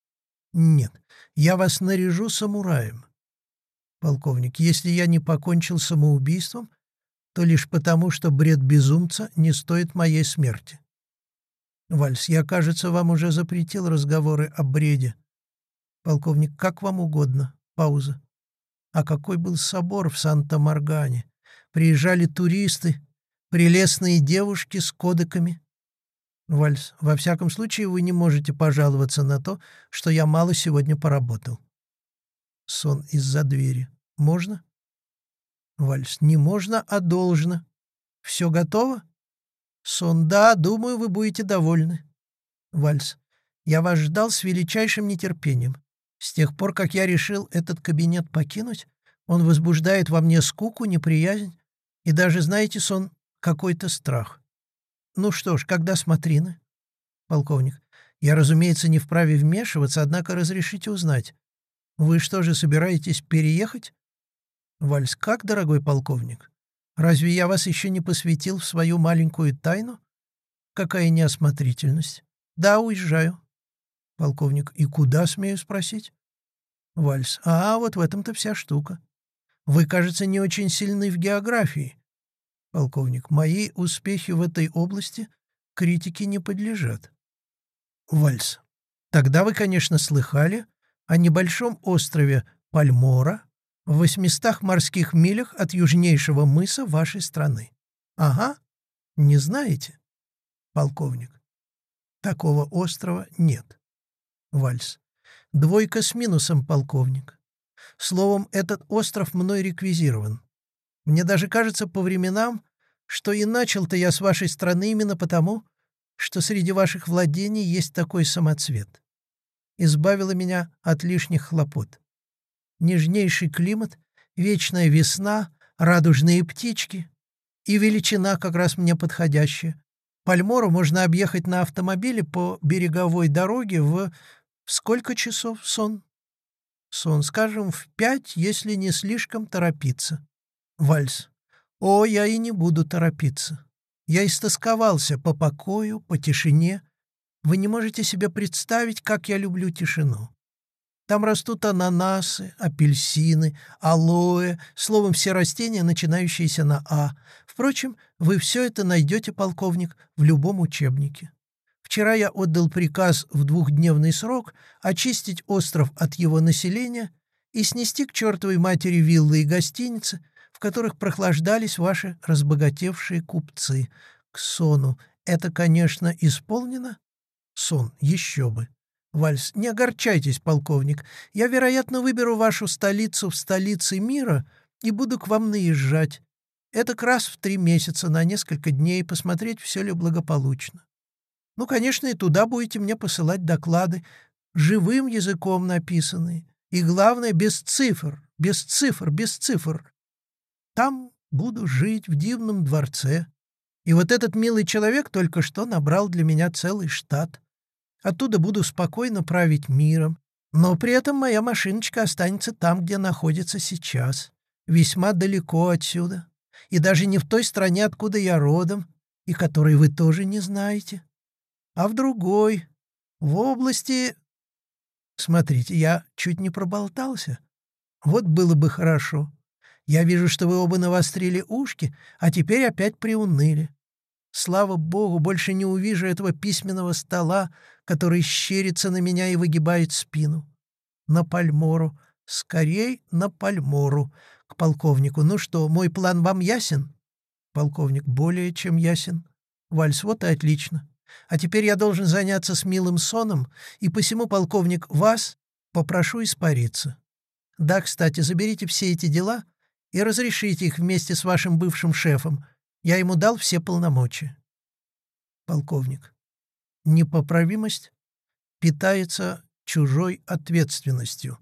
Speaker 1: Нет, я вас наряжу самураем. Полковник. Если я не покончил самоубийством, то лишь потому, что бред безумца не стоит моей смерти. Вальс. Я, кажется, вам уже запретил разговоры о бреде. Полковник. Как вам угодно. Пауза. А какой был собор в Санта-Моргане? Приезжали туристы, прелестные девушки с кодеками. Вальс. Во всяком случае, вы не можете пожаловаться на то, что я мало сегодня поработал. Сон из-за двери. Можно? Вальс. Не можно, а должно. Все готово? Сон. Да, думаю, вы будете довольны. Вальс. Я вас ждал с величайшим нетерпением. С тех пор, как я решил этот кабинет покинуть, он возбуждает во мне скуку, неприязнь и даже, знаете, сон, какой-то страх. Ну что ж, когда смотрины? Полковник. Я, разумеется, не вправе вмешиваться, однако разрешите узнать. Вы что же, собираетесь переехать? Вальс. Как, дорогой полковник? Разве я вас еще не посвятил в свою маленькую тайну? Какая неосмотрительность. Да, уезжаю. Полковник. И куда, смею спросить? Вальс. А вот в этом-то вся штука. Вы, кажется, не очень сильны в географии. Полковник. Мои успехи в этой области критике не подлежат. Вальс. Тогда вы, конечно, слыхали о небольшом острове Пальмора в 800 морских милях от южнейшего мыса вашей страны. Ага. Не знаете? Полковник. Такого острова нет. Вальс. Двойка с минусом, полковник. Словом, этот остров мной реквизирован. Мне даже кажется по временам, что и начал-то я с вашей страны именно потому, что среди ваших владений есть такой самоцвет. Избавило меня от лишних хлопот. Нежнейший климат, вечная весна, радужные птички и величина как раз мне подходящая. Пальмору можно объехать на автомобиле по береговой дороге в сколько часов, Сон? Сон, скажем, в 5, если не слишком торопиться. Вальс. О, я и не буду торопиться. Я истосковался по покою, по тишине. Вы не можете себе представить, как я люблю тишину. Там растут ананасы, апельсины, алоэ, словом, все растения, начинающиеся на «А». Впрочем, вы все это найдете, полковник, в любом учебнике. Вчера я отдал приказ в 2-дневный срок очистить остров от его населения и снести к чертовой матери виллы и гостиницы, в которых прохлаждались ваши разбогатевшие купцы. К Сону. Это, конечно, исполнено? Сон. Еще бы. Вальс. Не огорчайтесь, полковник. Я, вероятно, выберу вашу столицу в столице мира и буду к вам наезжать. Этак раз в 3 месяца на несколько дней посмотреть, все ли благополучно. Ну, конечно, и туда будете мне посылать доклады, живым языком написанные. И, главное, без цифр, без цифр, без цифр. Там буду жить в дивном дворце. И вот этот милый человек только что набрал для меня целый штат. Оттуда буду спокойно править миром. Но при этом моя машиночка останется там, где находится сейчас, весьма далеко отсюда, и даже не в той стране, откуда я родом, и которой вы тоже не знаете, а в другой, в области... Смотрите, я чуть не проболтался. Вот было бы хорошо. Я вижу, что вы оба навострили ушки, а теперь опять приуныли. Слава богу, больше не увижу этого письменного стола, который щерится на меня и выгибает спину. На Пальмору. Скорей на Пальмору. К полковнику. Ну что, мой план вам ясен? Полковник. Более чем ясен. Вальс. Вот и отлично. А теперь я должен заняться с милым соном, и посему, полковник, вас попрошу испариться. Да, кстати, заберите все эти дела и разрешите их вместе с вашим бывшим шефом. Я ему дал все полномочия. Полковник. Непоправимость питается чужой ответственностью.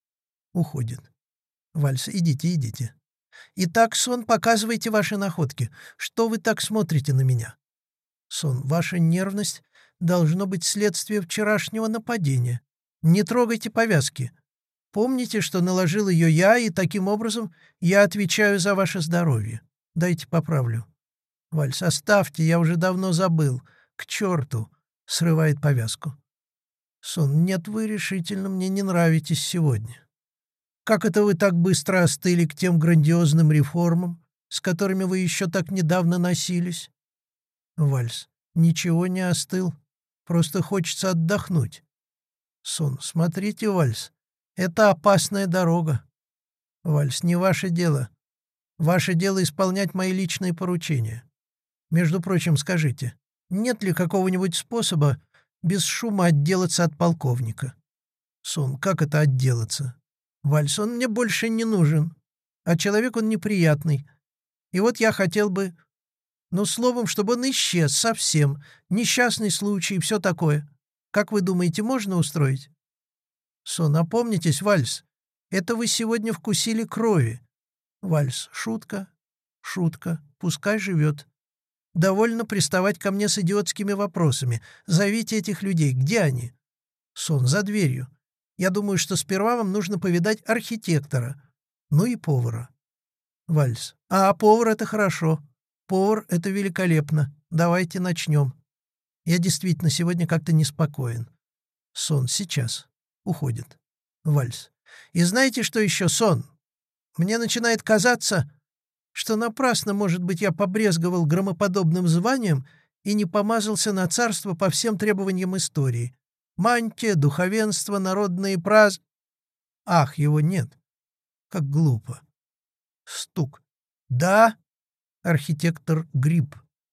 Speaker 1: Уходит. Вальс. Идите, идите. Итак, сон, показывайте ваши находки. Что вы так смотрите на меня? Сон. Ваша нервность должно быть следствие вчерашнего нападения. Не трогайте повязки. Помните, что наложил ее я, и таким образом я отвечаю за ваше здоровье. Дайте поправлю. Вальс. Оставьте, я уже давно забыл. К черту. Срывает повязку. Сон. Нет, вы решительно мне не нравитесь сегодня. Как это вы так быстро остыли к тем грандиозным реформам, с которыми вы еще так недавно носились? Вальс. Ничего не остыл. Просто хочется отдохнуть. Сон. Смотрите, Вальс. Это опасная дорога. Вальс. Не ваше дело. Ваше дело исполнять мои личные поручения. Между прочим, скажите, нет ли какого-нибудь способа без шума отделаться от полковника? Сон. Как это отделаться? Вальс. Он мне больше не нужен. А человек он неприятный. И вот я хотел бы... Ну, словом, чтобы он исчез совсем. Несчастный случай и все такое. Как вы думаете, можно устроить? Сон. Опомнитесь, Вальс. Это вы сегодня вкусили крови. Вальс. Шутка. Шутка. Пускай живет. Довольно приставать ко мне с идиотскими вопросами. Зовите этих людей. Где они? Сон. За дверью. Я думаю, что сперва вам нужно повидать архитектора. Ну и повара. Вальс. А повар — это хорошо. Повар — это великолепно. Давайте начнем. Я действительно сегодня как-то неспокоен. Сон. Сейчас. Уходит. Вальс. И знаете, что еще, Сон? Мне начинает казаться, что напрасно, может быть, я побрезговал громоподобным званием и не помазался на царство по всем требованиям истории. Мантия, духовенство, народные Ах, его нет. Как глупо. Стук. Да, архитектор Гриб.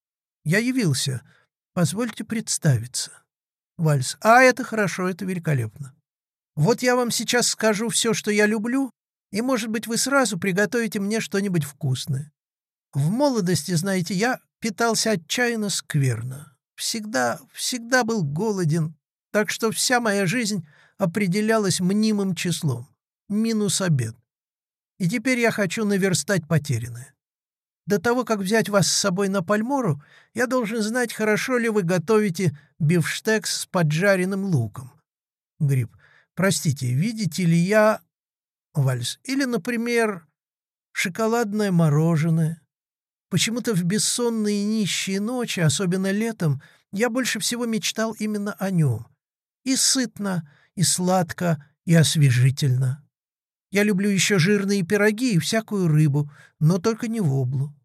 Speaker 1: Я явился. Позвольте представиться. Вальс. А, это хорошо, это великолепно. Вот я вам сейчас скажу все, что я люблю, и, может быть, вы сразу приготовите мне что-нибудь вкусное. В молодости, знаете, я питался отчаянно скверно. Всегда был голоден, так что вся моя жизнь определялась мнимым числом. Минус обед. И теперь я хочу наверстать потерянное. До того, как взять вас с собой на Пальмору, я должен знать, хорошо ли вы готовите бифштекс с поджаренным луком. Гриб. Простите, видите ли я... Вальс. Или, например, шоколадное мороженое. Почему-то в бессонные и нищие ночи, особенно летом, я больше всего мечтал именно о нем. И сытно, и сладко, и освежительно. Я люблю еще жирные пироги и всякую рыбу, но только не воблу.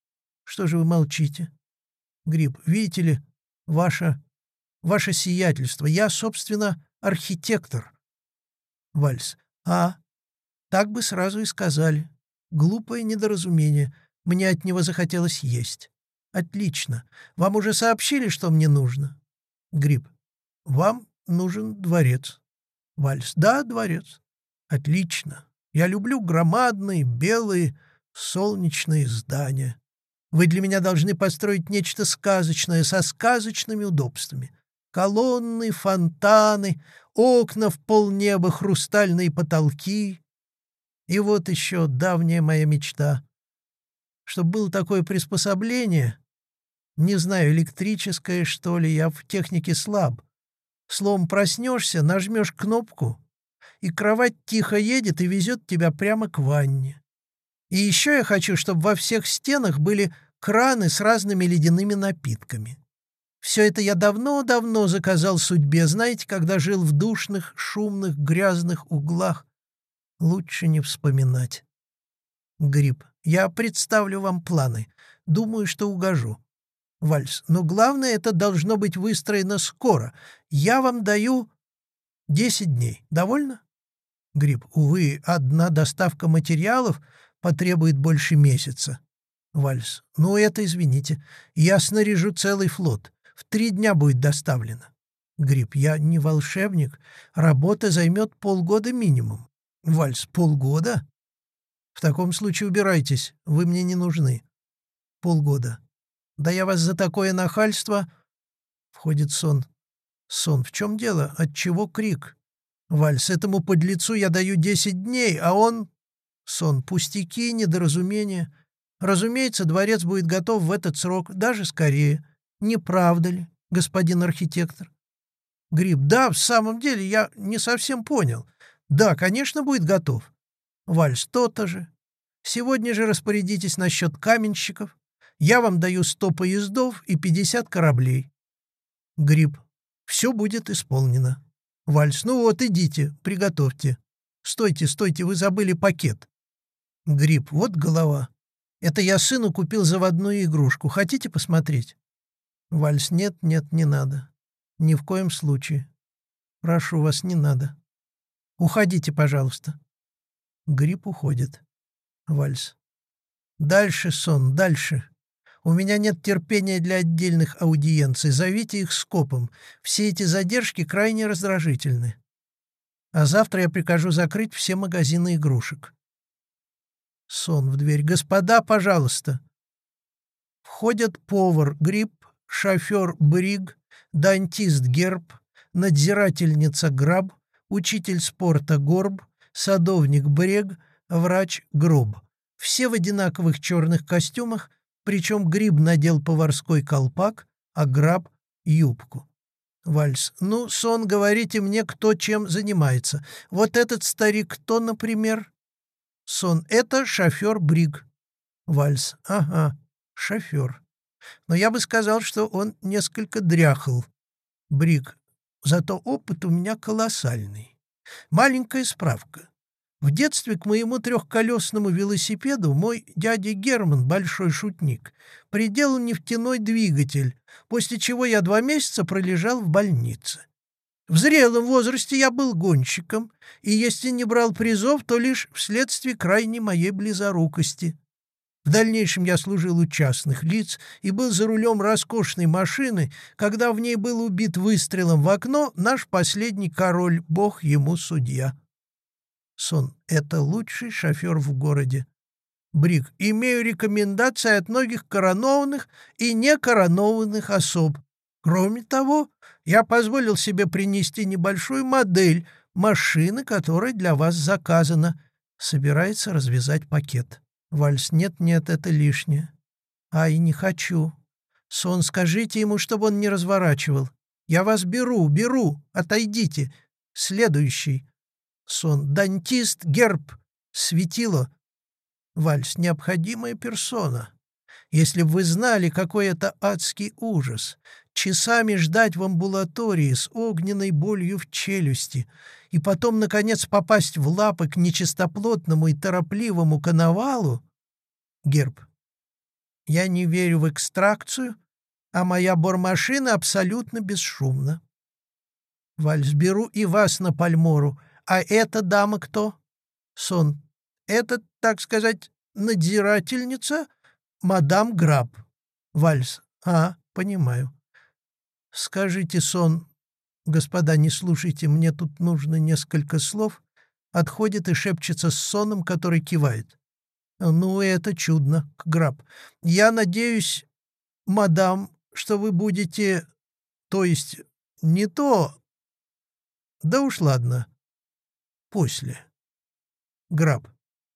Speaker 1: Что же вы молчите? Гриб. Видите ли, ваше сиятельство, я, собственно, архитектор. Вальс. А, так бы сразу и сказали. Глупое недоразумение. Мне от него захотелось есть. Отлично. Вам уже сообщили, что мне нужно? Гриб. Вам нужен дворец. Вальс. Да, дворец. Отлично. Я люблю громадные, белые, солнечные здания. Вы для меня должны построить нечто сказочное, со сказочными удобствами. Колонны, фонтаны, окна в полнеба, хрустальные потолки. И вот еще давняя моя мечта. Чтобы было такое приспособление, не знаю, электрическое, что ли, я в технике слаб. Словом, проснешься, нажмешь кнопку, и кровать тихо едет и везет тебя прямо к ванне. И еще я хочу, чтобы во всех стенах были краны с разными ледяными напитками. Все это я давно-давно заказал судьбе, знаете, когда жил в душных, шумных, грязных углах. Лучше не вспоминать. Гриб. Я представлю вам планы. Думаю, что угожу. Вальс. Но главное, это должно быть выстроено скоро. Я вам даю 10 дней. Довольно? Гриб. Увы, одна доставка материалов потребует больше месяца. Вальс. Ну, это извините. Я снаряжу целый флот. В 3 дня будет доставлено. Гриб. Я не волшебник. Работа займет полгода минимум. Вальс. Полгода? В таком случае убирайтесь. Вы мне не нужны. Полгода. Да я вас за такое нахальство... Входит Сон. Сон. В чем дело? Отчего крик? Вальс. Этому подлецу я даю 10 дней, а он... Сон. Пустяки, недоразумения. Разумеется, дворец будет готов в этот срок, даже скорее. Не правда ли, господин архитектор? Гриб. Да, в самом деле, я не совсем понял. Да, конечно, будет готов. Вальс. То-то же. Сегодня же распорядитесь насчет каменщиков. Я вам даю 100 поездов и 50 кораблей. Гриб. Все будет исполнено. Вальс. Ну вот, идите, приготовьте. Стойте, стойте, вы забыли пакет. Гриб. Вот голова. Это я сыну купил заводную игрушку. Хотите посмотреть? Вальс. Нет, нет, не надо. Ни в коем случае. Прошу вас, не надо. Уходите, пожалуйста. Гриб уходит. Вальс. Дальше, Сон, дальше. У меня нет терпения для отдельных аудиенций. Зовите их скопом. Все эти задержки крайне раздражительны. А завтра я прикажу закрыть все магазины игрушек. Сон в дверь. Господа, пожалуйста. Входят повар Гриб, шофер Бриг, дантист Герб, надзирательница Граб, учитель спорта Горб, садовник Брег, врач Гроб. Все в одинаковых черных костюмах, причем Гриб надел поварской колпак, а Граб — юбку. Вальс. Ну, Сон, говорите мне, кто чем занимается. Вот этот старик кто, например? Сон. Это шофер Бриг. Вальс. Ага, шофер. Но я бы сказал, что он несколько дряхл. Бриг. Зато опыт у меня колоссальный. Маленькая справка. В детстве к моему трехколесному велосипеду мой дядя Герман, большой шутник, приделал нефтяной двигатель, после чего я 2 месяца пролежал в больнице. В зрелом возрасте я был гонщиком, и если не брал призов, то лишь вследствие крайней моей близорукости. В дальнейшем я служил у частных лиц и был за рулем роскошной машины, когда в ней был убит выстрелом в окно наш последний король, бог ему судья. Сон. Это лучший шофер в городе. Бриг. Имею рекомендации от многих коронованных и некоронованных особ. Кроме того, я позволил себе принести небольшую модель машины, которая для вас заказана. Собирается развязать пакет. Вальс. Нет, это лишнее. Ай, не хочу. Сон. Скажите ему, чтобы он не разворачивал. Я вас беру. Отойдите. Следующий. Сон. Дантист Герб. Светило. Вальс. Необходимая персона. Если бы вы знали, какой это адский ужас. Часами ждать в амбулатории с огненной болью в челюсти и потом, наконец, попасть в лапы к нечистоплотному и торопливому коновалу. Герб. Я не верю в экстракцию, а моя бормашина абсолютно бесшумна. Вальс. Беру и вас на Пальмору. А эта дама кто? Сон. Это, так сказать, надзирательница мадам Граб. Вальс. Понимаю. Скажите, Сон, господа, не слушайте, мне тут нужно несколько слов. Отходит и шепчется с Соном, который кивает. Ну, это чудно, Граб. Я надеюсь, мадам, что вы будете... То есть, не то... Да уж ладно. После. Граб.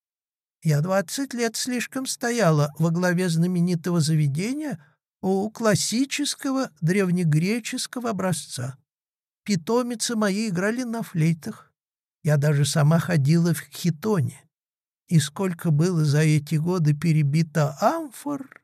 Speaker 1: Я 20 лет слишком стояла во главе знаменитого заведения у классического древнегреческого образца. Питомицы мои играли на флейтах. Я даже сама ходила в хитоне. И сколько было за эти годы перебито амфор.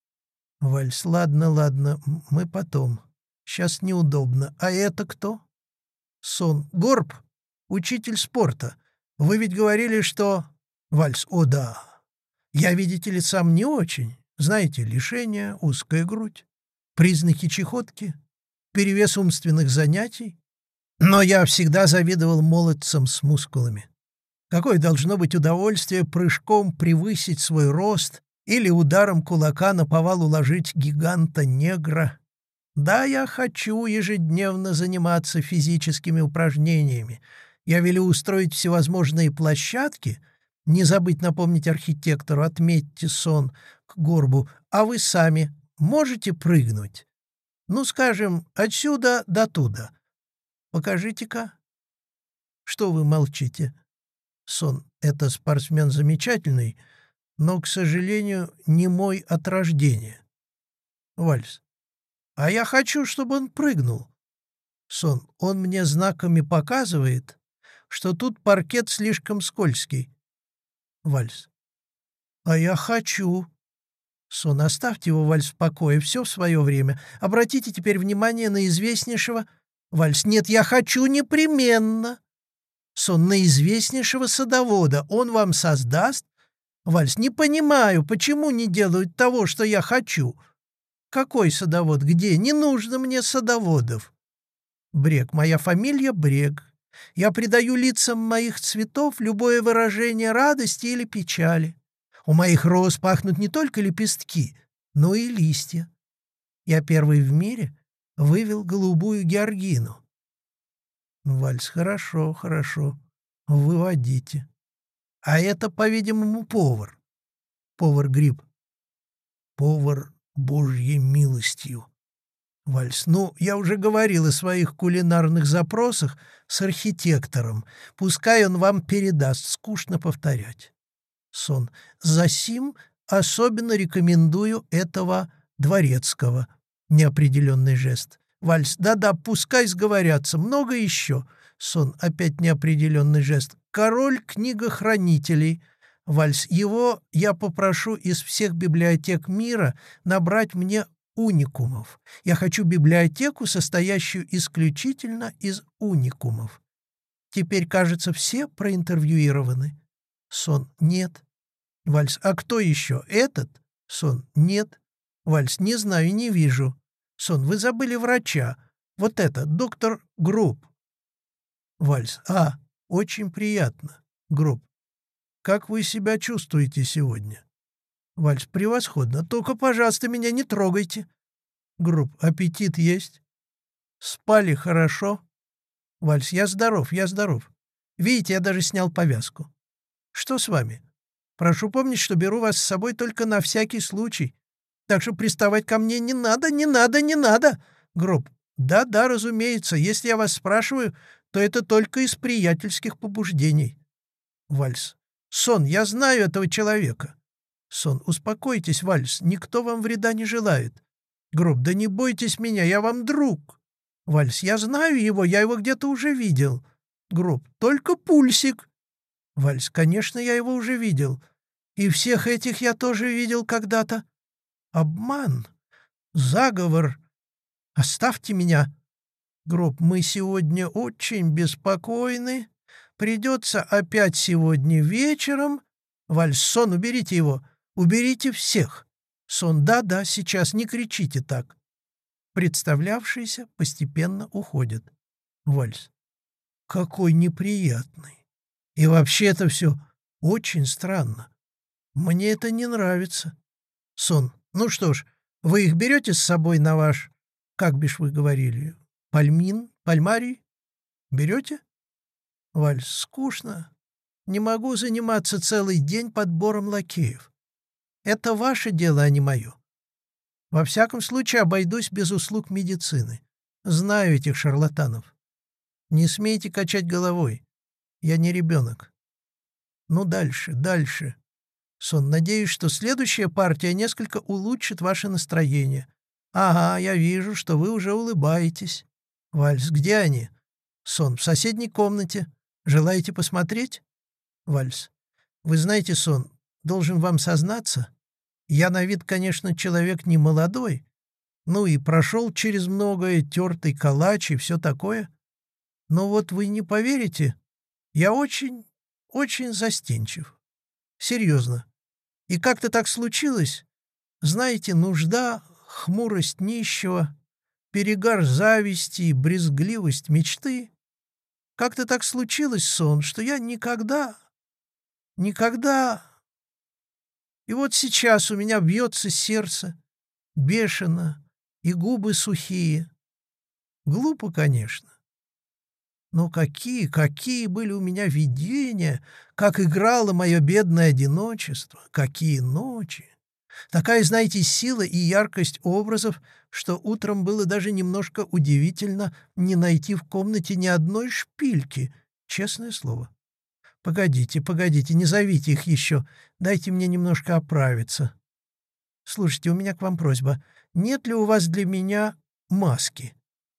Speaker 1: Вальс, ладно, ладно, мы потом. Сейчас неудобно. А это кто? Сон. Горб, учитель спорта. Вы ведь говорили, что... Вальс. О, да. Я, видите ли, сам не очень. Знаете, лишение, узкая грудь, признаки чехотки, перевес умственных занятий. Но я всегда завидовал молодцам с мускулами. Какое должно быть удовольствие прыжком превысить свой рост или ударом кулака наповал уложить гиганта-негра. Да, я хочу ежедневно заниматься физическими упражнениями. Я велю устроить всевозможные площадки, не забыть напомнить архитектору, отметьте сон к горбу, а вы сами можете прыгнуть? Ну, скажем, отсюда до туда. Покажите-ка. Что вы молчите? Сон. Это спортсмен замечательный, но, к сожалению, не мой от рождения. Вальс. А я хочу, чтобы он прыгнул. Сон. Он мне знаками показывает, что тут паркет слишком скользкий. Вальс. А я хочу. Сон. Оставьте его, Вальс, в покое, все в свое время. Обратите теперь внимание на известнейшего... Вальс. Нет, я хочу непременно. Сон. На известнейшего садовода. Он вам создаст? Вальс. Не понимаю, почему не делают того, что я хочу? Какой садовод? Где? Не нужно мне садоводов. Брег. Моя фамилия Брег. Я придаю лицам моих цветов любое выражение радости или печали. У моих роз пахнут не только лепестки, но и листья. Я первый в мире вывел голубую георгину. Вальс. Хорошо, хорошо. Выводите. А это, по-видимому, повар. Повар Гриб. Повар Божьей милостью. Вальс. Ну, я уже говорил о своих кулинарных запросах с архитектором. Пускай он вам передаст. Скучно повторять. Сон. Засим особенно рекомендую этого Дворецкого. Неопределенный жест. Вальс. Да-да, пускай сговорятся. Много еще. Сон. Опять неопределенный жест. Король книгохранителей. Вальс. Его я попрошу из всех библиотек мира набрать мне уникумов. Я хочу библиотеку, состоящую исключительно из уникумов. Теперь, кажется, все проинтервьюированы. Сон. Нет. Вальс. А кто еще? Этот? Сон. Нет. Вальс. Не знаю, не вижу. Сон. Вы забыли врача. Вот это, доктор Груб. Вальс. А, очень приятно. Груб. Как вы себя чувствуете сегодня? Вальс. Превосходно. Только, пожалуйста, меня не трогайте. Груб. Аппетит есть? Спали хорошо? Вальс. Я здоров, я здоров. Видите, я даже снял повязку. Что с вами? Прошу помнить, что беру вас с собой только на всякий случай. Так что приставать ко мне не надо, не надо, не надо. Груб. Да-да, разумеется. Если я вас спрашиваю, то это только из приятельских побуждений. Вальс. Сон, я знаю этого человека. Сон. Успокойтесь, Вальс, никто вам вреда не желает. Груб. Да не бойтесь меня, я вам друг. Вальс. Я знаю его, я его где-то уже видел. Груб. Только пульсик. Вальс. Конечно, я его уже видел. И всех этих я тоже видел когда-то. Обман. Заговор. Оставьте меня. Груб. Мы сегодня очень беспокойны. Придется опять сегодня вечером. Вальс. Сон, уберите его. Уберите всех. Сон. Да-да, сейчас, не кричите так. Представлявшийся постепенно уходит. Вальс. Какой неприятный. И вообще это все очень странно. Мне это не нравится. Сон. Ну что ж, вы их берете с собой на ваш, как бишь вы говорили, пальмарий? Берете? Вальс. Скучно. Не могу заниматься целый день подбором лакеев. Это ваше дело, а не мое. Во всяком случае, обойдусь без услуг медицины. Знаю этих шарлатанов. Не смейте качать головой. Я не ребенок. Ну, дальше, дальше. Сон. Надеюсь, что следующая партия несколько улучшит ваше настроение. Ага, я вижу, что вы уже улыбаетесь. Вальс. Где они? Сон. В соседней комнате. Желаете посмотреть? Вальс. Вы знаете, Сон, должен вам сознаться, я на вид, конечно, человек не молодой, ну и прошел через многое, тертый калач и все такое, но вот вы не поверите, я очень, очень застенчив. Серьезно. И как-то так случилось, знаете, нужда, хмурость нищего, перегар зависти и брезгливость мечты. Как-то так случилось, Сон, что я никогда, никогда... И вот сейчас у меня бьется сердце, бешено, и губы сухие. Глупо, конечно. Но какие были у меня видения, как играло мое бедное одиночество, какие ночи. Такая, знаете, сила и яркость образов, что утром было даже немножко удивительно не найти в комнате ни одной шпильки, честное слово. Погодите, погодите, не зовите их еще, дайте мне немножко оправиться. Слушайте, у меня к вам просьба. Нет ли у вас для меня маски?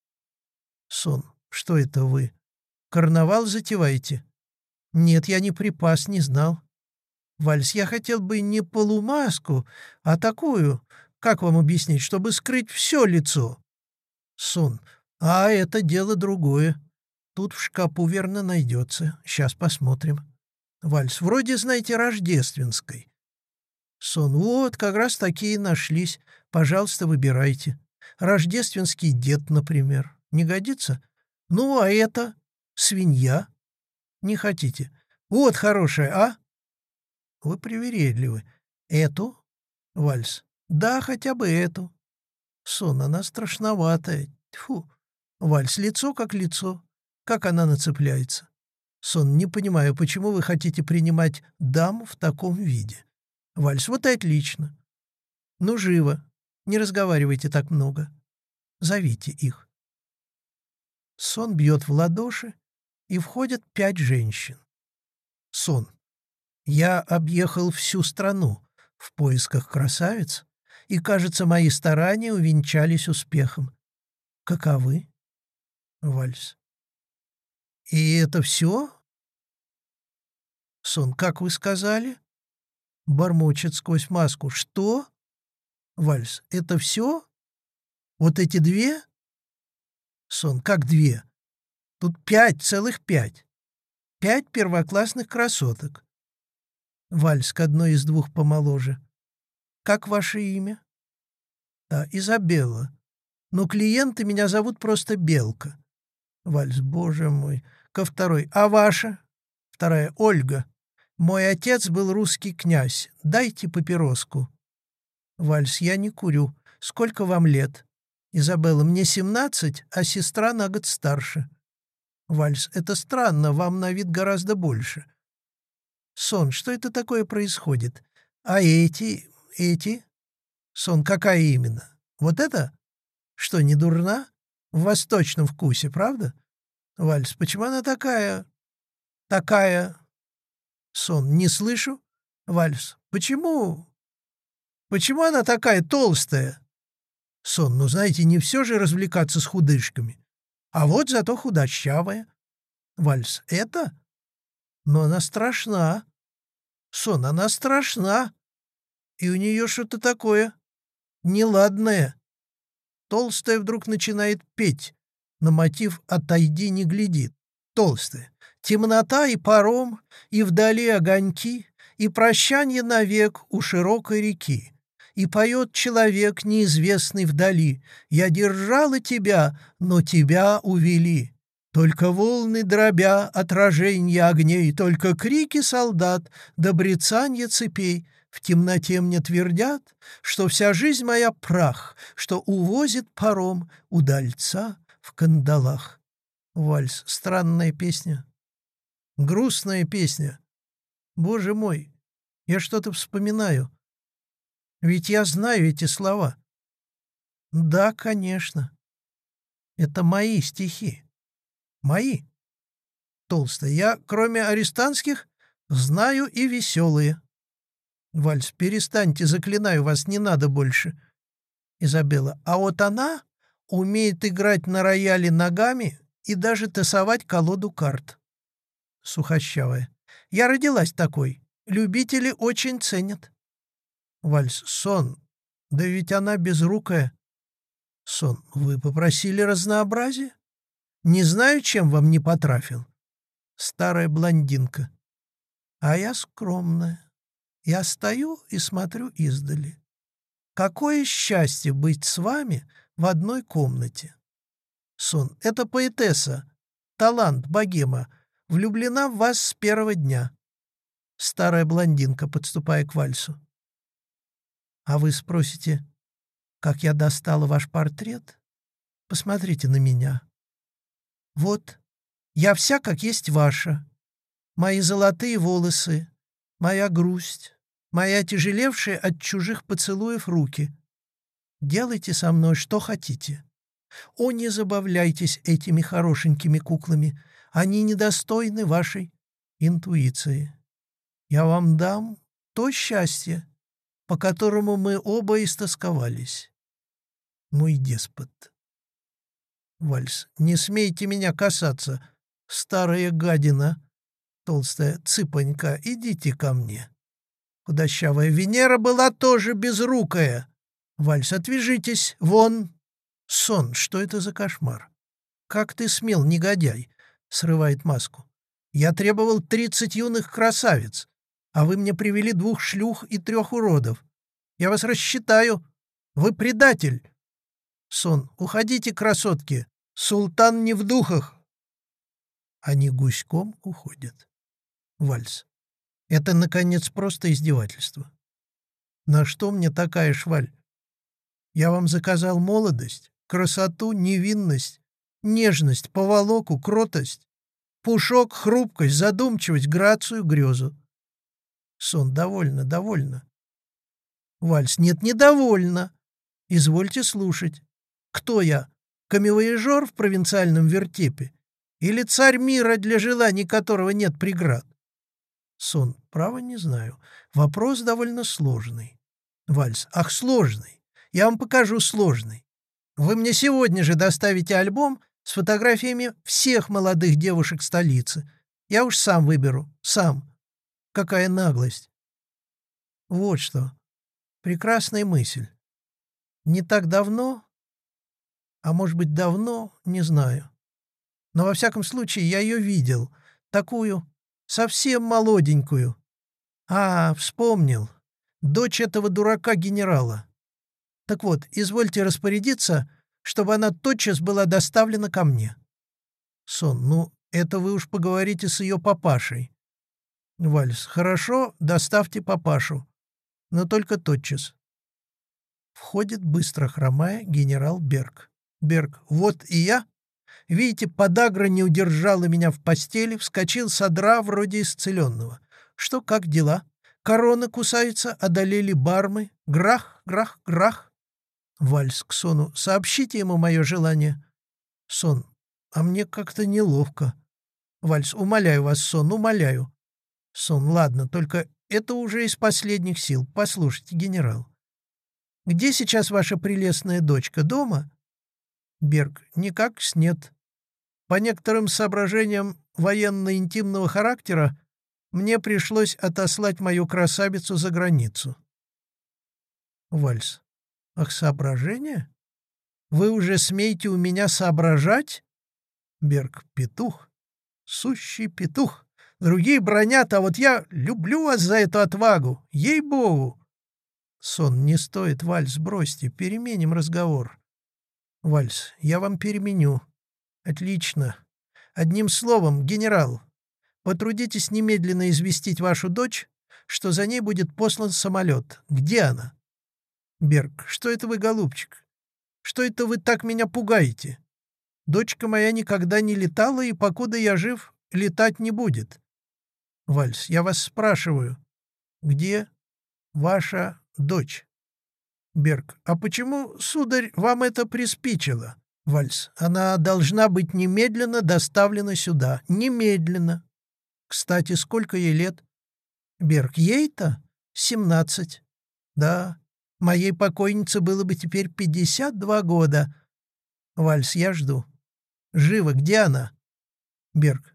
Speaker 1: Сон. Что это вы? Карнавал затеваете? Нет, я не припас, не знал. Вальс, я хотел бы не полумаску, а такую, как вам объяснить, чтобы скрыть все лицо. Сон. А это дело другое. Тут в шкапу верно найдется. Сейчас посмотрим. Вальс. Вроде, знаете, рождественской. Сон. Вот, как раз такие нашлись. Пожалуйста, выбирайте. Рождественский дед, например. Не годится? Ну, а это? Свинья? Не хотите? Вот хорошая, а? Вы привередливы. Эту? Вальс. Да, хотя бы эту. Сон. Она страшноватая. Тьфу. Вальс. Лицо как лицо. Как она нацепляется? Сон. Не понимаю, почему вы хотите принимать дам в таком виде? Вальс. Вот и отлично. Ну, живо. Не разговаривайте так много. Зовите их. Сон бьет в ладоши, и входят 5 женщин. Сон. Я объехал всю страну в поисках красавиц, и, кажется, мои старания увенчались успехом. Каковы? Вальс. И это все? Сон. Как вы сказали? Бормочет сквозь маску. Что? Вальс. Это все? Вот эти 2? Сон. Как 2? Тут 5, целых 5. 5 первоклассных красоток. Вальс к одной из 2 помоложе. Как ваше имя? Да, Изабелла. Но клиенты меня зовут просто Белка. Вальс. Боже мой. Ко второй. А ваша? Вторая. Ольга. Мой отец был русский князь. Дайте папироску. Вальс. Я не курю. Сколько вам лет? Изабелла. Мне 17, а сестра на год старше. Вальс. Это странно, вам на вид гораздо больше. Сон. Что это такое происходит? А эти? Сон. Какая именно? Вот это? Что, не дурна? В восточном вкусе, правда? Вальс. Почему она такая... Сон. Не слышу. Вальс. Почему она такая толстая? Сон. Ну, знаете, не все же развлекаться с худышками. А вот зато худощавая. Вальс. Это? Но она страшна. Сон. Она страшна. И у нее что-то такое неладное. Толстая вдруг начинает петь. На мотив «Отойди, не гляди». Толстая. Темнота и паром, и вдали огоньки, и прощанье навек у широкой реки. И поет человек, неизвестный вдали: «Я держала тебя, но тебя увели». Только волны дробя отраженья огней, только крики солдат да брецанье цепей в темноте мне твердят, что вся жизнь моя прах, что увозит паром удальца в кандалах. Вальс. Странная песня. Грустная песня. Боже мой, я что-то вспоминаю. Ведь я знаю эти слова. Да, конечно. Это мои стихи. Мои. Толстая. Я, кроме арестантских, знаю и веселые. Вальс. Перестаньте, заклинаю вас, не надо больше. Изабелла. А вот она умеет играть на рояле ногами и даже тасовать колоду карт. Сухощавая. Я родилась такой. Любители очень ценят. Вальс. Сон. Да ведь она безрукая. Сон. Вы попросили разнообразия? Не знаю, чем вам не потрафил. Старая блондинка. А я скромная. Я стою и смотрю издали. Какое счастье быть с вами в одной комнате. Сон. Это поэтесса. Талант, богема. Влюблена в вас с первого дня. Старая блондинка, подступая к Вальсу. А вы спросите, как я достала ваш портрет? Посмотрите на меня. Вот, я вся как есть ваша. Мои золотые волосы, моя грусть, мои отяжелевшие от чужих поцелуев руки. Делайте со мной что хотите. О, не забавляйтесь этими хорошенькими куклами. Они недостойны вашей интуиции. Я вам дам то счастье, по которому мы оба истосковались. Мой деспот. Вальс. Не смейте меня касаться, старая гадина. Толстая. Цыпонька, идите ко мне. Худощавая. Венера была тоже безрукая. Вальс. Отвяжитесь, вон. Сон. Что это за кошмар? Как ты смел, негодяй? Срывает маску. Я требовал 30 юных красавиц, а вы мне привели 2 шлюх и 3 уродов. Я вас рассчитаю. Вы предатель. Сон. Уходите, красотки. Султан не в духах. Они гуськом уходят. Вальс. Это, наконец, просто издевательство. На что мне такая шваль? Я вам заказал молодость, красоту, невинность, нежность, поволоку, кротость, пушок, хрупкость, задумчивость, грацию, грезу. Сон. Довольно, довольно. Вальс. Нет, недовольно. Извольте слушать. Кто я? Камевояжер в провинциальном вертепе? Или царь мира, для желаний которого нет преград? Сон. Право не знаю. Вопрос довольно сложный. Вальс. Ах, сложный. Я вам покажу сложный. Вы мне сегодня же доставите альбом с фотографиями всех молодых девушек столицы. Я уж сам выберу. Сам. Какая наглость. Вот что. Прекрасная мысль. Не так давно, а может быть давно, не знаю. Но во всяком случае я ее видел. Такую, совсем молоденькую. А, вспомнил. Дочь этого дурака-генерала. Так вот, извольте распорядиться, чтобы она тотчас была доставлена ко мне. Сон. Ну, это вы уж поговорите с ее папашей. Вальс. Хорошо, доставьте папашу. Но только тотчас. Входит, быстро хромая, генерал Берг. Берг. Вот и я. Видите, подагра не удержала меня в постели, вскочил с одра вроде исцеленного. Что, как дела? Корона кусается, одолели бармы. Грах, грах, грах. Вальс к Сону. Сообщите ему мое желание. Сон. А мне как-то неловко. Вальс. Умоляю вас, Сон, умоляю. Сон. Ладно, только это уже из последних сил. Послушайте, генерал. Где сейчас ваша прелестная дочка? Дома? Берг. Никак нет. По некоторым соображениям военно-интимного характера мне пришлось отослать мою красавицу за границу. Вальс. Ах, соображения? Вы уже смеете у меня соображать? Берг. Петух. Сущий петух. Другие бранят, а вот я люблю вас за эту отвагу. Ей-богу. Сон. Не стоит, Вальс, бросьте, переменим разговор. Вальс. Я вам переменю. Отлично. Одним словом, генерал, потрудитесь немедленно известить вашу дочь, что за ней будет послан самолет. Где она? Берг. Что это вы, голубчик? Что это вы так меня пугаете? Дочка моя никогда не летала, и, покуда я жив, летать не будет. Вальс. Я вас спрашиваю, где ваша дочь? Берг. А почему, сударь, вам это приспичило? Вальс. Она должна быть немедленно доставлена сюда. Немедленно. Кстати, сколько ей лет? Берг. Ей-то 17. Да. Моей покойнице было бы теперь 52 года. Вальс. Я жду. Живо. Где она? Берг.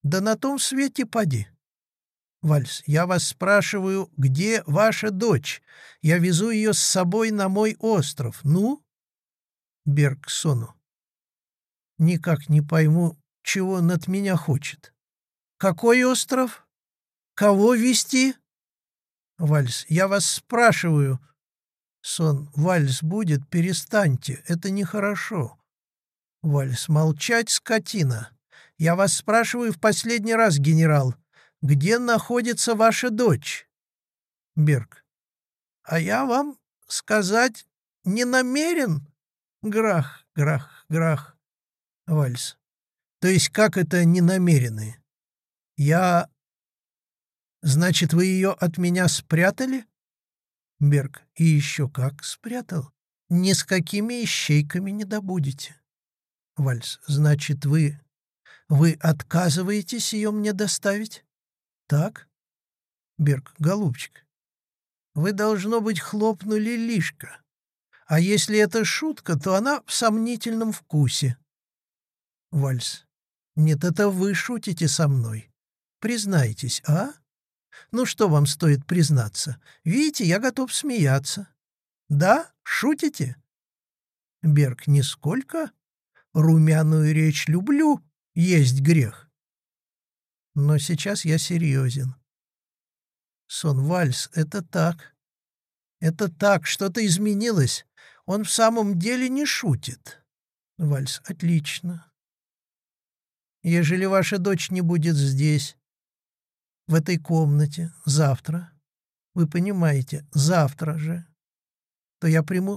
Speaker 1: Да на том свете поди. Вальс. Я вас спрашиваю, где ваша дочь? Я везу ее с собой на мой остров. Ну? Берг Сону. Никак не пойму, чего он от меня хочет. Какой остров? Кого везти? Вальс. Я вас спрашиваю. Сон. Вальс будет, перестаньте, это нехорошо. Вальс. Молчать, скотина. Я вас спрашиваю в последний раз, генерал. Где находится ваша дочь? Берг. А я вам сказать не намерен? Грах, грах, грах. Вальс. То есть как это не намерены? Я... Значит, вы ее от меня спрятали? Берг. И еще как спрятал. Ни с какими ищейками не добудете. Вальс. Значит, вы отказываетесь ее мне доставить? Так? Берг. Голубчик, вы, должно быть, хлопнули лишка. А если это шутка, то она в сомнительном вкусе. Вальс. Нет, это вы шутите со мной. Признайтесь, а? Ну что вам стоит признаться? Видите, я готов смеяться. Да? Шутите? Берг. Нисколько. Румяную речь люблю, есть грех. Но сейчас я серьезен. Сон. Вальс, это так. Это так, что-то изменилось. Он в самом деле не шутит. Вальс. Отлично. Ежели ваша дочь не будет здесь, в этой комнате, завтра, вы понимаете, завтра же, то я приму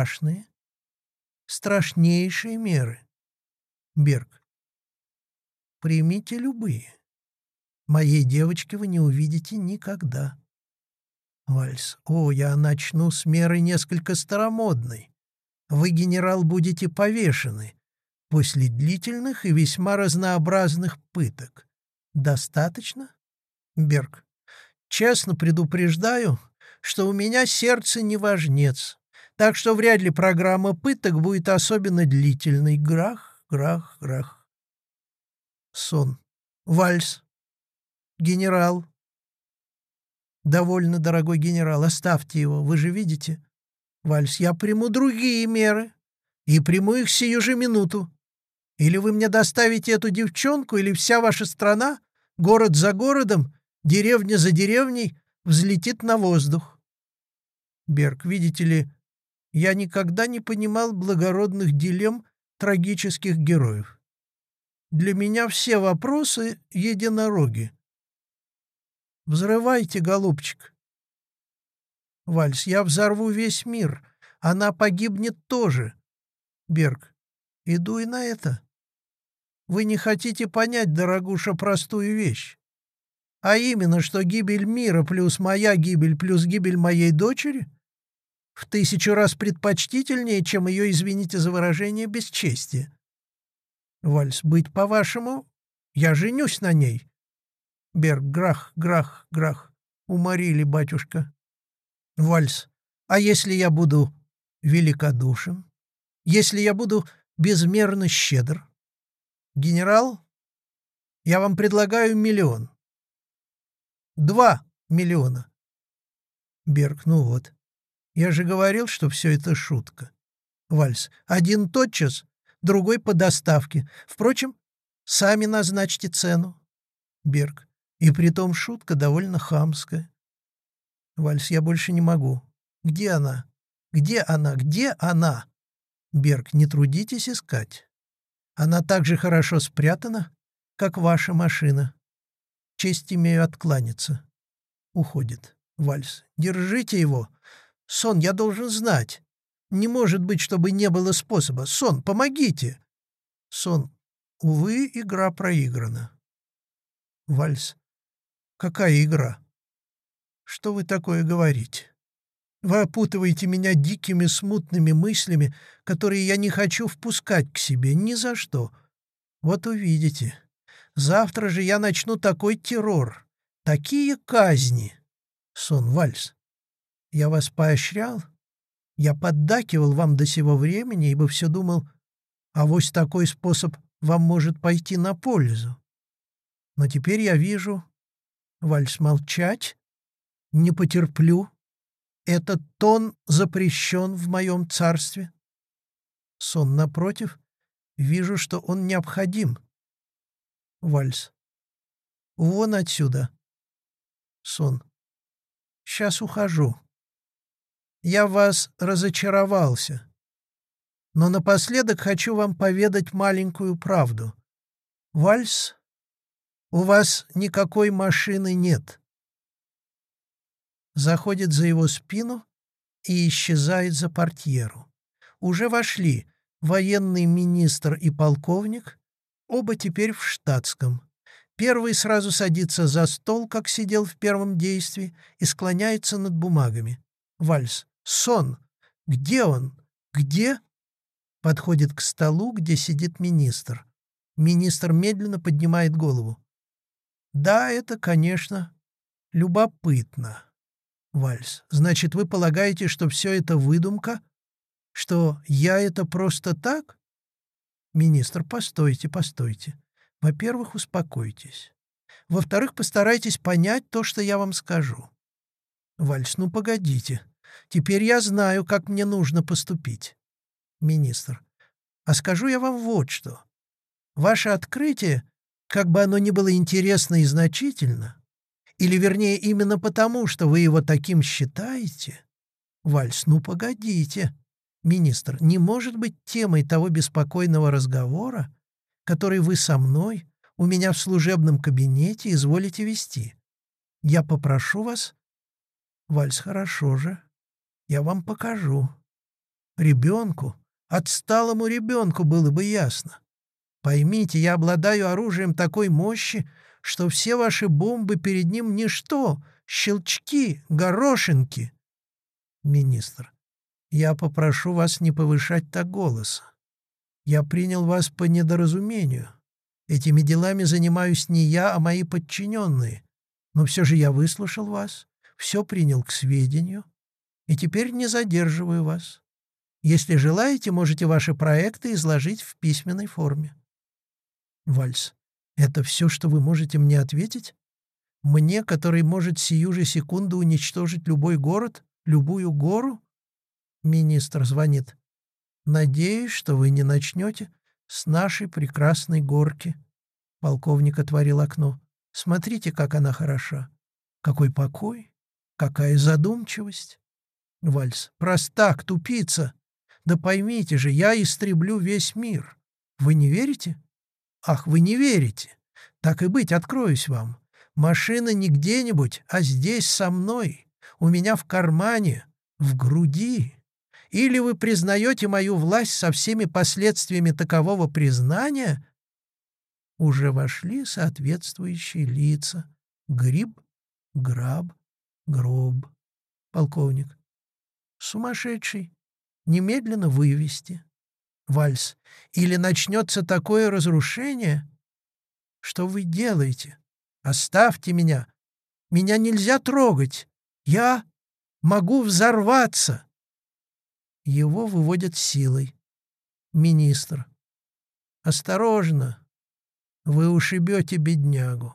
Speaker 1: страшнейшие меры. Берг. Примите любые. Моей девочки вы не увидите никогда. Вальс. О, я начну с меры несколько старомодной. Вы, генерал, будете повешены после длительных и весьма разнообразных пыток. Достаточно? Берг. Честно предупреждаю, что у меня сердце не важнец, так что вряд ли программа пыток будет особенно длительной. Грах, грах, грах. Сон. Вальс. Генерал. Довольно, дорогой генерал, оставьте его, вы же видите. Вальс. Я приму другие меры, и приму их сию же минуту. Или вы мне доставите эту девчонку, или вся ваша страна, город за городом, деревня за деревней, взлетит на воздух. Берг. Видите ли, я никогда не понимал благородных дилемм трагических героев. Для меня все вопросы единороги. Взрывайте, голубчик. Вальс. Я взорву весь мир. Она погибнет тоже. Берг. Иду и на это. Вы не хотите понять, дорогуша, простую вещь. А именно, что гибель мира плюс моя гибель плюс гибель моей дочери в 1000 раз предпочтительнее, чем ее, извините за выражение, бесчестие. Вальс. Быть по-вашему, я женюсь на ней. Берг. Грах, грах, грах. Уморили, батюшка. Вальс. А если я буду великодушен? Если я буду безмерно щедр? Генерал, я вам предлагаю 1 000 000. 2 миллиона. Берг. Ну вот. Я же говорил, что все это шутка. Вальс. Один тотчас, другой по доставке. Впрочем, сами назначьте цену. Берг. И притом шутка довольно хамская. Вальс. Я больше не могу. Где она? Где она? Где она? Берг. Не трудитесь искать. Она так же хорошо спрятана, как ваша машина. Честь имею откланяться. Уходит. Вальс. Держите его. Сон, я должен знать. Не может быть, чтобы не было способа. Сон, помогите. Сон. Увы, игра проиграна. Вальс. Какая игра? Что вы такое говорите? Вы опутываете меня дикими смутными мыслями, которые я не хочу впускать к себе ни за что. Вот увидите. Завтра же я начну такой террор, такие казни. Сон. Вальс. Я вас поощрял? Я поддакивал вам до сего времени, ибо все думал, авось такой способ вам может пойти на пользу. Но теперь я вижу... Вальс, молчать. Не потерплю. Этот тон запрещен в моем царстве. Сон, напротив, вижу, что он необходим. Вальс. Вон отсюда. Сон. Сейчас ухожу. Я в вас разочаровался. Но напоследок хочу вам поведать маленькую правду. Вальс, у вас никакой машины нет. Заходит за его спину и исчезает за портьеру. Уже вошли военный министр и полковник, оба теперь в штатском. Первый сразу садится за стол, как сидел в первом действии, и склоняется над бумагами. Вальс. Сон. Где он? Где? Подходит к столу, где сидит министр. Министр медленно поднимает голову. Да, это, конечно, любопытно. Вальс. Значит, вы полагаете, что все это выдумка? Что я это просто так? Министр. Постойте, постойте. Во-первых, успокойтесь. Во-вторых, постарайтесь понять то, что я вам скажу. Вальс. Ну, погодите. Теперь я знаю, как мне нужно поступить. Министр. А скажу я вам вот что. Ваше открытие, как бы оно ни было интересно и значительно, или, вернее, именно потому, что вы его таким считаете... Вальс. Ну, погодите. Министр. Не может быть темой того беспокойного разговора, который вы со мной, у меня в служебном кабинете, изволите вести. Я попрошу вас... Вальс. Хорошо же. Я вам покажу. Ребенку, отсталому ребенку было бы ясно. Поймите, я обладаю оружием такой мощи, что все ваши бомбы перед ним ничто, щелчки, горошинки. Министр. Я попрошу вас не повышать так голоса. Я принял вас по недоразумению. Этими делами занимаюсь не я, а мои подчиненные. Но все же я выслушал вас, все принял к сведению, и теперь не задерживаю вас. Если желаете, можете ваши проекты изложить в письменной форме. Вальс. Это все, что вы можете мне ответить? Мне, который может сию же секунду уничтожить любой город, любую гору? Министр звонит. Надеюсь, что вы не начнете с нашей прекрасной горки. Полковник отворил окно. Смотрите, как она хороша. Какой покой, какая задумчивость. Вальс. Простак, тупица. Да поймите же, я истреблю весь мир. Вы не верите? Ах, вы не верите. Так и быть, откроюсь вам. Машина не где-нибудь, а здесь со мной. У меня в кармане, в груди. Или вы признаете мою власть со всеми последствиями такового признания? Уже вошли соответствующие лица. Гриб, граб, гроб. Полковник. Сумасшедший. Немедленно вывести. Вальс. Или начнется такое разрушение? Что вы делаете? Оставьте меня. Меня нельзя трогать. Я могу взорваться. Его выводят силой. Министр. Осторожно. Вы ушибете беднягу.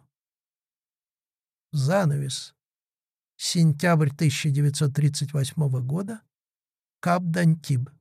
Speaker 1: Занавес. Сентябрь 1938 года. Кап-Дантиб.